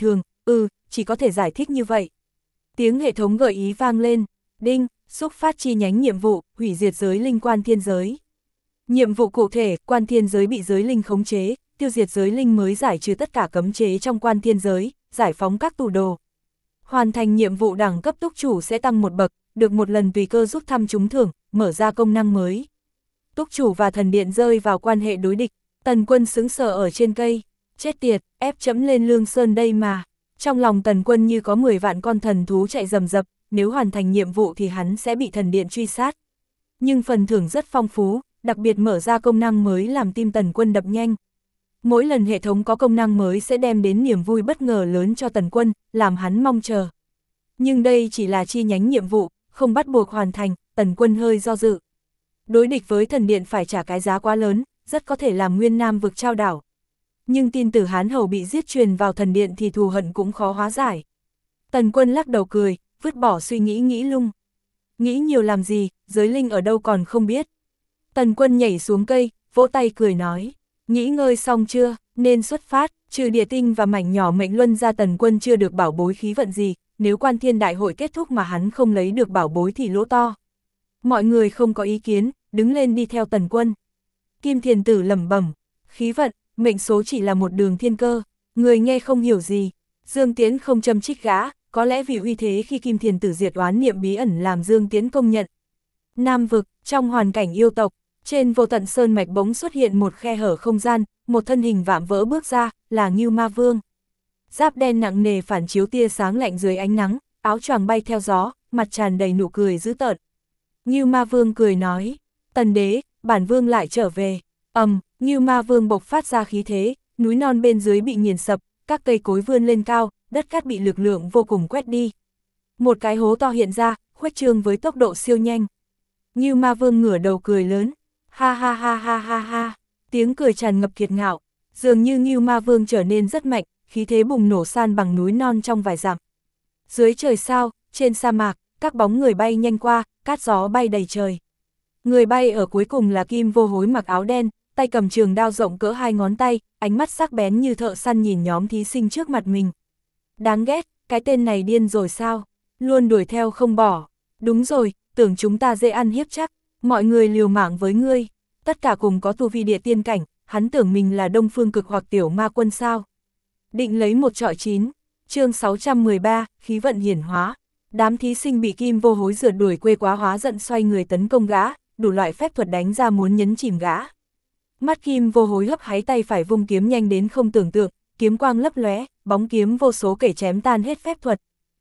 chỉ có thể giải thích như vậy. Tiếng hệ thống gợi ý vang lên, đinh, xúc phát chi nhánh nhiệm vụ, hủy diệt giới linh quan thiên giới. Nhiệm vụ cụ thể, quan thiên giới bị giới linh khống chế, tiêu diệt giới linh mới giải trừ tất cả cấm chế trong quan thiên giới, giải phóng các tù đồ. Hoàn thành nhiệm vụ đẳng cấp túc chủ sẽ tăng một bậc, được một lần tùy cơ rút thăm trúng thưởng, mở ra công năng mới. Túc chủ và thần điện rơi vào quan hệ đối địch, Tần Quân sững sờ ở trên cây, chết tiệt, ép chấm lên Lương Sơn đây mà. Trong lòng Tần Quân như có 10 vạn con thần thú chạy rầm rập, nếu hoàn thành nhiệm vụ thì hắn sẽ bị thần điện truy sát. Nhưng phần thưởng rất phong phú, đặc biệt mở ra công năng mới làm tim Tần Quân đập nhanh. Mỗi lần hệ thống có công năng mới sẽ đem đến niềm vui bất ngờ lớn cho Tần Quân, làm hắn mong chờ. Nhưng đây chỉ là chi nhánh nhiệm vụ, không bắt buộc hoàn thành, Tần Quân hơi do dự. Đối địch với thần điện phải trả cái giá quá lớn, rất có thể làm Nguyên Nam vực trao đảo. Nhưng tin tử Hán Hầu bị giết truyền vào thần điện thì thù hận cũng khó hóa giải. Tần Quân lắc đầu cười, vứt bỏ suy nghĩ nghĩ lung. Nghĩ nhiều làm gì, giới linh ở đâu còn không biết. Tần Quân nhảy xuống cây, vỗ tay cười nói, nghĩ ngơi xong chưa, nên xuất phát, trừ địa tinh và mảnh nhỏ mệnh luân ra. Tần Quân chưa được bảo bối khí vận gì, nếu quan thiên đại hội kết thúc mà hắn không lấy được bảo bối thì lỗ to. Mọi người không có ý kiến, đứng lên đi theo Tần Quân. Kim Thiền Tử lẩm bẩm, khí vận, mệnh số chỉ là một đường thiên cơ, người nghe không hiểu gì. Dương Tiễn không châm trích gã, có lẽ vì uy thế khi Kim Thiền Tử diệt oán niệm bí ẩn làm Dương Tiễn công nhận. Nam vực, trong hoàn cảnh yêu tộc, trên vô tận sơn mạch bỗng xuất hiện một khe hở không gian, một thân hình vạm vỡ bước ra, là Ngưu Ma Vương. Giáp đen nặng nề phản chiếu tia sáng lạnh dưới ánh nắng, áo choàng bay theo gió, mặt tràn đầy nụ cười dữ tợn. Ngưu Ma Vương cười nói, Tần đế, bản vương lại trở về. Ngưu Ma Vương bộc phát ra khí thế, núi non bên dưới bị nghiền sập, các cây cối vươn lên cao, đất cát bị lực lượng vô cùng quét đi. Một cái hố to hiện ra, khuếch trương với tốc độ siêu nhanh. Ngưu Ma Vương ngửa đầu cười lớn, ha ha ha ha ha ha, tiếng cười tràn ngập kiệt ngạo, dường như Ngưu Ma Vương trở nên rất mạnh, khí thế bùng nổ san bằng núi non trong vài dặm. Dưới trời sao, trên sa mạc, các bóng người bay nhanh qua, cát gió bay đầy trời. Người bay ở cuối cùng là Kim Vô Hối mặc áo đen, tay cầm trường đao rộng cỡ 2 ngón tay, ánh mắt sắc bén như thợ săn nhìn nhóm thí sinh trước mặt mình. Đáng ghét, cái tên này điên rồi sao? Luôn đuổi theo không bỏ. Đúng rồi, tưởng chúng ta dễ ăn hiếp chắc, mọi người liều mạng với ngươi. Tất cả cùng có tu vi địa tiên cảnh, hắn tưởng mình là Đông Phương Cực hoặc Tiểu Ma Quân sao? Định lấy một trọi 9, chương 613, khí vận hiển hóa. Đám thí sinh bị Kim Vô Hối rượt đuổi quê quá hóa giận xoay người tấn công gã, đủ loại phép thuật đánh ra muốn nhấn chìm gã. Mắt Kim Vô Hối hấp háy tay phải vung kiếm nhanh đến không tưởng tượng, kiếm quang lấp lóe, bóng kiếm vô số kể chém tan hết phép thuật.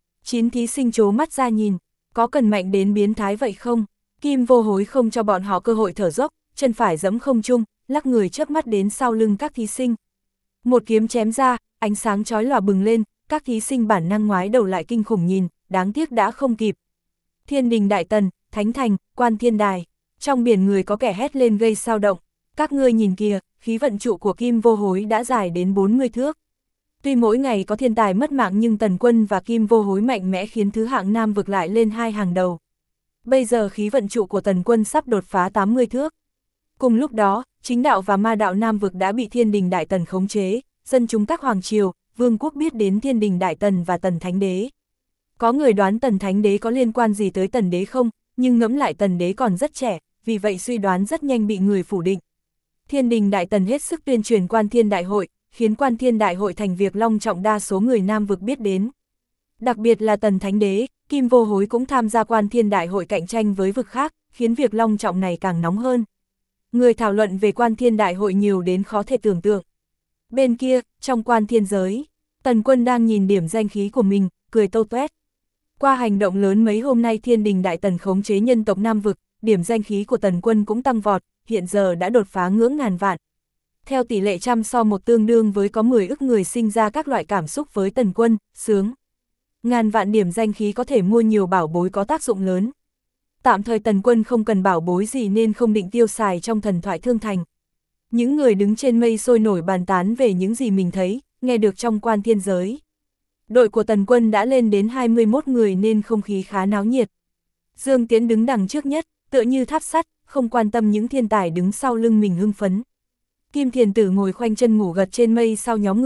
9 thí sinh trố mắt ra nhìn, có cần mạnh đến biến thái vậy không? Kim Vô Hối không cho bọn họ cơ hội thở dốc, chân phải giẫm không trung, lắc người chớp mắt đến sau lưng các thí sinh. Một kiếm chém ra, ánh sáng chói lòa bừng lên, các thí sinh bản năng ngoái đầu lại kinh khủng nhìn, đáng tiếc đã không kịp. Thiên đình Đại Tần, Thánh Thành, Quan Thiên Đài, trong biển người có kẻ hét lên gây xao động. Các ngươi nhìn kìa, khí vận trụ của Kim Vô Hối đã dài đến 40 thước. Tuy mỗi ngày có thiên tài mất mạng nhưng Tần Quân và Kim Vô Hối mạnh mẽ khiến thứ hạng Nam vực lại lên 2 hàng đầu. Bây giờ khí vận trụ của Tần Quân sắp đột phá 80 thước. Cùng lúc đó, chính đạo và ma đạo Nam vực đã bị Thiên đình Đại Tần khống chế, dân chúng các hoàng triều, vương quốc biết đến Thiên đình Đại Tần và Tần Thánh Đế. Có người đoán Tần Thánh Đế có liên quan gì tới Tần Đế không, nhưng ngẫm lại Tần Đế còn rất trẻ, vì vậy suy đoán rất nhanh bị người phủ định. Thiên đình Đại Tần hết sức tuyên truyền Quan Thiên Đại Hội, khiến Quan Thiên Đại Hội thành việc long trọng đa số người Nam vực biết đến. Đặc biệt là Tần Thánh Đế, Kim Vô Hối cũng tham gia Quan Thiên Đại Hội cạnh tranh với vực khác, khiến việc long trọng này càng nóng hơn. Người thảo luận về Quan Thiên Đại Hội nhiều đến khó thể tưởng tượng. Bên kia, trong Quan Thiên giới, Tần Quân đang nhìn điểm danh khí của mình, cười tâu tuét. Qua hành động lớn mấy hôm nay Thiên đình Đại Tần khống chế nhân tộc Nam vực, điểm danh khí của Tần Quân cũng tăng vọt, hiện giờ đã đột phá ngưỡng ngàn vạn. Theo tỷ lệ 100:1 tương đương với có 10 ức người sinh ra các loại cảm xúc với Tần Quân, sướng. Ngàn vạn điểm danh khí có thể mua nhiều bảo bối có tác dụng lớn. Tạm thời Tần Quân không cần bảo bối gì nên không định tiêu xài trong thần thoại thương thành. Những người đứng trên mây sôi nổi bàn tán về những gì mình thấy, nghe được trong Quan Thiên giới. Đội của Tần Quân đã lên đến 21 người nên không khí khá náo nhiệt. Dương Tiễn đứng đằng trước nhất, tựa như tháp sắt, không quan tâm những thiên tài đứng sau lưng mình hưng phấn. Kim Thiền Tử ngồi khoanh chân ngủ gật trên mây sau nhóm người,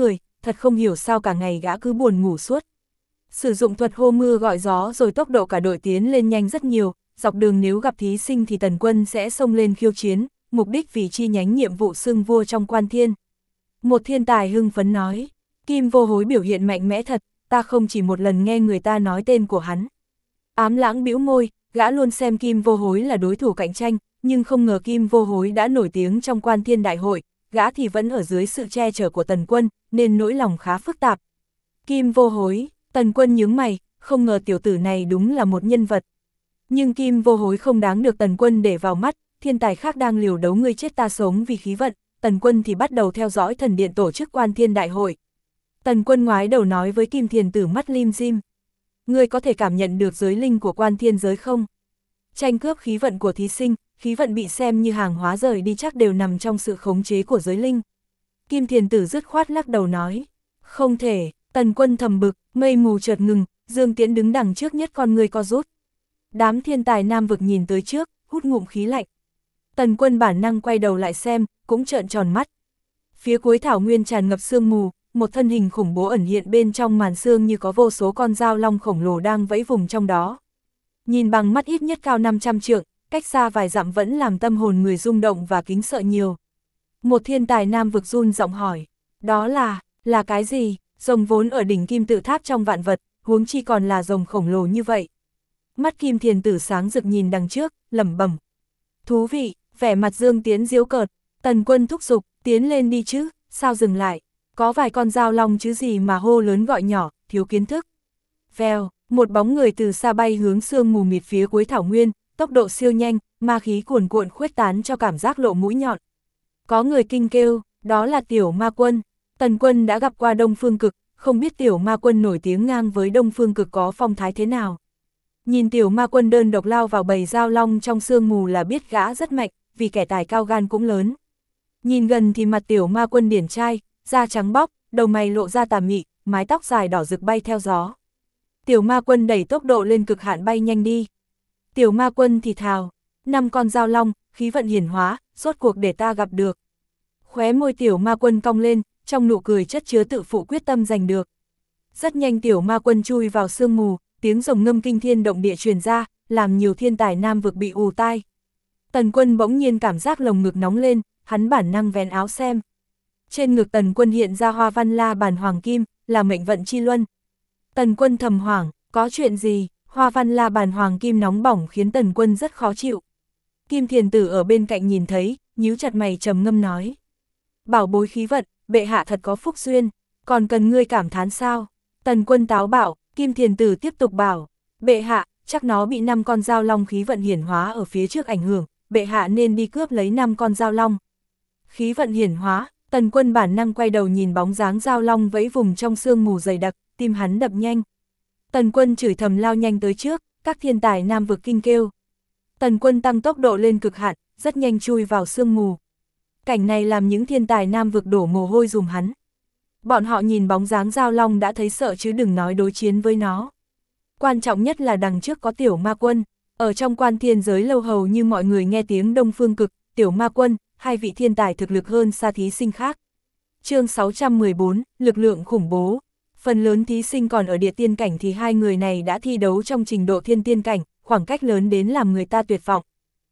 thật không hiểu sao cả ngày gã cứ buồn ngủ suốt. Sử dụng thuật hô mưa gọi gió rồi tốc độ cả đội tiến lên nhanh rất nhiều, dọc đường nếu gặp thí sinh thì Tần Quân sẽ xông lên khiêu chiến, mục đích vì chi nhánh nhiệm vụ xưng vua trong quan thiên. Một thiên tài hưng phấn nói, Kim Vô Hối biểu hiện mạnh mẽ thật, ta không chỉ một lần nghe người ta nói tên của hắn. Ám Lãng bĩu môi, gã luôn xem Kim Vô Hối là đối thủ cạnh tranh, nhưng không ngờ Kim Vô Hối đã nổi tiếng trong quan thiên đại hội, gã thì vẫn ở dưới sự che chở của Tần Quân, nên nỗi lòng khá phức tạp. Kim Vô Hối, Tần Quân nhướng mày, không ngờ tiểu tử này đúng là một nhân vật. Nhưng Kim Vô Hối không đáng được Tần Quân để vào mắt, thiên tài khác đang liều đấu ngươi chết ta sống vì khí vận, Tần Quân thì bắt đầu theo dõi thần điện tổ chức quan thiên đại hội. Tần Quân ngoái đầu nói với Kim Thiền Tử mắt lim dim. Ngươi có thể cảm nhận được giới linh của quan thiên giới không? Tranh cướp khí vận của thí sinh, khí vận bị xem như hàng hóa rời đi chắc đều nằm trong sự khống chế của giới linh. Kim Thiền Tử dứt khoát lắc đầu nói. Không thể, Tần Quân thầm bực, mây mù chợt ngừng, Dương Tiễn đứng đằng trước nhất con người co rút. Đám thiên tài nam vực nhìn tới trước, hút ngụm khí lạnh. Tần Quân bản năng quay đầu lại xem, cũng trợn tròn mắt. Phía cuối thảo nguyên tràn ngập sương mù, một thân hình khủng bố ẩn hiện bên trong màn sương như có vô số con dao long khổng lồ đang vẫy vùng trong đó. Nhìn bằng mắt ít nhất cao 500 trượng, cách xa vài dặm vẫn làm tâm hồn người rung động và kính sợ nhiều. Một thiên tài nam vực run giọng hỏi, đó là cái gì? Rồng vốn ở đỉnh kim tự tháp trong vạn vật, huống chi còn là rồng khổng lồ như vậy. Mắt Kim Thiền Tử sáng rực nhìn đằng trước, lẩm bẩm. Thú vị, vẻ mặt Dương Tiễn giễu cợt, Tần Quân thúc giục, tiến lên đi chứ, sao dừng lại, có vài con dao long chứ gì mà hô lớn gọi nhỏ, thiếu kiến thức. Vèo, một bóng người từ xa bay hướng sương mù mịt phía cuối thảo nguyên, tốc độ siêu nhanh, ma khí cuồn cuộn khuếch tán cho cảm giác lộ mũi nhọn. Có người kinh kêu, đó là Tiểu Ma Quân. Tần Quân đã gặp qua Đông Phương Cực, không biết Tiểu Ma Quân nổi tiếng ngang với Đông Phương Cực có phong thái thế nào. Nhìn Tiểu Ma Quân đơn độc lao vào bầy dao long trong sương mù là biết gã rất mạnh, vì kẻ tài cao gan cũng lớn. Nhìn gần thì mặt Tiểu Ma Quân điển trai, da trắng bóc, đầu mày lộ ra tà mị, mái tóc dài đỏ rực bay theo gió. Tiểu Ma Quân đẩy tốc độ lên cực hạn bay nhanh đi. Tiểu Ma Quân thì thào, 5 con dao long, khí vận hiển hóa, rốt cuộc để ta gặp được. Khóe môi Tiểu Ma Quân cong lên, trong nụ cười chất chứa tự phụ quyết tâm giành được. Rất nhanh Tiểu Ma Quân chui vào sương mù, tiếng rồng ngâm kinh thiên động địa truyền ra, làm nhiều thiên tài nam vực bị ù tai. Tần Quân bỗng nhiên cảm giác lồng ngực nóng lên, hắn bản năng vén áo xem. Trên ngực Tần Quân hiện ra hoa văn la bàn hoàng kim, là mệnh vận chi luân. Tần Quân thầm hoảng, có chuyện gì? Hoa văn la bàn hoàng kim nóng bỏng khiến Tần Quân rất khó chịu. Kim Thiền Tử ở bên cạnh nhìn thấy, nhíu chặt mày trầm ngâm nói. Bảo bối khí vận, bệ hạ thật có phúc duyên, còn cần ngươi cảm thán sao? Tần Quân táo bảo, Kim Thiền Tử tiếp tục bảo, bệ hạ, chắc nó bị 5 con dao long khí vận hiển hóa ở phía trước ảnh hưởng, bệ hạ nên đi cướp lấy 5 con dao long. Khí vận hiển hóa, Tần Quân bản năng quay đầu nhìn bóng dáng dao long vẫy vùng trong sương mù dày đặc, tim hắn đập nhanh. Tần Quân chửi thầm lao nhanh tới trước, các thiên tài nam vực kinh kêu. Tần Quân tăng tốc độ lên cực hạn, rất nhanh chui vào sương mù. Cảnh này làm những thiên tài nam vực đổ mồ hôi dùm hắn. Bọn họ nhìn bóng dáng dao long đã thấy sợ chứ đừng nói đối chiến với nó. Quan trọng nhất là đằng trước có Tiểu Ma Quân, ở trong quan thiên giới lâu hầu như mọi người nghe tiếng Đông Phương Cực, Tiểu Ma Quân, hai vị thiên tài thực lực hơn xa thí sinh khác. Chương 614, lực lượng khủng bố. Phần lớn thí sinh còn ở địa tiên cảnh thì hai người này đã thi đấu trong trình độ thiên tiên cảnh, khoảng cách lớn đến làm người ta tuyệt vọng.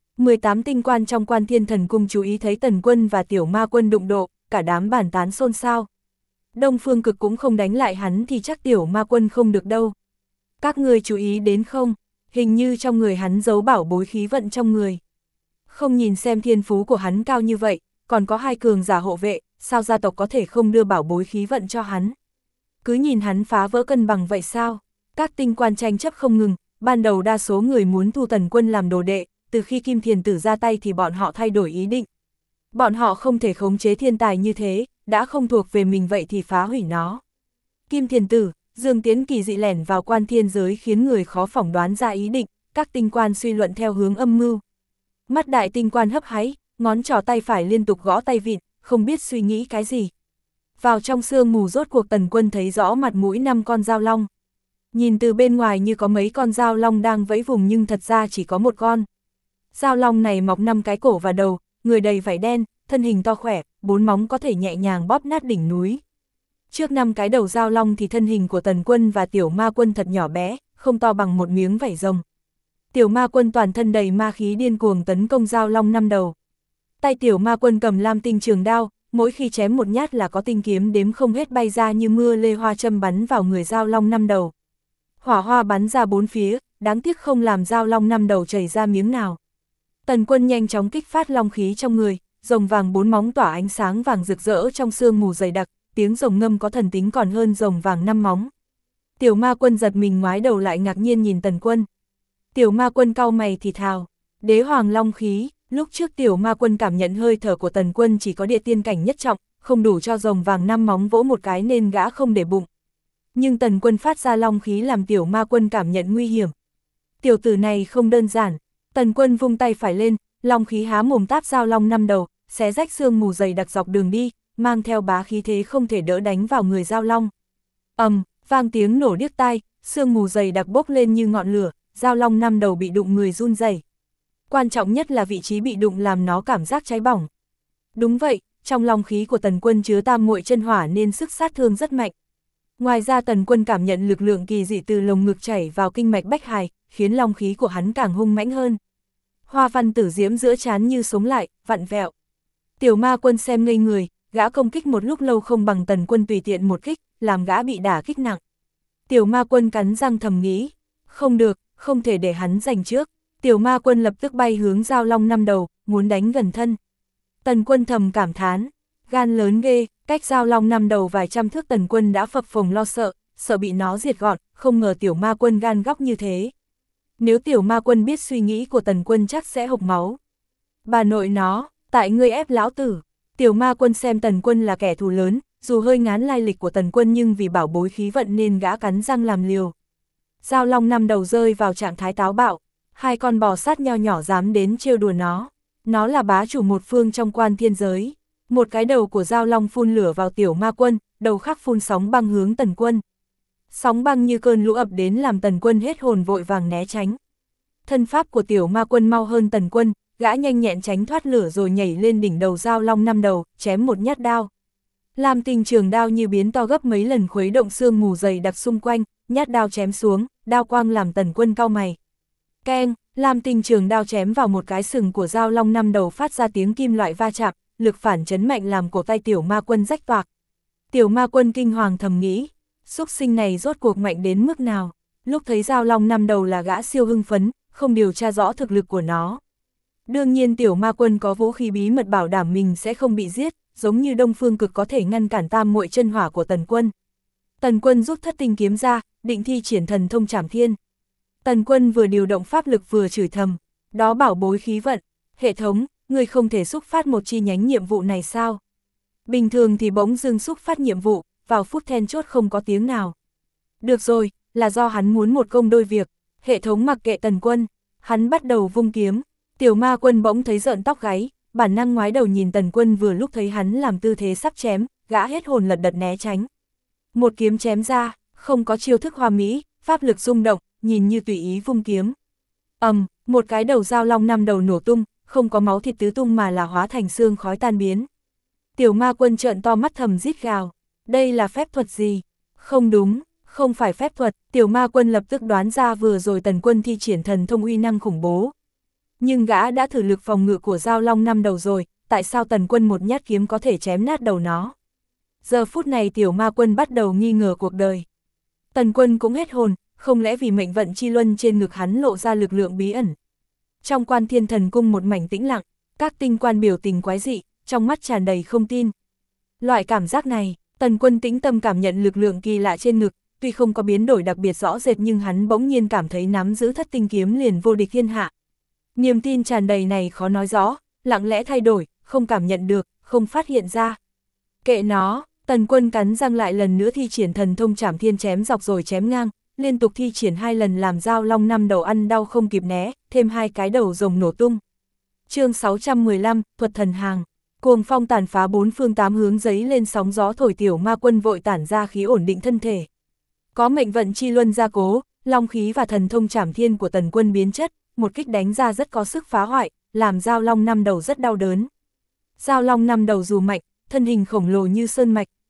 18 tinh quan trong quan thiên thần cung chú ý thấy Tần Quân và Tiểu Ma Quân đụng độ, cả đám bàn tán xôn xao. Đông Phương Cực cũng không đánh lại hắn thì chắc Tiểu Ma Quân không được đâu. Các người chú ý đến không, hình như trong người hắn giấu bảo bối khí vận trong người. Không nhìn xem thiên phú của hắn cao như vậy, còn có 2 cường giả hộ vệ, sao gia tộc có thể không đưa bảo bối khí vận cho hắn? Cứ nhìn hắn phá vỡ cân bằng vậy sao? Các tinh quan tranh chấp không ngừng, ban đầu đa số người muốn thu Tần Quân làm đồ đệ, từ khi Kim Thiền Tử ra tay thì bọn họ thay đổi ý định. Bọn họ không thể khống chế thiên tài như thế, đã không thuộc về mình vậy thì phá hủy nó. Kim Thiền Tử, Dương Tiễn kỳ dị lẻn vào quan thiên giới khiến người khó phỏng đoán ra ý định, các tinh quan suy luận theo hướng âm mưu. Mắt đại tinh quan hấp háy, ngón trỏ tay phải liên tục gõ tay vịn, không biết suy nghĩ cái gì. Vào trong sương mù rốt cuộc Tần Quân thấy rõ mặt mũi 5 con dao long. Nhìn từ bên ngoài như có mấy con dao long đang vẫy vùng nhưng thật ra chỉ có 1 con. Dao long này mọc 5 cái cổ và đầu, người đầy vảy đen, thân hình to khỏe, 4 móng có thể nhẹ nhàng bóp nát đỉnh núi. Trước 5 cái đầu dao long thì thân hình của Tần Quân và Tiểu Ma Quân thật nhỏ bé, không to bằng một miếng vảy rồng. Tiểu Ma Quân toàn thân đầy ma khí điên cuồng tấn công dao long 5 đầu. Tay Tiểu Ma Quân cầm lam tinh trường đao, mỗi khi chém một nhát là có tinh kiếm đếm không hết bay ra như mưa lê hoa châm bắn vào người dao long 5 đầu. Hỏa hoa bắn ra bốn phía, đáng tiếc không làm dao long 5 đầu chảy ra miếng nào. Tần Quân nhanh chóng kích phát long khí trong người, rồng vàng 4 móng tỏa ánh sáng vàng rực rỡ trong sương mù dày đặc, tiếng rồng ngâm có thần tính còn hơn rồng vàng 5 móng. Tiểu Ma Quân giật mình ngoái đầu lại ngạc nhiên nhìn Tần Quân. Tiểu Ma Quân cau mày thì thào, đế hoàng long khí. Lúc trước Tiểu Ma Quân cảm nhận hơi thở của Tần Quân chỉ có địa tiên cảnh nhất trọng, không đủ cho rồng vàng 5 móng vỗ một cái nên gã không để bụng. Nhưng Tần Quân phát ra long khí làm Tiểu Ma Quân cảm nhận nguy hiểm. Tiểu tử này không đơn giản. Tần Quân vung tay phải lên, long khí há mồm táp dao long 5 đầu, xé rách sương mù dày đặc dọc đường đi, mang theo bá khí thế không thể đỡ đánh vào người dao long. Vang tiếng nổ điếc tai, sương mù dày đặc bốc lên như ngọn lửa, dao long 5 đầu bị đụng người run rẩy. Quan trọng nhất là vị trí bị đụng làm nó cảm giác cháy bỏng. Đúng vậy, trong long khí của Tần Quân chứa tam muội chân hỏa nên sức sát thương rất mạnh. Ngoài ra Tần Quân cảm nhận lực lượng kỳ dị từ lồng ngực chảy vào kinh mạch bách hài, khiến long khí của hắn càng hung mãnh hơn. Hoa văn tử diễm giữa trán như sống lại, vặn vẹo. Tiểu Ma Quân xem ngây người, gã công kích một lúc lâu không bằng Tần Quân tùy tiện một kích, làm gã bị đả kích nặng. Tiểu Ma Quân cắn răng thầm nghĩ, không được, không thể để hắn giành trước. Tiểu Ma Quân lập tức bay hướng dao long 5 đầu, muốn đánh gần thân. Tần Quân thầm cảm thán, gan lớn ghê, cách dao long 5 đầu vài trăm thước Tần Quân đã phập phồng lo sợ, sợ bị nó diệt gọn, không ngờ Tiểu Ma Quân gan góc như thế. Nếu Tiểu Ma Quân biết suy nghĩ của Tần Quân chắc sẽ hộc máu. Bà nội nó, tại ngươi ép lão tử. Tiểu Ma Quân xem Tần Quân là kẻ thù lớn, dù hơi ngán lai lịch của Tần Quân nhưng vì bảo bối khí vận nên gã cắn răng làm liều. Dao long 5 đầu rơi vào trạng thái táo bạo, hai con bò sát nho nhỏ dám đến trêu đùa nó. Nó là bá chủ một phương trong quan thiên giới. Một cái đầu của dao long phun lửa vào Tiểu Ma Quân, đầu khác phun sóng băng hướng Tần Quân. Sóng băng như cơn lũ ập đến làm Tần Quân hết hồn vội vàng né tránh. Thân pháp của Tiểu Ma Quân mau hơn Tần Quân, gã nhanh nhẹn tránh thoát lửa rồi nhảy lên đỉnh đầu dao long 5 đầu, chém một nhát đao. Lam tinh trường đao như biến to gấp mấy lần khuấy động sương mù dày đặc xung quanh, nhát đao chém xuống, đao quang làm Tần Quân cau mày. Keng, lam tinh trường đao chém vào một cái sừng của dao long 5 đầu phát ra tiếng kim loại va chạm, lực phản chấn mạnh làm cổ tay Tiểu Ma Quân rách toạc. Tiểu Ma Quân kinh hoàng thầm nghĩ, xúc sinh này rốt cuộc mạnh đến mức nào. Lúc thấy dao long 5 đầu là gã siêu hưng phấn, không điều tra rõ thực lực của nó. Đương nhiên Tiểu Ma Quân có vũ khí bí mật bảo đảm mình sẽ không bị giết, giống như Đông Phương Cực có thể ngăn cản tam muội chân hỏa của Tần Quân. Tần Quân rút thất tinh kiếm ra, định thi triển thần thông trảm thiên. Tần Quân vừa điều động pháp lực vừa chửi thầm, đó bảo bối khí vận, hệ thống, người không thể xúc phát một chi nhánh nhiệm vụ này sao? Bình thường thì bỗng dưng xúc phát nhiệm vụ, vào phút then chốt không có tiếng nào. Được rồi, là do hắn muốn một công đôi việc, hệ thống mặc kệ Tần Quân, hắn bắt đầu vung kiếm. Tiểu Ma Quân bỗng thấy rợn tóc gáy, bản năng ngoái đầu nhìn Tần Quân vừa lúc thấy hắn làm tư thế sắp chém, gã hết hồn lật đật né tránh. Một kiếm chém ra, không có chiêu thức hoa mỹ, pháp lực rung động, nhìn như tùy ý vung kiếm. Một cái đầu dao long 5 đầu nổ tung, không có máu thịt tứ tung mà là hóa thành xương khói tan biến. Tiểu Ma Quân trợn to mắt thầm rít gào, đây là phép thuật gì? Không đúng, không phải phép thuật, Tiểu Ma Quân lập tức đoán ra vừa rồi Tần Quân thi triển thần thông uy năng khủng bố. Nhưng gã đã thử lực phòng ngự của dao long 5 đầu rồi, tại sao Tần Quân một nhát kiếm có thể chém nát đầu nó? Giờ phút này Tiểu Ma Quân bắt đầu nghi ngờ cuộc đời. Tần Quân cũng hết hồn, không lẽ vì mệnh vận chi luân trên ngực hắn lộ ra lực lượng bí ẩn. Trong Quan Thiên Thần Cung một mảnh tĩnh lặng, các tinh quan biểu tình quái dị, trong mắt tràn đầy không tin. Loại cảm giác này, Tần Quân tĩnh tâm cảm nhận lực lượng kỳ lạ trên ngực, tuy không có biến đổi đặc biệt rõ rệt nhưng hắn bỗng nhiên cảm thấy nắm giữ thất tinh kiếm liền vô địch thiên hạ. Niềm tin tràn đầy này khó nói rõ, lặng lẽ thay đổi, không cảm nhận được, không phát hiện ra. Kệ nó, Tần Quân cắn răng lại lần nữa thi triển thần thông trảm thiên chém dọc rồi chém ngang, liên tục thi triển 2 lần làm dao long 5 đầu ăn đau không kịp né, thêm 2 cái đầu rồng nổ tung. Chương 615, thuật thần hàng. Cuồng phong tàn phá 4 phương 8 hướng giấy lên sóng gió thổi Tiểu Ma Quân vội tản ra khí ổn định thân thể. Có mệnh vận chi luân gia cố, long khí và thần thông trảm thiên của Tần Quân biến chất, một kích đánh ra rất có sức phá hoại, làm dao long 5 đầu rất đau đớn. Dao long 5 đầu dù mạnh, thân hình khổng lồ như sơn mạch,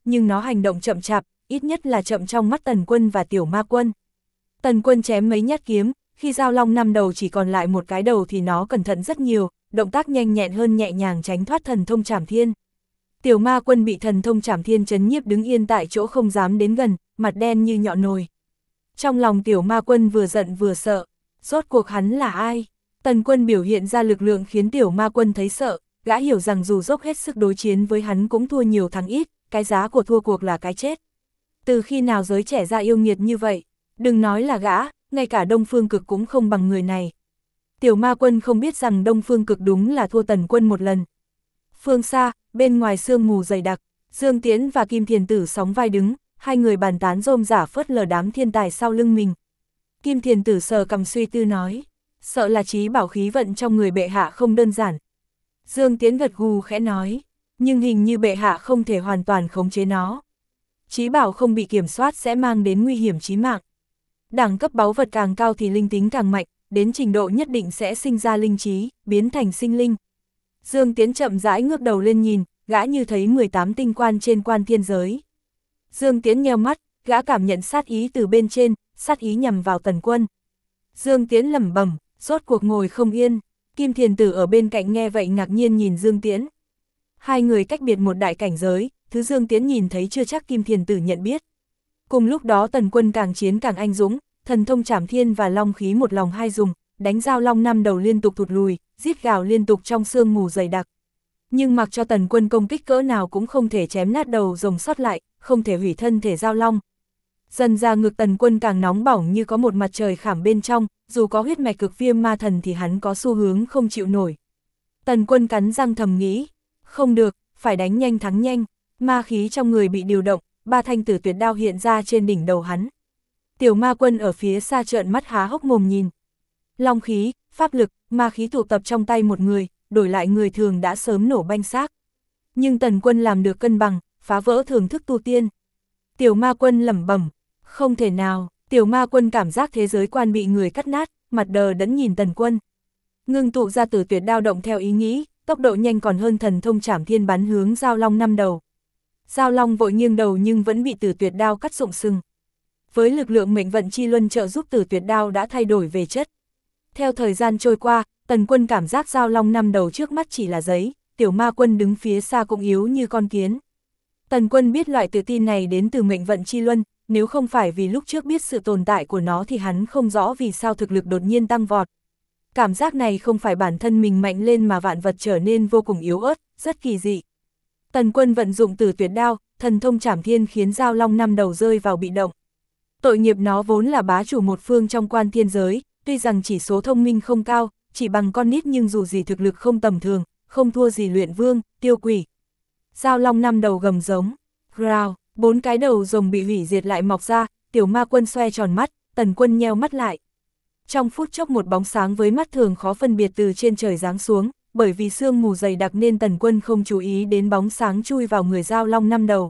nhưng nó hành động chậm chạp, ít nhất là chậm trong mắt Tần Quân và Tiểu Ma Quân. Tần Quân chém mấy nhát kiếm, khi Dao Long 5 đầu chỉ còn lại một cái đầu thì nó cẩn thận rất nhiều, động tác nhanh nhẹn hơn, nhẹ nhàng tránh thoát thần thông Trảm Thiên. Tiểu Ma Quân bị thần thông Trảm Thiên chấn nhiếp đứng yên tại chỗ không dám đến gần, mặt đen như nhọ nồi. Trong lòng Tiểu Ma Quân vừa giận vừa sợ, rốt cuộc hắn là ai? Tần Quân biểu hiện ra lực lượng khiến Tiểu Ma Quân thấy sợ, gã hiểu rằng dù dốc hết sức đối chiến với hắn cũng thua nhiều thắng ít, cái giá của thua cuộc là cái chết. Từ khi nào giới trẻ ra yêu nghiệt như vậy? Đừng nói là gã, ngay cả Đông Phương Cực cũng không bằng người này. Tiểu Ma Quân không biết rằng Đông Phương Cực đúng là thua Tần Quân một lần. Phương xa, bên ngoài sương mù dày đặc, Dương Tiễn và Kim Thiền Tử sóng vai đứng, hai người bàn tán rôm rả phớt lờ đám thiên tài sau lưng mình. Kim Thiền Tử sờ cằm suy tư nói, sợ là trí bảo khí vận trong người bệ hạ không đơn giản. Dương Tiễn gật gù khẽ nói, nhưng hình như bệ hạ không thể hoàn toàn khống chế nó. Trí bảo không bị kiểm soát sẽ mang đến nguy hiểm chí mạng. Đẳng cấp báu vật càng cao thì linh tính càng mạnh, đến trình độ nhất định sẽ sinh ra linh trí, biến thành sinh linh. Dương Tiễn chậm rãi ngước đầu lên nhìn, gã như thấy 18 tinh quan trên quan thiên giới. Dương Tiễn nheo mắt, gã cảm nhận sát ý từ bên trên, sát ý nhằm vào Tần Quân. Dương Tiễn lẩm bẩm, rốt cuộc ngồi không yên. Kim Thiền Tử ở bên cạnh nghe vậy ngạc nhiên nhìn Dương Tiễn. Hai người cách biệt một đại cảnh giới, thứ Dương Tiễn nhìn thấy chưa chắc Kim Thiền Tử nhận biết. Cùng lúc đó Tần Quân càng chiến càng anh dũng, thần thông Trảm Thiên và long khí một lòng hai dùng, đánh Dao Long 5 đầu liên tục thụt lùi, rít gào liên tục trong sương mù dày đặc. Nhưng mặc cho Tần Quân công kích cỡ nào cũng không thể chém nát đầu rồng sót lại, không thể hủy thân thể Dao Long. Dần ra ngực Tần Quân càng nóng bỏng như có một mặt trời khảm bên trong, dù có huyết mạch cực viêm ma thần thì hắn có xu hướng không chịu nổi. Tần Quân cắn răng thầm nghĩ, không được, phải đánh nhanh thắng nhanh, ma khí trong người bị điều động, ba thanh tử tuyệt đao hiện ra trên đỉnh đầu hắn. Tiểu Ma Quân ở phía xa trợn mắt há hốc mồm nhìn. Long khí, pháp lực, ma khí tụ tập trong tay một người, đổi lại người thường đã sớm nổ banh xác. Nhưng Tần Quân làm được cân bằng, phá vỡ thưởng thức tu tiên. Tiểu Ma Quân lẩm bẩm, không thể nào. Tiểu Ma Quân cảm giác thế giới quan bị người cắt nát, mặt đờ đẫn nhìn Tần Quân. Ngưng tụ ra tử tuyệt đao động theo ý nghĩ, tốc độ nhanh còn hơn thần thông Trảm Thiên bắn hướng Dao Long 5 đầu. Dao Long vội nghiêng đầu nhưng vẫn bị tử tuyệt đao cắt rụng sừng. Với lực lượng mệnh vận chi luân trợ giúp tử tuyệt đao đã thay đổi về chất. Theo thời gian trôi qua, Tần Quân cảm giác Dao Long 5 đầu trước mắt chỉ là giấy, Tiểu Ma Quân đứng phía xa cũng yếu như con kiến. Tần Quân biết loại tự tin này đến từ mệnh vận chi luân, nếu không phải vì lúc trước biết sự tồn tại của nó thì hắn không rõ vì sao thực lực đột nhiên tăng vọt. Cảm giác này không phải bản thân mình mạnh lên mà vạn vật trở nên vô cùng yếu ớt, rất kỳ dị. Tần Quân vận dụng tử tuyệt đao, thần thông Trảm Thiên khiến Dao Long 5 đầu rơi vào bị động. Tội nghiệp nó vốn là bá chủ một phương trong quan thiên giới, tuy rằng chỉ số thông minh không cao, chỉ bằng con nít nhưng dù gì thực lực không tầm thường, không thua gì luyện vương, tiêu quỷ. Dao Long 5 đầu gầm giống, growl, 4 cái đầu rồng bị hủy diệt lại mọc ra, Tiểu Ma Quân xoe tròn mắt, Tần Quân nheo mắt lại. Trong phút chốc một bóng sáng với mắt thường khó phân biệt từ trên trời giáng xuống, bởi vì sương mù dày đặc nên Tần Quân không chú ý đến bóng sáng chui vào người Dao Long 5 đầu.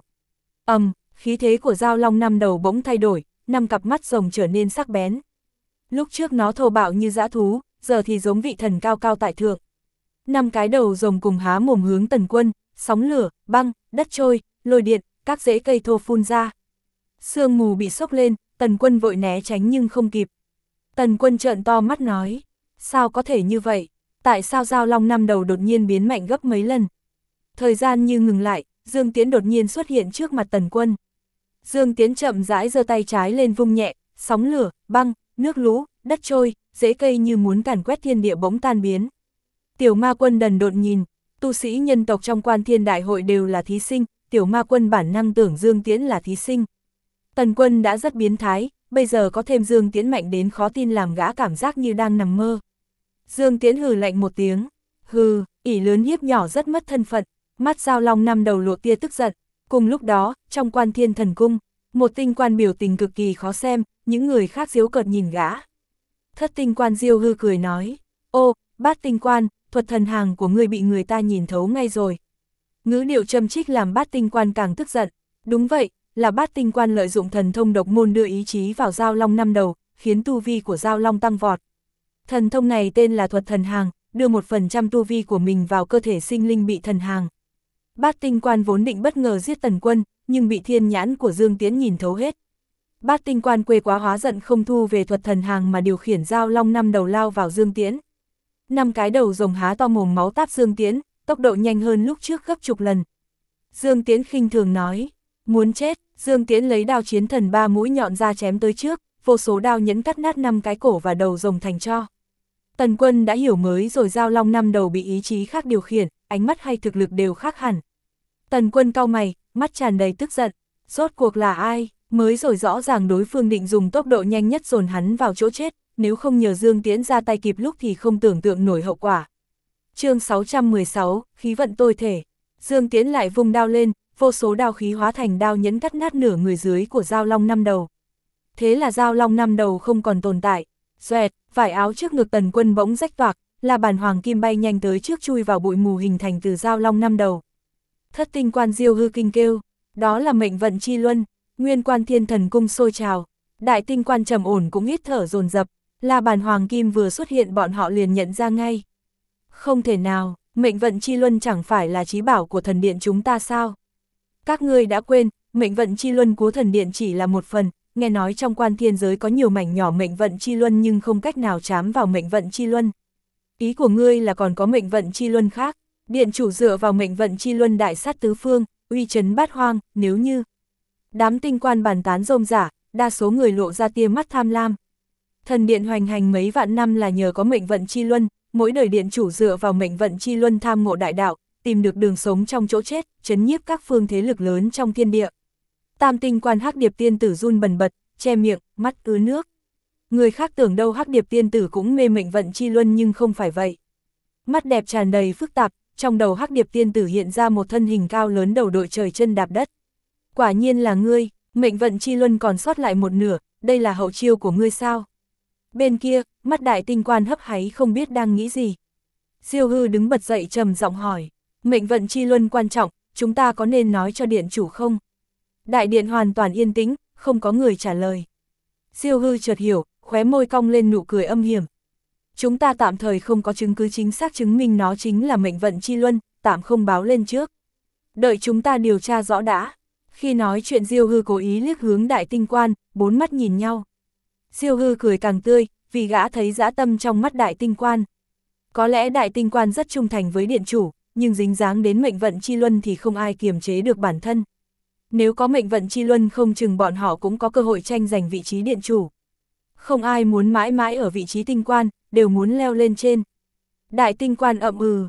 Khí thế của Dao Long 5 đầu bỗng thay đổi, 5 cặp mắt rồng trở nên sắc bén. Lúc trước nó thô bạo như dã thú, giờ thì giống vị thần cao cao tại thượng. 5 cái đầu rồng cùng há mồm hướng Tần Quân, sóng lửa, băng, đất trôi, lôi điện, các rễ cây thô phun ra. Sương mù bị sốc lên, Tần Quân vội né tránh nhưng không kịp. Tần Quân trợn to mắt nói, sao có thể như vậy? Tại sao Dao Long 5 đầu đột nhiên biến mạnh gấp mấy lần? Thời gian như ngừng lại, Dương Tiễn đột nhiên xuất hiện trước mặt Tần Quân. Dương Tiễn chậm rãi giơ tay trái lên vung nhẹ, sóng lửa, băng, nước lũ, đất trôi, rễ cây như muốn càn quét thiên địa bỗng tan biến. Tiểu Ma Quân đần độn nhìn, tu sĩ nhân tộc trong Quan Thiên Đại Hội đều là thí sinh, Tiểu Ma Quân bản năng tưởng Dương Tiễn là thí sinh. Tần Quân đã rất biến thái, bây giờ có thêm Dương Tiễn mạnh đến khó tin làm gã cảm giác như đang nằm mơ. Dương Tiễn hừ lạnh một tiếng, hừ, ỷ lớn hiếp nhỏ rất mất thân phận, mắt Dao Long 5 đầu lộ tia tức giận. Cùng lúc đó, trong Quan Thiên Thần Cung, một tinh quan biểu tình cực kỳ khó xem, những người khác giễu cợt nhìn gã. Thất tinh quan Diêu Hư cười nói, ô, Bát tinh quan, thuật thần hàng của ngươi bị người ta nhìn thấu ngay rồi. Ngữ điệu châm chích làm Bát tinh quan càng tức giận. Đúng vậy, là Bát tinh quan lợi dụng thần thông độc môn đưa ý chí vào Dao Long 5 đầu, khiến tu vi của Dao Long tăng vọt. Thần thông này tên là thuật thần hàng, đưa 1% tu vi của mình vào cơ thể sinh linh bị thần hàng. Bát tinh quan vốn định bất ngờ giết Tần Quân, nhưng bị thiên nhãn của Dương Tiễn nhìn thấu hết. Bát tinh quan quê quá hóa giận không thu về thuật thần hàng mà điều khiển dao long 5 đầu lao vào Dương Tiễn. 5 cái đầu rồng há to mồm máu táp Dương Tiễn, tốc độ nhanh hơn lúc trước gấp chục lần. Dương Tiễn khinh thường nói, muốn chết. Dương Tiễn lấy đao chiến thần 3 mũi nhọn ra chém tới trước, vô số đao nhẫn cắt nát 5 cái cổ và đầu rồng thành tro. Tần Quân đã hiểu mới rồi dao long 5 đầu bị ý chí khác điều khiển, ánh mắt hay thực lực đều khác hẳn. Tần Quân cau mày, mắt tràn đầy tức giận, rốt cuộc là ai? Mới rồi rõ ràng đối phương định dùng tốc độ nhanh nhất dồn hắn vào chỗ chết, nếu không nhờ Dương Tiễn ra tay kịp lúc thì không tưởng tượng nổi hậu quả. Chương 616, khí vận tôi thể. Dương Tiễn lại vung đao lên, vô số đao khí hóa thành đao nhẫn cắt nát nửa người dưới của dao long 5 đầu. Thế là dao long 5 đầu không còn tồn tại. Xoẹt, vải áo trước ngực Tần Quân bỗng rách toạc, là bản hoàng kim bay nhanh tới trước chui vào bụi mù hình thành từ dao long 5 đầu. Thất tinh quan Diêu Hư kinh kêu, đó là mệnh vận chi luân. Nguyên quan thiên thần cung sôi trào, đại tinh quan trầm ổn cũng hít thở dồn dập, là bản hoàng kim vừa xuất hiện bọn họ liền nhận ra ngay. Không thể nào, mệnh vận chi luân chẳng phải là chí bảo của thần điện chúng ta sao? Các ngươi đã quên, mệnh vận chi luân của thần điện chỉ là một phần, nghe nói trong quan thiên giới có nhiều mảnh nhỏ mệnh vận chi luân nhưng không cách nào chám vào mệnh vận chi luân. Ý của ngươi là còn có mệnh vận chi luân khác, điện chủ dựa vào mệnh vận chi luân đại sát tứ phương, uy chấn bát hoang, nếu như... Đám tinh quan bàn tán rôm rả, đa số người lộ ra tia mắt tham lam. Thần điện hoành hành mấy vạn năm là nhờ có mệnh vận chi luân, mỗi đời điện chủ dựa vào mệnh vận chi luân tham ngộ đại đạo, tìm được đường sống trong chỗ chết, trấn nhiếp các phương thế lực lớn trong thiên địa. Tam tinh quan Hắc Điệp tiên tử run bần bật, che miệng, mắt ứ nước. Người khác tưởng đâu Hắc Điệp tiên tử cũng mê mệnh vận chi luân nhưng không phải vậy. Mắt đẹp tràn đầy phức tạp, trong đầu Hắc Điệp tiên tử hiện ra một thân hình cao lớn đầu đội trời chân đạp đất. Quả nhiên là ngươi, mệnh vận chi luân còn sót lại một nửa, đây là hậu chiêu của ngươi sao? Bên kia, mắt đại tinh quan hấp háy không biết đang nghĩ gì. Diêu Hư đứng bật dậy trầm giọng hỏi, mệnh vận chi luân quan trọng, chúng ta có nên nói cho điện chủ không? Đại điện hoàn toàn yên tĩnh, không có người trả lời. Diêu Hư chợt hiểu, khóe môi cong lên nụ cười âm hiểm. Chúng ta tạm thời không có chứng cứ chính xác chứng minh nó chính là mệnh vận chi luân, tạm không báo lên trước. Đợi chúng ta điều tra rõ đã. Khi nói chuyện Diêu Hư cố ý liếc hướng đại tinh quan, bốn mắt nhìn nhau. Diêu Hư cười càng tươi, vì gã thấy dã tâm trong mắt đại tinh quan. Có lẽ đại tinh quan rất trung thành với điện chủ, nhưng dính dáng đến mệnh vận chi luân thì không ai kiềm chế được bản thân. Nếu có mệnh vận chi luân không chừng bọn họ cũng có cơ hội tranh giành vị trí điện chủ. Không ai muốn mãi mãi ở vị trí tinh quan, đều muốn leo lên trên. Đại tinh quan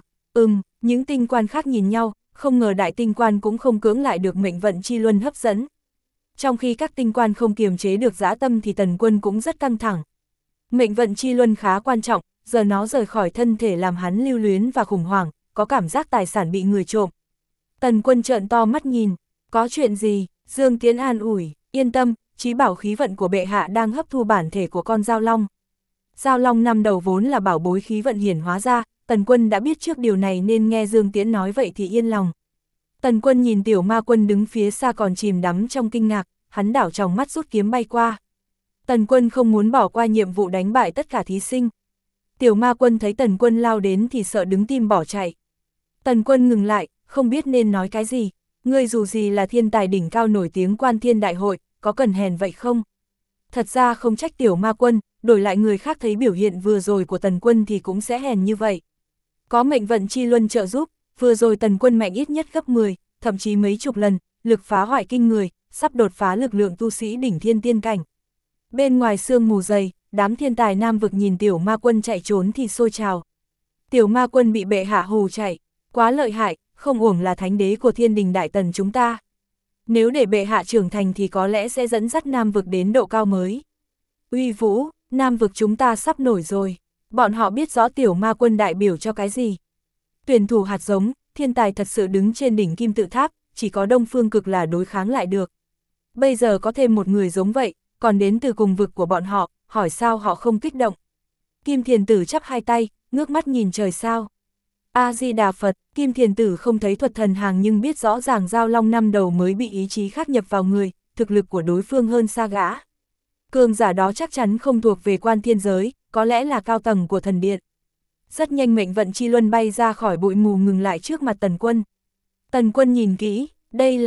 những tinh quan khác nhìn nhau, không ngờ đại tinh quan cũng không cưỡng lại được mệnh vận chi luân hấp dẫn. Trong khi các tinh quan không kiềm chế được dã tâm thì Tần Quân cũng rất căng thẳng. Mệnh vận chi luân khá quan trọng, giờ nó rời khỏi thân thể làm hắn lưu luyến và khủng hoảng, có cảm giác tài sản bị người trộm. Tần Quân trợn to mắt nhìn, có chuyện gì? Dương Tiễn an ủi, yên tâm, chí bảo khí vận của bệ hạ đang hấp thu bản thể của con dao long. Dao long 5 đầu vốn là bảo bối khí vận hiển hóa ra, Tần Quân đã biết trước điều này nên nghe Dương Tiễn nói vậy thì yên lòng. Tần Quân nhìn tiểu ma quân đứng phía xa còn chìm đắm trong kinh ngạc, hắn đảo tròng mắt rút kiếm bay qua. Tần Quân không muốn bỏ qua nhiệm vụ đánh bại tất cả thí sinh. Tiểu ma quân thấy Tần Quân lao đến thì sợ đứng tim bỏ chạy. Tần Quân ngừng lại, không biết nên nói cái gì. Ngươi dù gì là thiên tài đỉnh cao nổi tiếng quan thiên đại hội, có cần hèn vậy không? Thật ra không trách tiểu ma quân, đổi lại người khác thấy biểu hiện vừa rồi của Tần Quân thì cũng sẽ hèn như vậy. Có mệnh vận chi luân trợ giúp, vừa rồi Tần Quân mạnh ít nhất gấp 10, thậm chí mấy chục lần, lực phá hoại kinh người, sắp đột phá lực lượng tu sĩ đỉnh thiên tiên cảnh. Bên ngoài sương mù dày, đám thiên tài nam vực nhìn tiểu ma quân chạy trốn thì sôi trào. Tiểu ma quân bị bệ hạ hù chạy, quá lợi hại, không uổng là thánh đế của thiên đình đại tần chúng ta. Nếu để bệ hạ trưởng thành thì có lẽ sẽ dẫn dắt nam vực đến độ cao mới. Uy vũ, nam vực chúng ta sắp nổi rồi. Bọn họ biết rõ tiểu ma quân đại biểu cho cái gì. Tuyển thủ hạt giống, thiên tài thật sự đứng trên đỉnh kim tự tháp, chỉ có Đông Phương Cực là đối kháng lại được. Bây giờ có thêm một người giống vậy, còn đến từ cùng vực của bọn họ, hỏi sao họ không kích động. Kim Thiền Tử chắp hai tay, ngước mắt nhìn trời sao. A-di-đà Phật, Kim Thiền Tử không thấy thuật thần hàng nhưng biết rõ ràng dao long 5 đầu mới bị ý chí khác nhập vào người, thực lực của đối phương hơn xa gã. Cường giả đó chắc chắn không thuộc về quan thiên giới, có lẽ là cao tầng của thần điện. Rất nhanh mệnh vận chi luân bay ra khỏi bụi mù ngừng lại trước mặt Tần Quân. Tần Quân nhìn kỹ, đây là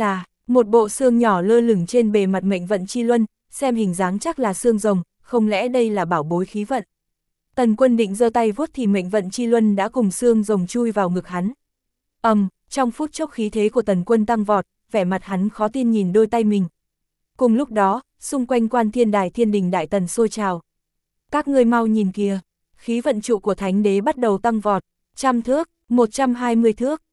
Một bộ xương nhỏ lơ lửng trên bề mặt mệnh vận chi luân, xem hình dáng chắc là xương rồng, không lẽ đây là bảo bối khí vận. Tần Quân định giơ tay vuốt thì mệnh vận chi luân đã cùng xương rồng chui vào ngực hắn. Trong phút chốc khí thế của Tần Quân tăng vọt, vẻ mặt hắn khó tin nhìn đôi tay mình. Cùng lúc đó, xung quanh Quan Thiên Đài Thiên Đình Đại Tần sôi trào. Các ngươi mau nhìn kìa, khí vận trụ của Thánh Đế bắt đầu tăng vọt, 100 thước, 120 thước,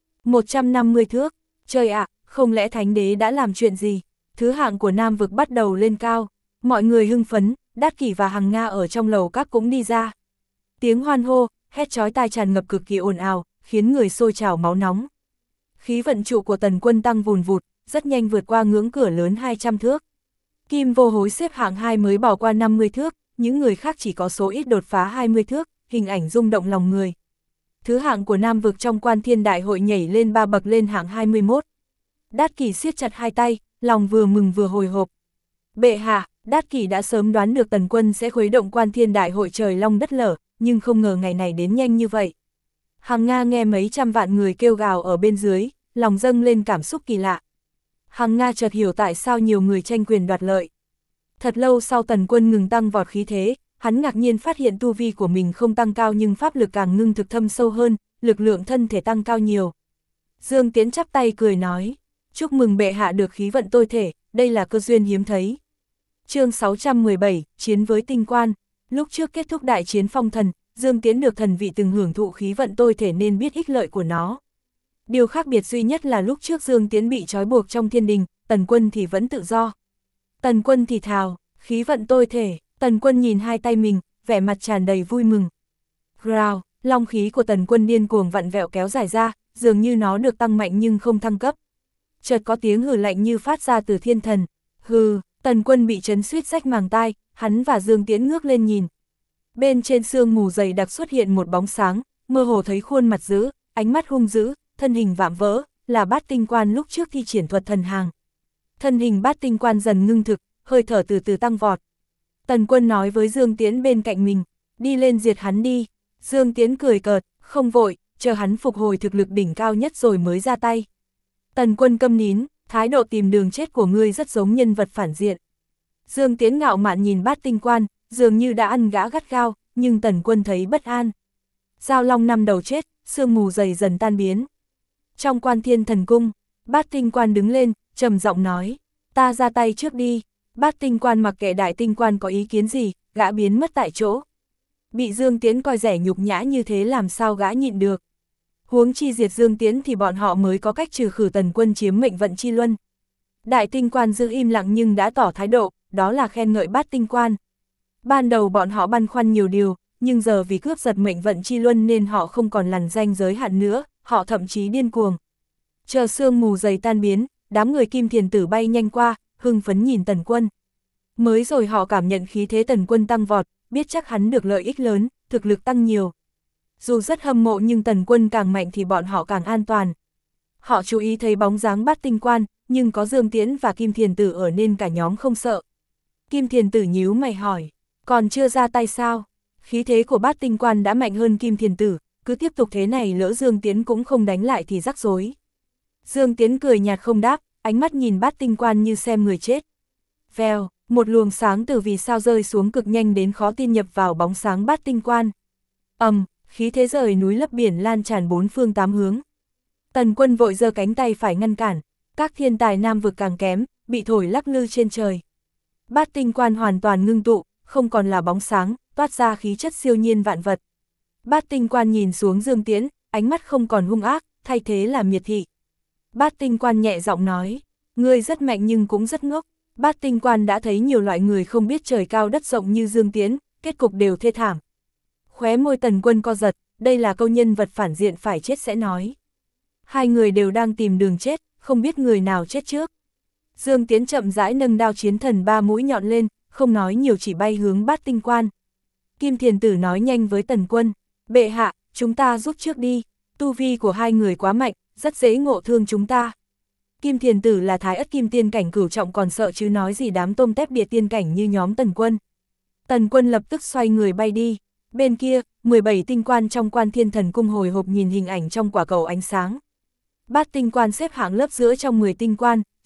150 thước. Trời ạ, không lẽ Thánh Đế đã làm chuyện gì? Thứ hạng của Nam Vực bắt đầu lên cao, mọi người hưng phấn, Đát Kỷ và Hằng Nga ở trong lầu các cũng đi ra. Tiếng hoan hô, hét chói tai tràn ngập cực kỳ ồn ào, khiến người sôi trào máu nóng. Khí vận trụ của Tần Quân tăng vùn vụt, rất nhanh vượt qua ngưỡng cửa lớn 200 thước. Kim Vô Hối xếp hạng 2 mới bỏ qua 50 thước, những người khác chỉ có số ít đột phá 20 thước, hình ảnh rung động lòng người. Thứ hạng của Nam Vực trong Quan Thiên Đại Hội nhảy lên 3 bậc lên hạng 21. Đát Kỷ siết chặt hai tay, lòng vừa mừng vừa hồi hộp. Bệ hạ, Đát Kỷ đã sớm đoán được Tần Quân sẽ khuấy động Quan Thiên Đại Hội trời long đất lở, nhưng không ngờ ngày này đến nhanh như vậy. Hằng Nga nghe mấy trăm vạn người kêu gào ở bên dưới, lòng dâng lên cảm xúc kỳ lạ. Hằng Nga chợt hiểu tại sao nhiều người tranh quyền đoạt lợi. Thật lâu sau Tần Quân ngừng tăng vọt khí thế, hắn ngạc nhiên phát hiện tu vi của mình không tăng cao nhưng pháp lực càng ngưng thực thâm sâu hơn, lực lượng thân thể tăng cao nhiều. Dương Tiến chắp tay cười nói, chúc mừng bệ hạ được khí vận tôi thể, đây là cơ duyên hiếm thấy. Chương 617, chiến với tinh quan. Lúc trước kết thúc đại chiến phong thần, Dương Tiến được thần vị từng hưởng thụ khí vận tôi thể nên biết ích lợi của nó. Điều khác biệt duy nhất là lúc trước Dương Tiến bị trói buộc trong thiên đình, Tần Quân thì vẫn tự do. Tần Quân thì thào, khí vận tôi thể. Tần Quân nhìn hai tay mình, vẻ mặt tràn đầy vui mừng. Rào, long khí của Tần Quân điên cuồng vặn vẹo kéo dài ra, dường như nó được tăng mạnh nhưng không thăng cấp. Chợt có tiếng hừ lạnh như phát ra từ thiên thần. Hừ, Tần Quân bị chấn suýt rách màng tai, hắn và Dương Tiễn ngước lên nhìn. Bên trên sương mù dày đặc xuất hiện một bóng sáng, mơ hồ thấy khuôn mặt dữ, ánh mắt hung dữ, thân hình vạm vỡ, là Bát Tinh Quan lúc trước thi triển thuật thần hàng. Thân hình Bát Tinh Quan dần ngưng thực, hơi thở từ từ tăng vọt. Tần Quân nói với Dương Tiễn bên cạnh mình, đi lên diệt hắn đi. Dương Tiễn cười cợt, không vội, chờ hắn phục hồi thực lực đỉnh cao nhất rồi mới ra tay. Tần Quân câm nín, thái độ tìm đường chết của ngươi rất giống nhân vật phản diện. Dương Tiễn ngạo mạn nhìn Bát Tinh Quan, dường như đã ăn gã gắt gao, nhưng Tần Quân thấy bất an. Giao Long năm đầu chết, sương mù dày dần tan biến. Trong Quan Thiên Thần Cung, Bát Tinh Quan đứng lên, trầm giọng nói, ta ra tay trước đi. Bát Tinh Quan mặc kệ Đại Tinh Quan có ý kiến gì, gã biến mất tại chỗ. Bị Dương Tiễn coi rẻ nhục nhã như thế làm sao gã nhịn được. Huống chi diệt Dương Tiễn thì bọn họ mới có cách trừ khử Tần Quân chiếm mệnh vận chi luân. Đại Tinh Quan giữ im lặng nhưng đã tỏ thái độ, đó là khen ngợi Bát Tinh Quan. Ban đầu bọn họ băn khoăn nhiều điều, nhưng giờ vì cướp giật mệnh vận chi luân nên họ không còn lằn ranh giới hạn nữa, họ thậm chí điên cuồng. Chờ sương mù dày tan biến, đám người Kim Thiền Tử bay nhanh qua, hưng phấn nhìn Tần Quân. Mới rồi họ cảm nhận khí thế Tần Quân tăng vọt, biết chắc hắn được lợi ích lớn, thực lực tăng nhiều. Dù rất hâm mộ nhưng Tần Quân càng mạnh thì bọn họ càng an toàn. Họ chú ý thấy bóng dáng Bát Tinh Quan, nhưng có Dương Tiễn và Kim Thiền Tử ở nên cả nhóm không sợ. Kim Thiền Tử nhíu mày hỏi, còn chưa ra tay sao? Khí thế của Bát Tinh Quan đã mạnh hơn Kim Thiền Tử, cứ tiếp tục thế này lỡ Dương Tiễn cũng không đánh lại thì rắc rối. Dương Tiễn cười nhạt không đáp, ánh mắt nhìn Bát Tinh Quan như xem người chết. Vèo, một luồng sáng từ vì sao rơi xuống cực nhanh đến khó tin nhập vào bóng sáng Bát Tinh Quan. Khí thế rời núi lấp biển lan tràn bốn phương tám hướng. Tần Quân vội giơ cánh tay phải ngăn cản, các thiên tài Nam Vực càng kém, bị thổi lắc lư trên trời. Bát Tinh Quan hoàn toàn ngưng tụ, không còn là bóng sáng, toát ra khí chất siêu nhiên vạn vật. Bát Tinh Quan nhìn xuống Dương Tiễn, ánh mắt không còn hung ác, thay thế là miệt thị. Bát Tinh Quan nhẹ giọng nói, ngươi rất mạnh nhưng cũng rất ngốc. Bát Tinh Quan đã thấy nhiều loại người không biết trời cao đất rộng như Dương Tiễn, kết cục đều thê thảm. Khóe môi Tần Quân co giật, đây là câu nhân vật phản diện phải chết sẽ nói. Hai người đều đang tìm đường chết, không biết người nào chết trước. Dương Tiễn chậm rãi nâng đao chiến thần ba mũi nhọn lên, không nói nhiều chỉ bay hướng Bát Tinh Quan. Kim Thiền Tử nói nhanh với Tần Quân, bệ hạ, chúng ta giúp trước đi, tu vi của hai người quá mạnh, rất dễ ngộ thương chúng ta. Kim Thiền Tử là Thái Ất Kim Tiên cảnh cửu trọng còn sợ chứ nói gì đám tôm tép địa tiên cảnh như nhóm Tần Quân. Tần Quân lập tức xoay người bay đi. Bên kia, 17 tinh quan trong Quan Thiên Thần Cung hồi hộp nhìn hình ảnh trong quả cầu ánh sáng. Bát Tinh Quan xếp hạng lớp giữa trong 10 tinh quan,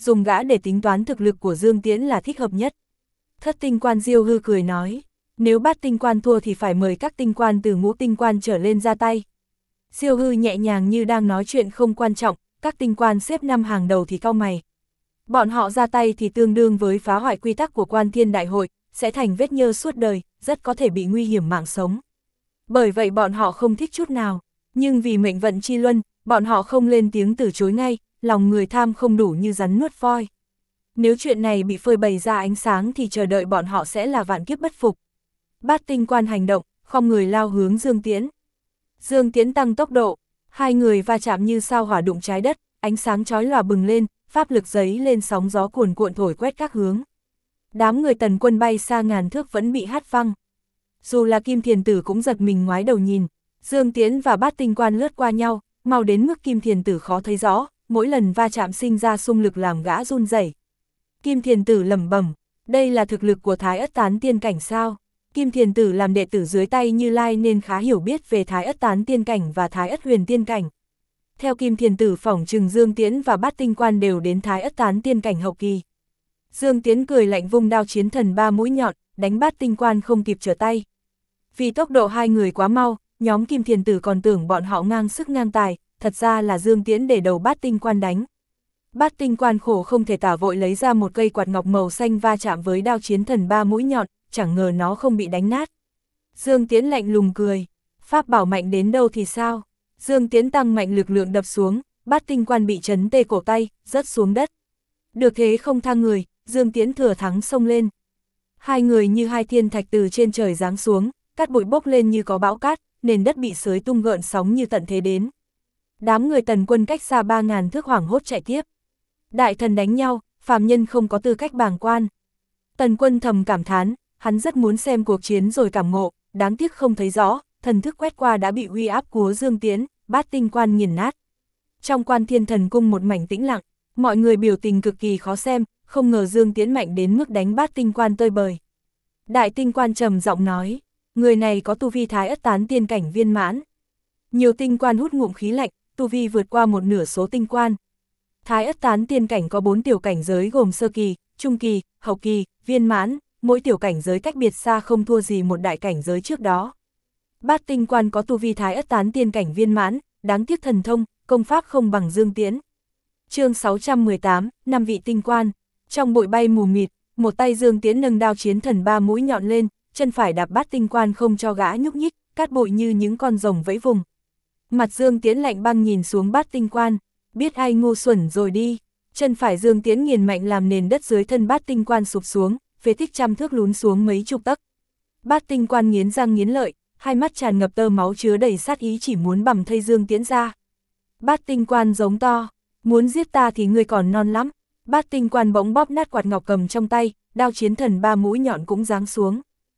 dùng gã để tính toán thực lực của Dương Tiễn là thích hợp nhất. Thất tinh quan Diêu Hư cười nói, nếu bát tinh quan thua thì phải mời các tinh quan từ ngũ tinh quan trở lên ra tay. Diêu Hư nhẹ nhàng như đang nói chuyện không quan trọng, các tinh quan xếp 5 hàng đầu thì cau mày. Bọn họ ra tay thì tương đương với phá hoại quy tắc của Quan Thiên Đại Hội, sẽ thành vết nhơ suốt đời, rất có thể bị nguy hiểm mạng sống. Bởi vậy bọn họ không thích chút nào, nhưng vì mệnh vận chi luân, bọn họ không lên tiếng từ chối ngay, lòng người tham không đủ như rắn nuốt voi. Nếu chuyện này bị phơi bày ra ánh sáng thì chờ đợi bọn họ sẽ là vạn kiếp bất phục. Bát tinh quan hành động, khom người lao hướng Dương Tiễn. Dương Tiễn tăng tốc độ, hai người va chạm như sao hỏa đụng trái đất, ánh sáng chói lòa bừng lên, pháp lực giấy lên sóng gió cuồn cuộn thổi quét các hướng. Đám người Tần Quân bay xa ngàn thước vẫn bị hát văng. Dù là Kim Thiền Tử cũng giật mình ngoái đầu nhìn, Dương Tiễn và bát tinh quan lướt qua nhau, mau đến mức Kim Thiền Tử khó thấy rõ, mỗi lần va chạm sinh ra xung lực làm gã run rẩy. Kim Thiền Tử lẩm bẩm, đây là thực lực của Thái Ất Tán Tiên Cảnh sao? Kim Thiền Tử làm đệ tử dưới tay Như Lai nên khá hiểu biết về Thái Ất Tán Tiên Cảnh và Thái Ất Huyền Tiên Cảnh. Theo Kim Thiền Tử phỏng chừng Dương Tiễn và bát tinh quan đều đến Thái Ất Tán Tiên Cảnh hậu kỳ. Dương Tiễn cười lạnh vung đao chiến thần 3 mũi nhọn, đánh bát tinh quan không kịp trở tay. Vì tốc độ hai người quá mau, nhóm Kim Thiền Tử còn tưởng bọn họ ngang sức ngang tài, thật ra là Dương Tiễn để đầu bát tinh quan đánh. Bát tinh quan khổ không thể tả vội lấy ra một cây quạt ngọc màu xanh va chạm với đao chiến thần 3 mũi nhọn, chẳng ngờ nó không bị đánh nát. Dương Tiễn lạnh lùng cười, pháp bảo mạnh đến đâu thì sao? Dương Tiễn tăng mạnh lực lượng đập xuống, bát tinh quan bị chấn tê cổ tay, rớt xuống đất. Được thế không tha người, Dương Tiễn thừa thắng xông lên. Hai người như hai thiên thạch từ trên trời giáng xuống, cát bụi bốc lên như có bão cát, nền đất bị xới tung gợn sóng như tận thế đến. Đám người Tần Quân cách xa 3000 thước hoảng hốt chạy tiếp. Đại thần đánh nhau, phàm nhân không có tư cách bàng quan. Tần Quân thầm cảm thán, hắn rất muốn xem cuộc chiến rồi cảm ngộ, đáng tiếc không thấy rõ, thần thức quét qua đã bị uy áp của Dương Tiễn, bát tinh quan nghiền nát. Trong Quan Thiên Thần Cung một mảnh tĩnh lặng, mọi người biểu tình cực kỳ khó xem, không ngờ Dương Tiễn mạnh đến mức đánh bát tinh quan tơi bời. Đại tinh quan trầm giọng nói, người này có tu vi Thái Ất Tán Tiên Cảnh viên mãn. Nhiều tinh quan hút ngụm khí lạnh, tu vi vượt qua một nửa số tinh quan. Thái Ất Tán Tiên Cảnh có 4 tiểu cảnh giới gồm sơ kỳ, trung kỳ, hậu kỳ, viên mãn, mỗi tiểu cảnh giới cách biệt xa không thua gì một đại cảnh giới trước đó. Bát tinh quan có tu vi Thái Ất Tán Tiên Cảnh viên mãn, đáng tiếc thần thông, công pháp không bằng Dương Tiễn. Chương 618, 5 vị tinh quan. Trong bụi bay mù mịt, một tay Dương Tiễn nâng đao chiến thần 3 mũi nhọn lên, chân phải đạp bát tinh quan không cho gã nhúc nhích, cát bụi như những con rồng vẫy vùng. Mặt Dương Tiễn lạnh băng nhìn xuống bát tinh quan, biết ai ngu xuẩn rồi đi. Chân phải Dương Tiễn nghiền mạnh làm nền đất dưới thân bát tinh quan sụp xuống, phế tích trăm thước lún xuống mấy chục tấc. Bát tinh quan nghiến răng nghiến lợi, hai mắt tràn ngập tơ máu chứa đầy sát ý chỉ muốn bằm thây Dương Tiễn ra. Bát tinh quan giống to, muốn giết ta thì ngươi còn non lắm. Bát tinh quan bỗng bóp nát quạt ngọc cầm trong tay, đao chiến thần 3 mũi nhọn cũng giáng xuống.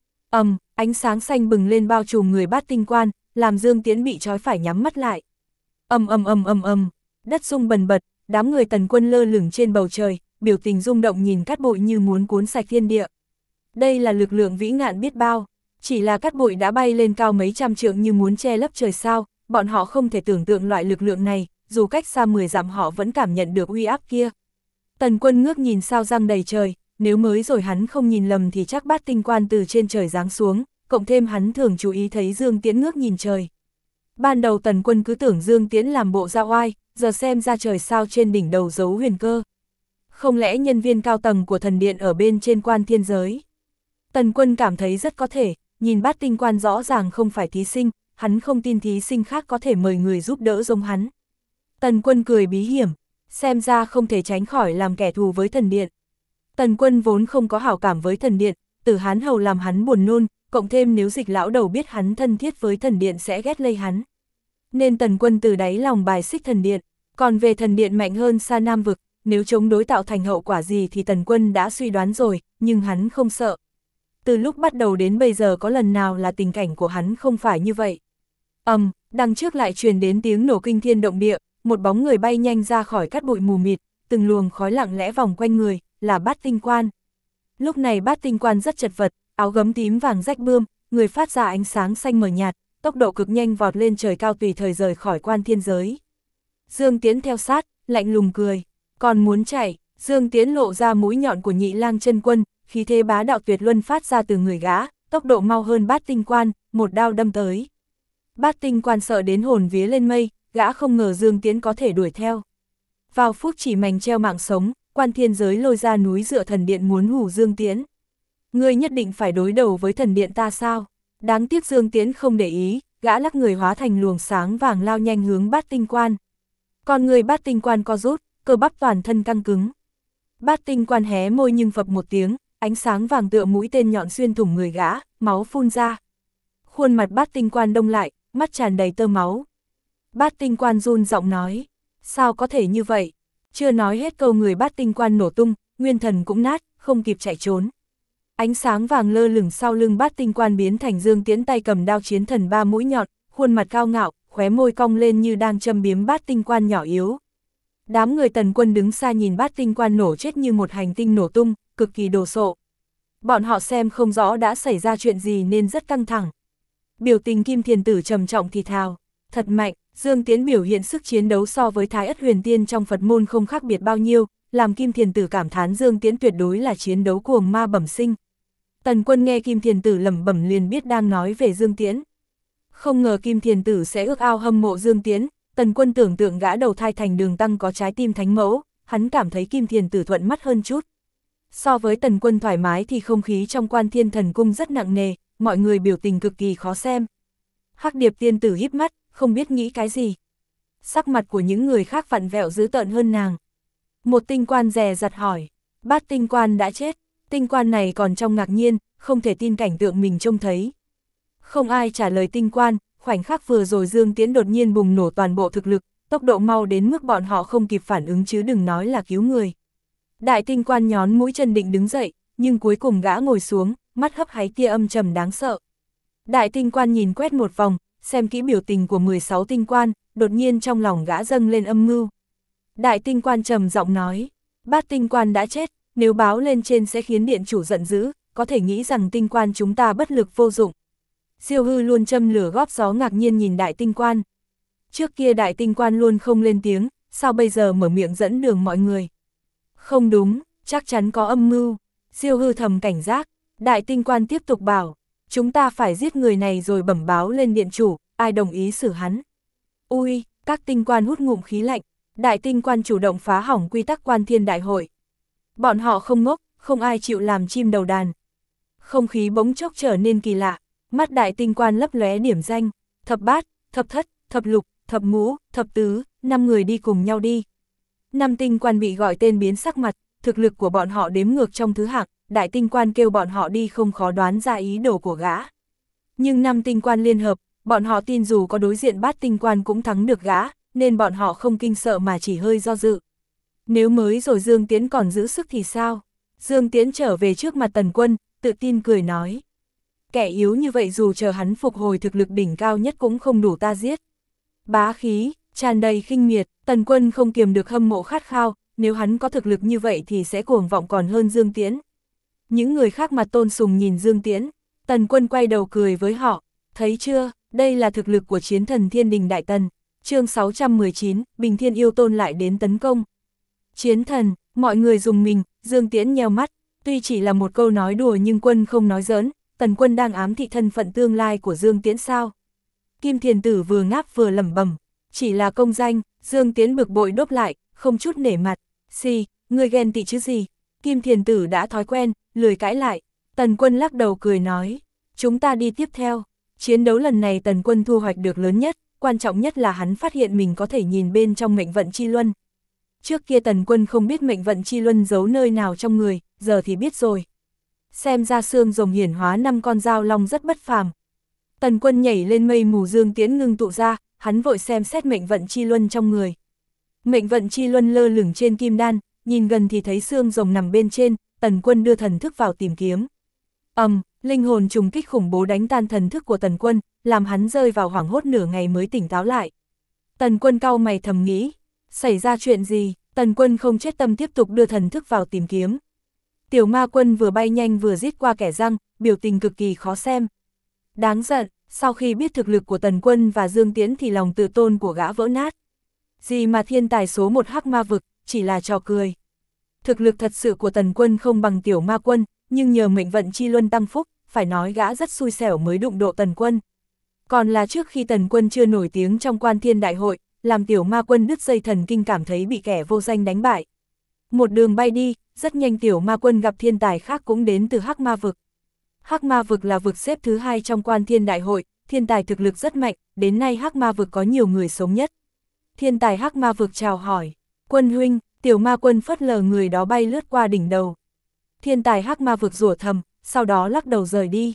Ánh sáng xanh bừng lên bao trùm người bát tinh quan, làm Dương Tiễn bị trói phải nhắm mắt lại. Đất rung bần bật, đám người Tần Quân lơ lửng trên bầu trời, biểu tình rung động nhìn cát bụi như muốn cuốn sạch thiên địa. Đây là lực lượng vĩ ngạn biết bao, chỉ là cát bụi đã bay lên cao mấy trăm trượng như muốn che lấp trời sao, bọn họ không thể tưởng tượng loại lực lượng này, dù cách xa 10 dặm họ vẫn cảm nhận được uy áp kia. Tần Quân ngước nhìn sao răng đầy trời, nếu mới rồi hắn không nhìn lầm thì chắc bát tinh quan từ trên trời giáng xuống, cộng thêm hắn thường chú ý thấy Dương Tiễn ngước nhìn trời. Ban đầu Tần Quân cứ tưởng Dương Tiễn làm bộ ra oai, giờ xem ra trời sao trên đỉnh đầu giấu huyền cơ. Không lẽ nhân viên cao tầng của thần điện ở bên trên quan thiên giới? Tần Quân cảm thấy rất có thể, nhìn bát tinh quan rõ ràng không phải thí sinh, hắn không tin thí sinh khác có thể mời người giúp đỡ giống hắn. Tần Quân cười bí hiểm, xem ra không thể tránh khỏi làm kẻ thù với thần điện. Tần Quân vốn không có hảo cảm với thần điện, Tử Hán Hầu làm hắn buồn nôn, cộng thêm nếu Dịch lão đầu biết hắn thân thiết với thần điện sẽ ghét lây hắn. Nên Tần Quân từ đáy lòng bài xích thần điện, còn về thần điện mạnh hơn xa Nam Vực, nếu chống đối tạo thành hậu quả gì thì Tần Quân đã suy đoán rồi, nhưng hắn không sợ. Từ lúc bắt đầu đến bây giờ có lần nào là tình cảnh của hắn không phải như vậy. Đằng trước lại truyền đến tiếng nổ kinh thiên động địa, một bóng người bay nhanh ra khỏi cát bụi mù mịt, từng luồng khói lặng lẽ vòng quanh người, là bát tinh quan. Lúc này bát tinh quan rất chật vật, áo gấm tím vàng rách bươm, người phát ra ánh sáng xanh mờ nhạt, tốc độ cực nhanh vọt lên trời cao tùy thời rời khỏi quan thiên giới. Dương Tiễn theo sát, lạnh lùng cười, còn muốn chạy, Dương Tiễn lộ ra mũi nhọn của Nhị Lang chân quân, khí thế bá đạo tuyệt luân phát ra từ người gã, tốc độ mau hơn Bát Tinh Quan, một đao đâm tới. Bát Tinh Quan sợ đến hồn vía lên mây, gã không ngờ Dương Tiễn có thể đuổi theo. Vào phút chỉ mảnh treo mạng sống, Quan Thiên Giới lôi ra núi dựa thần điện muốn hù Dương Tiễn. Ngươi nhất định phải đối đầu với thần điện ta sao? Đáng tiếc Dương Tiễn không để ý, gã lắc người hóa thành luồng sáng vàng lao nhanh hướng Bát Tinh Quan. Còn người Bát Tinh Quan co rút, cơ bắp toàn thân căng cứng. Bát Tinh Quan hé môi nhưng phập một tiếng, ánh sáng vàng tựa mũi tên nhọn xuyên thủng người gã, máu phun ra. Khuôn mặt Bát Tinh Quan đông lại, mắt tràn đầy tơ máu. Bát Tinh Quan run giọng nói, sao có thể như vậy? Chưa nói hết câu người Bát Tinh Quan nổ tung, nguyên thần cũng nát, không kịp chạy trốn. Ánh sáng vàng lơ lửng sau lưng Bát Tinh Quan biến thành Dương Tiễn tay cầm đao chiến thần ba mũi nhọn, khuôn mặt cao ngạo, khóe môi cong lên như đang châm biếm Bát Tinh Quan nhỏ yếu. Đám người Tần Quân đứng xa nhìn Bát Tinh Quan nổ chết như một hành tinh nổ tung, cực kỳ đồ sộ. Bọn họ xem không rõ đã xảy ra chuyện gì nên rất căng thẳng. Biểu tình Kim Thiền Tử trầm trọng thì thào, thật mạnh. Dương Tiễn biểu hiện sức chiến đấu so với Thái Ất Huyền Tiên trong Phật môn không khác biệt bao nhiêu, làm Kim Thiền Tử cảm thán Dương Tiễn tuyệt đối là chiến đấu cuồng ma bẩm sinh. Tần Quân nghe Kim Thiền Tử lẩm bẩm liền biết đang nói về Dương Tiễn. Không ngờ Kim Thiền Tử sẽ ước ao hâm mộ Dương Tiễn, Tần Quân tưởng tượng gã đầu thai thành Đường Tăng có trái tim thánh mẫu, hắn cảm thấy Kim Thiền Tử thuận mắt hơn chút. So với Tần Quân thoải mái thì không khí trong Quan Thiên Thần Cung rất nặng nề, mọi người biểu tình cực kỳ khó xem. Hắc Điệp Tiên Tử híp mắt, không biết nghĩ cái gì. Sắc mặt của những người khác vặn vẹo dữ tợn hơn nàng. Một tinh quan dè dặt hỏi, Bát Tinh Quan đã chết. Tinh quan này còn trong ngạc nhiên, không thể tin cảnh tượng mình trông thấy. Không ai trả lời tinh quan, khoảnh khắc vừa rồi Dương Tiễn đột nhiên bùng nổ toàn bộ thực lực, tốc độ mau đến mức bọn họ không kịp phản ứng chứ đừng nói là cứu người. Đại tinh quan nhón mũi chân định đứng dậy, nhưng cuối cùng gã ngồi xuống, mắt hấp háy tia âm trầm đáng sợ. Đại tinh quan nhìn quét một vòng, xem kỹ biểu tình của 16 tinh quan, đột nhiên trong lòng gã dâng lên âm mưu. Đại tinh quan trầm giọng nói, Bát Tinh Quan đã chết, nếu báo lên trên sẽ khiến điện chủ giận dữ, có thể nghĩ rằng tinh quan chúng ta bất lực vô dụng. Diêu Hư luôn châm lửa góp gió ngạc nhiên nhìn đại tinh quan. Trước kia đại tinh quan luôn không lên tiếng, sao bây giờ mở miệng dẫn đường mọi người? Không đúng, chắc chắn có âm mưu. Diêu Hư thầm cảnh giác, đại tinh quan tiếp tục bảo, chúng ta phải giết người này rồi bẩm báo lên điện chủ, ai đồng ý xử hắn. Ui, các tinh quan hút ngụm khí lạnh, đại tinh quan chủ động phá hỏng quy tắc Quan Thiên đại hội. Bọn họ không ngốc, không ai chịu làm chim đầu đàn. Không khí bỗng chốc trở nên kỳ lạ, mắt đại tinh quan lấp lóe điểm danh, thập bát, thập thất, thập lục, thập ngũ, thập tứ, 5 người đi cùng nhau đi. 5 tinh quan bị gọi tên biến sắc mặt, thực lực của bọn họ đếm ngược trong thứ hạng, đại tinh quan kêu bọn họ đi không khó đoán ra ý đồ của gã. Nhưng 5 tinh quan liên hợp, bọn họ tin dù có đối diện Bát Tinh Quan cũng thắng được gã, nên bọn họ không kinh sợ mà chỉ hơi do dự. Nếu mới rồi Dương Tiễn còn giữ sức thì sao? Dương Tiễn trở về trước mặt Tần Quân, tự tin cười nói. Kẻ yếu như vậy dù chờ hắn phục hồi thực lực đỉnh cao nhất cũng không đủ ta giết. Bá khí, tràn đầy khinh miệt, Tần Quân không kiềm được hâm mộ khát khao, nếu hắn có thực lực như vậy thì sẽ cuồng vọng còn hơn Dương Tiễn. Những người khác mặt tôn sùng nhìn Dương Tiễn, Tần Quân quay đầu cười với họ, thấy chưa, đây là thực lực của chiến thần Thiên Đình Đại Tần. Chương 619, Bình Thiên Yêu Tôn lại đến tấn công. Chiến thần, mọi người dùng mình, Dương Tiễn nheo mắt, tuy chỉ là một câu nói đùa nhưng Quân không nói giỡn, Tần Quân đang ám thị thân phận tương lai của Dương Tiễn sao. Kim Thiền Tử vừa ngáp vừa lẩm bẩm, chỉ là công danh. Dương Tiễn bực bội đốp lại, không chút nể mặt, ngươi ghen tị chứ gì. Kim Thiền Tử đã thói quen, lười cãi lại. Tần Quân lắc đầu cười nói, chúng ta đi tiếp theo. Chiến đấu lần này Tần Quân thu hoạch được lớn nhất, quan trọng nhất là hắn phát hiện mình có thể nhìn bên trong mệnh vận chi luân. Trước kia Tần Quân không biết mệnh vận chi luân giấu nơi nào trong người, giờ thì biết rồi. Xem ra xương rồng hiển hóa 5 con dao long rất bất phàm. Tần Quân nhảy lên mây mù Dương Tiễn ngưng tụ ra, hắn vội xem xét mệnh vận chi luân trong người. Mệnh vận chi luân lơ lửng trên kim đan, nhìn gần thì thấy xương rồng nằm bên trên, Tần Quân đưa thần thức vào tìm kiếm. Linh hồn trùng kích khủng bố đánh tan thần thức của Tần Quân, làm hắn rơi vào hoảng hốt nửa ngày mới tỉnh táo lại. Tần Quân cau mày thầm nghĩ, xảy ra chuyện gì? Tần Quân không chết tâm tiếp tục đưa thần thức vào tìm kiếm. Tiểu Ma Quân vừa bay nhanh vừa rít qua kẻ răng, biểu tình cực kỳ khó xem. Đáng giận, sau khi biết thực lực của Tần Quân và Dương Tiễn thì lòng tự tôn của gã vỡ nát. Gì mà thiên tài số 1 hắc ma vực, chỉ là trò cười. Thực lực thật sự của Tần Quân không bằng Tiểu Ma Quân, nhưng nhờ mệnh vận chi luân tăng phúc, phải nói gã rất xui xẻo mới đụng độ Tần Quân. Còn là trước khi Tần Quân chưa nổi tiếng trong Quan Thiên Đại Hội, làm Tiểu Ma Quân đứt dây thần kinh cảm thấy bị kẻ vô danh đánh bại. Một đường bay đi, rất nhanh Tiểu Ma Quân gặp thiên tài khác cũng đến từ Hắc Ma Vực. Hắc Ma Vực là vực xếp thứ 2 trong Quan Thiên Đại Hội, thiên tài thực lực rất mạnh, đến nay Hắc Ma Vực có nhiều người sống nhất. Thiên tài Hắc Ma Vực chào hỏi, Quân huynh. Tiểu Ma Quân phớt lờ người đó bay lướt qua đỉnh đầu. Thiên tài Hắc Ma Vực rủa thầm, sau đó lắc đầu rời đi.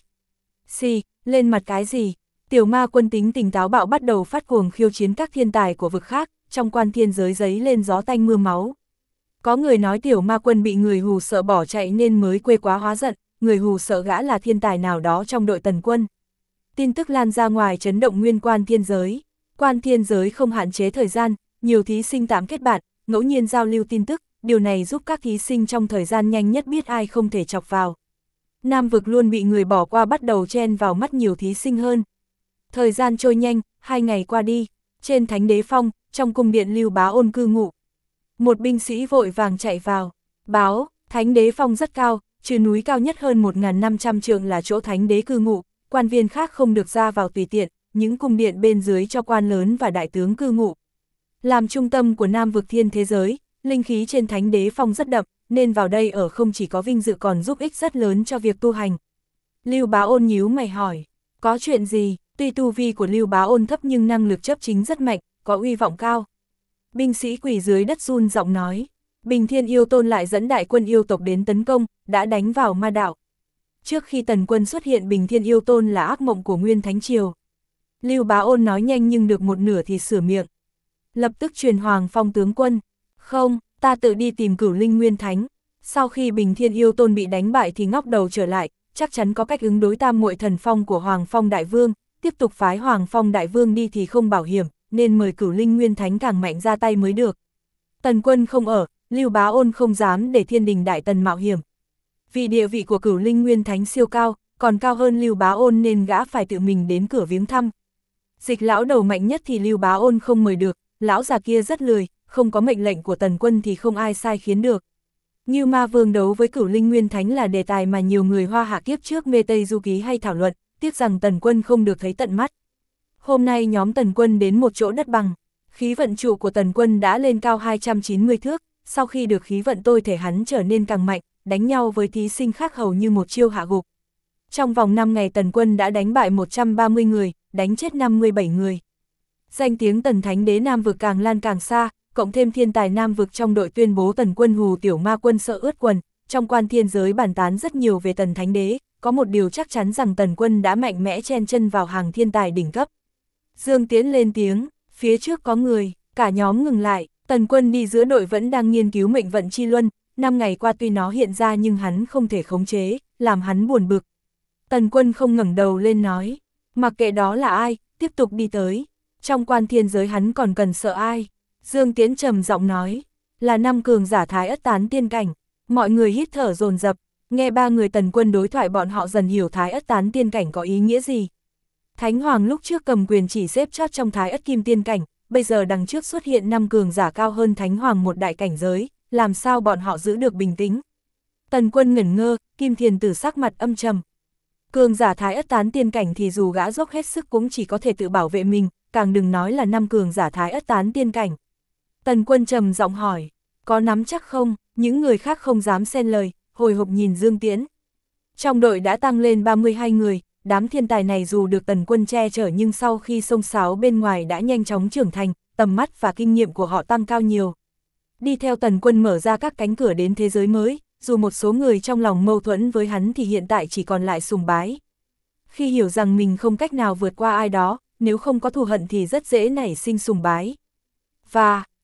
Xì, lên mặt cái gì? Tiểu Ma Quân tính tình táo bạo bắt đầu phát cuồng khiêu chiến các thiên tài của vực khác, trong quan thiên giới giấy lên gió tanh mưa máu. Có người nói Tiểu Ma Quân bị người hù sợ bỏ chạy nên mới quê quá hóa giận, người hù sợ gã là thiên tài nào đó trong đội Tần Quân. Tin tức lan ra ngoài chấn động nguyên quan thiên giới. Quan thiên giới không hạn chế thời gian, nhiều thí sinh tạm kết bạn, ngẫu nhiên giao lưu tin tức, điều này giúp các thí sinh trong thời gian nhanh nhất biết ai không thể chọc vào. Nam vực luôn bị người bỏ qua bắt đầu chen vào mắt nhiều thí sinh hơn. Thời gian trôi nhanh, 2 ngày qua đi, trên Thánh Đế Phong, trong cung điện Lưu Bá Ôn cư ngụ. Một binh sĩ vội vàng chạy vào, báo, Thánh Đế Phong rất cao, trừ núi cao nhất hơn 1.500 trượng là chỗ Thánh Đế cư ngụ, quan viên khác không được ra vào tùy tiện, những cung điện bên dưới cho quan lớn và đại tướng cư ngụ. Làm trung tâm của Nam vực thiên thế giới, linh khí trên Thánh Đế Phong rất đậm, nên vào đây ở không chỉ có vinh dự còn giúp ích rất lớn cho việc tu hành. Lưu Bá Ôn nhíu mày hỏi, có chuyện gì? Tuy tu vi của Lưu Bá Ôn thấp nhưng năng lực chấp chính rất mạnh, có uy vọng cao. Binh sĩ quỳ dưới đất run giọng nói, Bình Thiên Yêu Tôn lại dẫn đại quân yêu tộc đến tấn công, đã đánh vào ma đạo. Trước khi Tần Quân xuất hiện Bình Thiên Yêu Tôn là ác mộng của Nguyên Thánh Triều. Lưu Bá Ôn nói nhanh nhưng được một nửa thì sửa miệng. Lập tức truyền Hoàng Phong tướng quân, không, ta tự đi tìm Cửu Linh Nguyên Thánh. Sau khi Bình Thiên Yêu Tôn bị đánh bại thì ngóc đầu trở lại, chắc chắn có cách ứng đối tam muội thần phong của Hoàng Phong Đại Vương, tiếp tục phái Hoàng Phong Đại Vương đi thì không bảo hiểm, nên mời Cửu Linh Nguyên Thánh càng mạnh ra tay mới được. Tần Quân không ở, Lưu Bá Ôn không dám để Thiên Đình Đại Tần mạo hiểm. Vì địa vị của Cửu Linh Nguyên Thánh siêu cao, còn cao hơn Lưu Bá Ôn nên gã phải tự mình đến cửa viếng thăm. Dịch lão đầu mạnh nhất thì Lưu Bá Ôn không mời được, lão già kia rất lười, không có mệnh lệnh của Tần Quân thì không ai sai khiến được. Như Ma Vương đấu với Cửu Linh Nguyên Thánh là đề tài mà nhiều người Hoa Hạ kiếp trước mê Tây Du Ký hay thảo luận, tiếc rằng Tần Quân không được thấy tận mắt. Hôm nay nhóm Tần Quân đến một chỗ đất bằng, khí vận trụ của Tần Quân đã lên cao 290 thước, sau khi được khí vận tôi thể hắn trở nên càng mạnh, đánh nhau với thí sinh khác hầu như một chiêu hạ gục. Trong vòng 5 ngày Tần Quân đã đánh bại 130 người, đánh chết 57 người. Danh tiếng Tần Thánh Đế Nam vực càng lan càng xa, cộng thêm thiên tài Nam vực trong đội tuyên bố Tần Quân hù Tiểu Ma Quân sợ ướt quần, trong quan thiên giới bàn tán rất nhiều về Tần Thánh Đế, có một điều chắc chắn rằng Tần Quân đã mạnh mẽ chen chân vào hàng thiên tài đỉnh cấp. Dương Tiễn lên tiếng, phía trước có người, cả nhóm ngừng lại, Tần Quân đi giữa đội vẫn đang nghiên cứu mệnh vận chi luân, 5 ngày qua tuy nó hiện ra nhưng hắn không thể khống chế, làm hắn buồn bực. Tần Quân không ngẩng đầu lên nói, mặc kệ đó là ai, tiếp tục đi tới. Trong quan thiên giới hắn còn cần sợ ai? Dương Tiễn trầm giọng nói, là 5 cường giả Thái Ất Tán tiên cảnh. Mọi người hít thở dồn dập, nghe 3 người Tần Quân đối thoại bọn họ dần hiểu Thái Ất Tán tiên cảnh có ý nghĩa gì. Thánh Hoàng lúc trước cầm quyền chỉ xếp chót trong Thái Ất Kim tiên cảnh, bây giờ đằng trước xuất hiện 5 cường giả cao hơn Thánh Hoàng một đại cảnh giới, làm sao bọn họ giữ được bình tĩnh? Tần Quân ngẩn ngơ, Kim Thiền Tử sắc mặt âm trầm. Cường giả Thái Ất Tán tiên cảnh thì dù gã dốc hết sức cũng chỉ có thể tự bảo vệ mình, càng đừng nói là 5 cường giả Thái Ất Tán tiên cảnh. Tần Quân trầm giọng hỏi, có nắm chắc không? Những người khác không dám xen lời, hồi hộp nhìn Dương Tiễn. Trong đội đã tăng lên 32 người, đám thiên tài này dù được Tần Quân che chở nhưng sau khi xông xáo bên ngoài đã nhanh chóng trưởng thành, tầm mắt và kinh nghiệm của họ tăng cao nhiều. Đi theo Tần Quân mở ra các cánh cửa đến thế giới mới, dù một số người trong lòng mâu thuẫn với hắn thì hiện tại chỉ còn lại sùng bái. Khi hiểu rằng mình không cách nào vượt qua ai đó, nếu không có thù hận thì rất dễ nảy sinh sùng bái. Và,